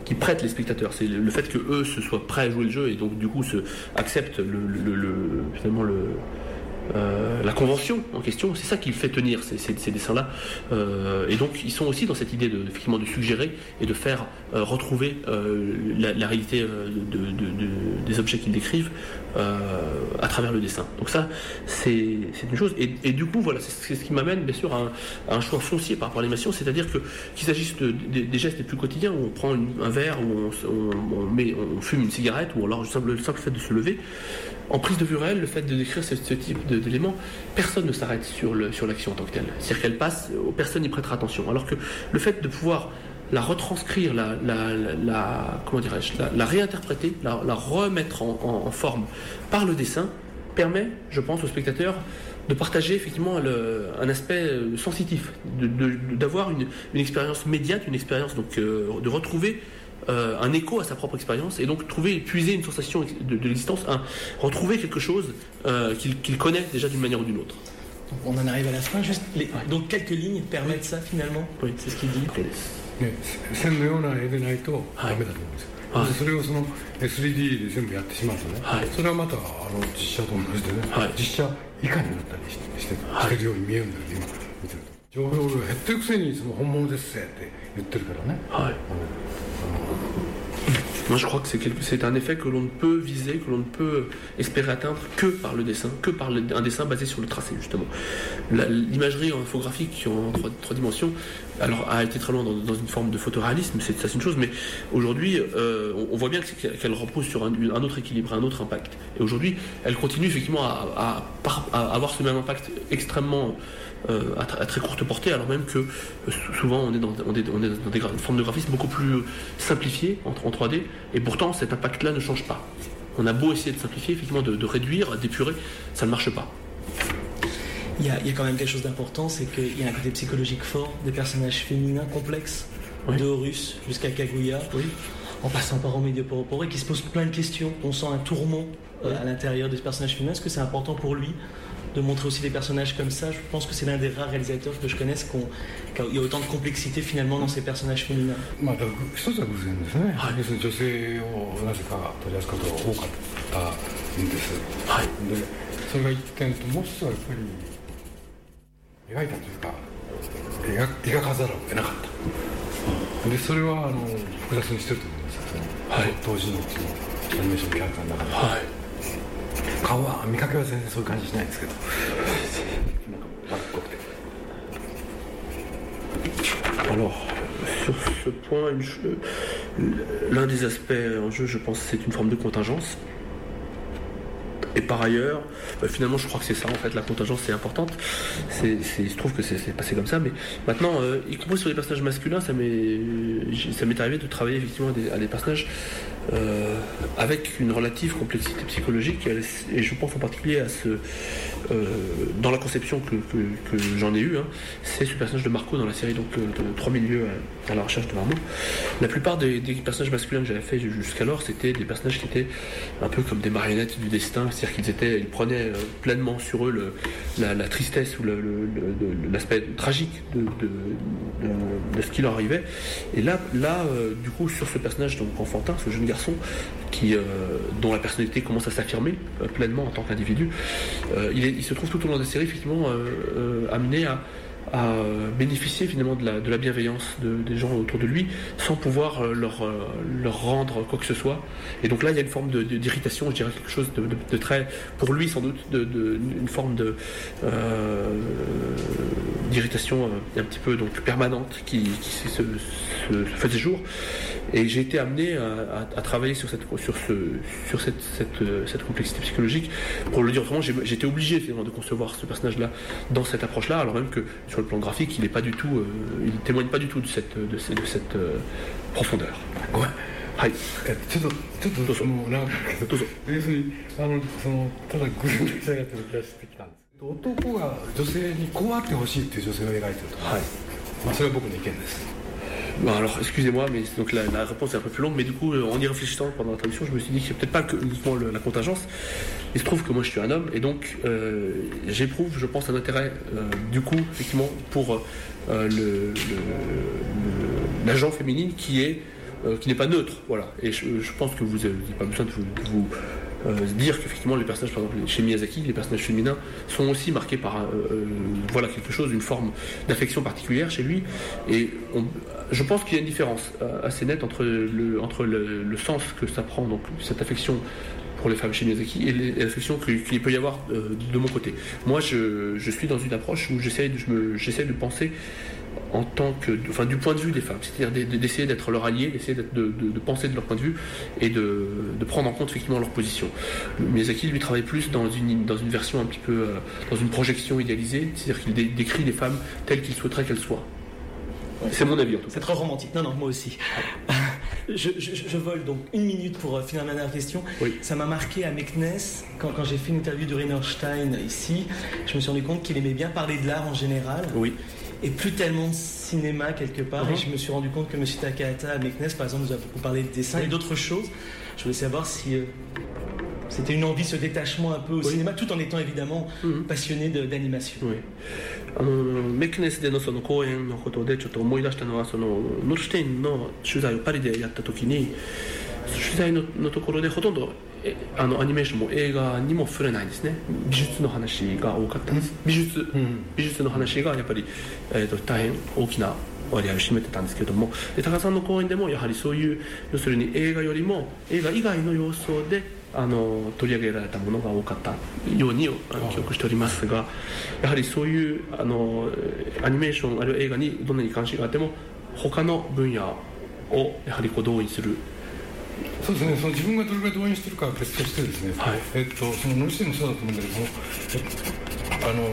qui prête les spectateurs. C'est le fait que eux se soient prêts à jouer le jeu et donc du coup se acceptent le, le, le finalement le Euh, la convention en question, c'est ça qui fait tenir ces, ces, ces dessins-là. Euh, et donc, ils sont aussi dans cette idée de, effectivement, de suggérer et de faire euh, retrouver euh, la, la réalité euh, de, de, de, des objets qu'ils décrivent euh, à travers le dessin. Donc ça, c'est, c'est une chose. Et, et du coup, voilà, c'est, c'est ce qui m'amène, bien sûr, à un, à un choix foncier par rapport à l'animation, c'est-à-dire que qu'il s'agisse de, de, des gestes les plus quotidiens, où on prend une, un verre, où on, on, on, met, on fume une cigarette, ou alors le simple, le simple fait de se lever. En prise de vue réelle, le fait de décrire ce, ce type de, d'éléments, personne ne s'arrête sur, le, sur l'action en tant que telle. C'est-à-dire qu'elle passe, personne n'y prêtera attention. Alors que le fait de pouvoir la retranscrire, la, la, la, la comment dirais-je, la, la réinterpréter, la, la remettre en, en, en forme par le dessin, permet, je pense, aux spectateurs de partager effectivement le, un aspect sensitif, de, de, d'avoir une, une expérience médiate, une expérience donc euh, de retrouver Euh, un écho à sa propre expérience et donc trouver, puiser une sensation de, de l'existence, un, retrouver quelque chose euh, qu'il, qu'il connaît déjà d'une manière ou d'une autre. Donc on en arrive à la fin, juste les, ouais. Donc quelques lignes permettent ça finalement. Oui, c'est ce qu'il dit. 線のような絵でないとダメだと思うんですよ、はい、それをその エスリーディー で全部やってしまうとね、はい、それはまたあの実写と同じでね、はい、実写以下になったりして、して、はい、してるように見えるんだけど今見てると情報量減ってるくせにその本物ですって言ってるからね、はい、 Moi je crois que c'est, quelque, c'est un effet que l'on ne peut viser, que l'on ne peut espérer atteindre que par le dessin, que par le, un dessin basé sur le tracé justement. La, l'imagerie infographique en trois, trois dimensions alors, a été très loin dans, dans une forme de photoréalisme, c'est, ça c'est une chose, mais aujourd'hui euh, on, on voit bien que qu'elle repose sur un, un autre équilibre, un autre impact. Et aujourd'hui elle continue effectivement à, à, à, à avoir ce même impact extrêmement Euh, à, à très courte portée, alors même que euh, souvent on est dans, on est, on est dans des gra- formes de graphisme beaucoup plus simplifiées en, en trois D, et pourtant cet impact-là ne change pas. On a beau essayer de simplifier, effectivement, de, de réduire, d'épurer, ça ne marche pas. Il y, a, il y a quand même quelque chose d'important, c'est qu'il y a un côté psychologique fort, des personnages féminins complexes, oui. de Horus jusqu'à Kaguya, oui. en passant par Omédio Porpora, qui se pose plein de questions. On sent un tourment euh, oui. à l'intérieur des personnages féminins. Est-ce que c'est important pour lui de montrer aussi des personnages comme ça? Je pense que c'est l'un des rares réalisateurs que je connaisse qu'il y a autant de complexité finalement dans ces personnages féminins. まあ、一つは偶然ですね、はい、要するに女性をなぜか取り扱うことが多かったんです、はい、でそれが一点ともう一つはやっぱり描いたというか 描, 描かざるを得なかったでそれはあの複雑にしてると思います、はい、当時のそのアニメーションキャラクターの中で、はい顔は見かけは全然そういう感じしないんですけどなんかバッコくて Alors sur ce point une, l'un des aspects en jeu je pense c'est une forme de contingence et par ailleurs bah, finalement je crois que c'est ça en fait la contingence c'est importante c'est, c'est, il se trouve que c'est, c'est passé comme ça mais maintenant euh, y compris sur les personnages masculins ça m'est, ça m'est arrivé de travailler effectivement à des, à des personnages Euh, avec une relative complexité psychologique et je pense en particulier à ce euh, dans la conception que, que, que j'en ai eu hein, c'est ce personnage de Marco dans la série donc, de trois milieux à la recherche de Marmot. La plupart des, des personnages masculins que j'avais fait jusqu'alors c'était des personnages qui étaient un peu comme des marionnettes du destin, c'est-à-dire qu'ils étaient, ils prenaient pleinement sur eux le, la, la tristesse ou le, le, le, l'aspect tragique de, de, de, de ce qui leur arrivait et là, là euh, du coup sur ce personnage donc enfantin, ce jeune garçon qui, euh, dont la personnalité commence à s'affirmer euh, pleinement en tant qu'individu. Euh, il, est, il se trouve tout au long de la série effectivement euh, euh, amené à, à bénéficier finalement de la, de la bienveillance de, des gens autour de lui sans pouvoir euh, leur, euh, leur rendre quoi que ce soit. Et donc là il y a une forme de, de, d'irritation, je dirais quelque chose de, de, de très, pour lui sans doute, de, de, une forme de, euh, d'irritation euh, un petit peu donc, permanente qui, qui se, se, se faisait jour. Et j'ai été amené à, à, à travailler sur cette, sur ce, sur cette, cette, cette complexité psychologique. Pour le dire autrement, j'ai, j'étais obligé finalement de concevoir ce personnage-là dans cette approche-là, alors même que sur le plan graphique, il n'est pas du tout, euh, il témoigne pas du tout de cette, de, de cette, de cette euh, profondeur. Ouais. はい。ちょっとちょっとそのなんかどうぞ。要するにあのそのただ偶然的なやつを出してきたんです。男が女性にこうあってほしいっていう女性を描いてると。はい。まあそれは僕の意見です。 Bon, alors, excusez-moi, mais donc la, la réponse est un peu plus longue, mais du coup, en y réfléchissant pendant la traduction, je me suis dit que c'est peut-être pas que uniquement le, la contingence. Il se trouve que moi, je suis un homme, et donc euh, j'éprouve, je pense, un intérêt, euh, du coup, effectivement, pour euh, le, le, le, l'agent féminine qui est euh, qui n'est pas neutre, voilà. Et je, je pense que vous n'avez pas besoin de vous, de vous euh, dire qu'effectivement les personnages, par exemple chez Miyazaki, les personnages féminins sont aussi marqués par euh, voilà quelque chose, une forme d'affection particulière chez lui. Et on, je pense qu'il y a une différence euh, assez nette entre le entre le, le sens que ça prend, donc cette affection pour les femmes chez Miyazaki et l'affection qu'il peut y avoir euh, de mon côté. Moi, je, je suis dans une approche où j'essaie de, je me, j'essaie de penser en tant que, enfin, du point de vue des femmes, c'est-à-dire d'essayer d'être leur allié, d'essayer de, de, de penser de leur point de vue et de, de prendre en compte effectivement leur position. Miyazaki, lui, travaille plus dans une, dans une version un petit peu, euh, dans une projection idéalisée, c'est-à-dire qu'il dé, décrit les femmes telles qu'il souhaiterait qu'elles soient. Ouais, c'est mon avis en tout cas. C'est trop romantique. Non, non, moi aussi. Je, je, je vole donc une minute pour finir ma dernière question. Oui. Ça m'a marqué à Meknes, quand, quand j'ai fait une interview de Rainer Stein ici, je me suis rendu compte qu'il aimait bien parler de l'art en général. Oui. Et plus tellement de cinéma quelque part. Uh-huh. Et je me suis rendu compte que M. Takahata à Meknes, par exemple, nous a beaucoup parlé de dessin et d'autres choses. Je voulais savoir si euh, c'était une envie, ce détachement un peu au oui. cinéma, tout en étant évidemment uh-huh. passionné de, d'animation. Oui. あのメックネスでのその公演のことでちょっと思い出したのは、そのノルシュテインの取材をパリでやった時に取材 の, のところでほとんどあのアニメーションも映画にも触れないんですね。美術の話が多かったです。美術、うん、美術の話がやっぱり、えー、と大変大きな割合を占めてたんですけども、で高さんの公演でもやはりそういう要するに映画よりも映画以外の要素であの取り上げられたものが多かったように記憶しておりますが、やはりそういうあのアニメーションあるいは映画にどんなに関心があっても他の分野をやはりこう動員する。 そうですね、その自分がどれぐらい動員してるかは別としてですね、はい、えっと、そのノリシティもそうだと思うんだけども、あの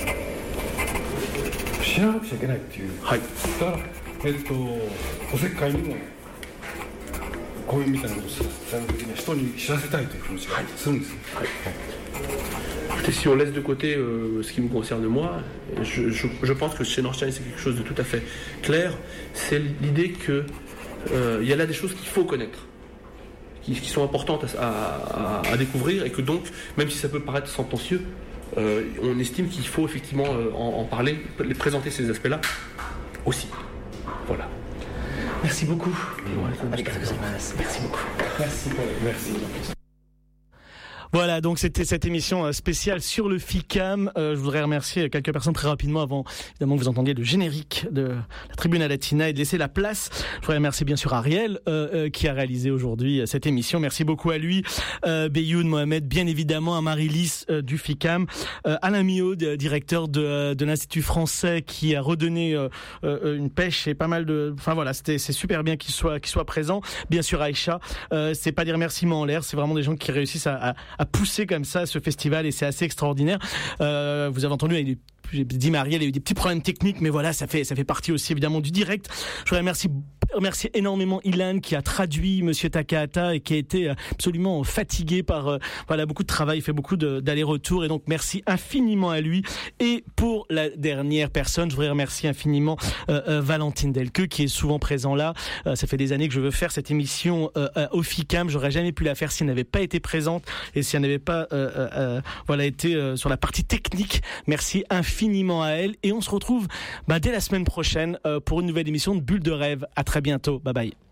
知らなくちゃいけないっていう、はい、だから、えっと、おせっかいにも講演みたいなことをされるときには人に知らせたいという気持ちがするんですね。はいはい。 Si on laisse de côté euh, ce qui me concerne moi, je, je, je pense que chez Norstein c'est quelque chose de tout à fait clair, c'est l'idée qu'il euh, y a là des choses qu'il faut connaître. Qui, qui sont importantes à, à, à découvrir et que donc, même si ça peut paraître sentencieux, euh, on estime qu'il faut effectivement euh, en, en parler, les présenter ces aspects-là aussi. Voilà. Merci beaucoup. Merci beaucoup. Merci. Merci. Voilà, donc c'était cette émission spéciale sur le FICAM. Euh, je voudrais remercier quelques personnes très rapidement avant, évidemment, que vous entendiez le générique de la Tribuna Latina et de laisser la place. Je voudrais remercier bien sûr Ariel euh, euh, qui a réalisé aujourd'hui cette émission. Merci beaucoup à lui, euh, Beyoun Mohamed, bien évidemment, à Marie-Lys euh, du FICAM, euh, Alain Miot, directeur de, de l'Institut français, qui a redonné euh, euh, une pêche et pas mal de... Enfin voilà, c'était c'est super bien qu'il soit qu'il soit présent. Bien sûr Aïcha, euh, c'est pas des remerciements en l'air, c'est vraiment des gens qui réussissent à, à, à pousser comme ça ce festival et c'est assez extraordinaire. Euh, vous avez entendu, avec j'ai dit Marielle, il y a eu des petits problèmes techniques, mais voilà, ça fait ça fait partie aussi évidemment du direct. Je voudrais remercier remercier énormément Ilan qui a traduit Monsieur Takahata et qui a été absolument fatigué par euh, voilà beaucoup de travail, il fait beaucoup de, d'allers-retours et donc merci infiniment à lui. Et pour la dernière personne, je voudrais remercier infiniment euh, euh, Valentine Delqueux qui est souvent présent là. Euh, ça fait des années que je veux faire cette émission euh, euh, au FICAM, j'aurais jamais pu la faire si elle n'avait pas été présente et si elle n'avait pas euh, euh, euh, voilà été euh, sur la partie technique. Merci infiniment à elle et on se retrouve bah, dès la semaine prochaine euh, pour une nouvelle émission de Bulle de Rêve. À très bientôt, bye bye.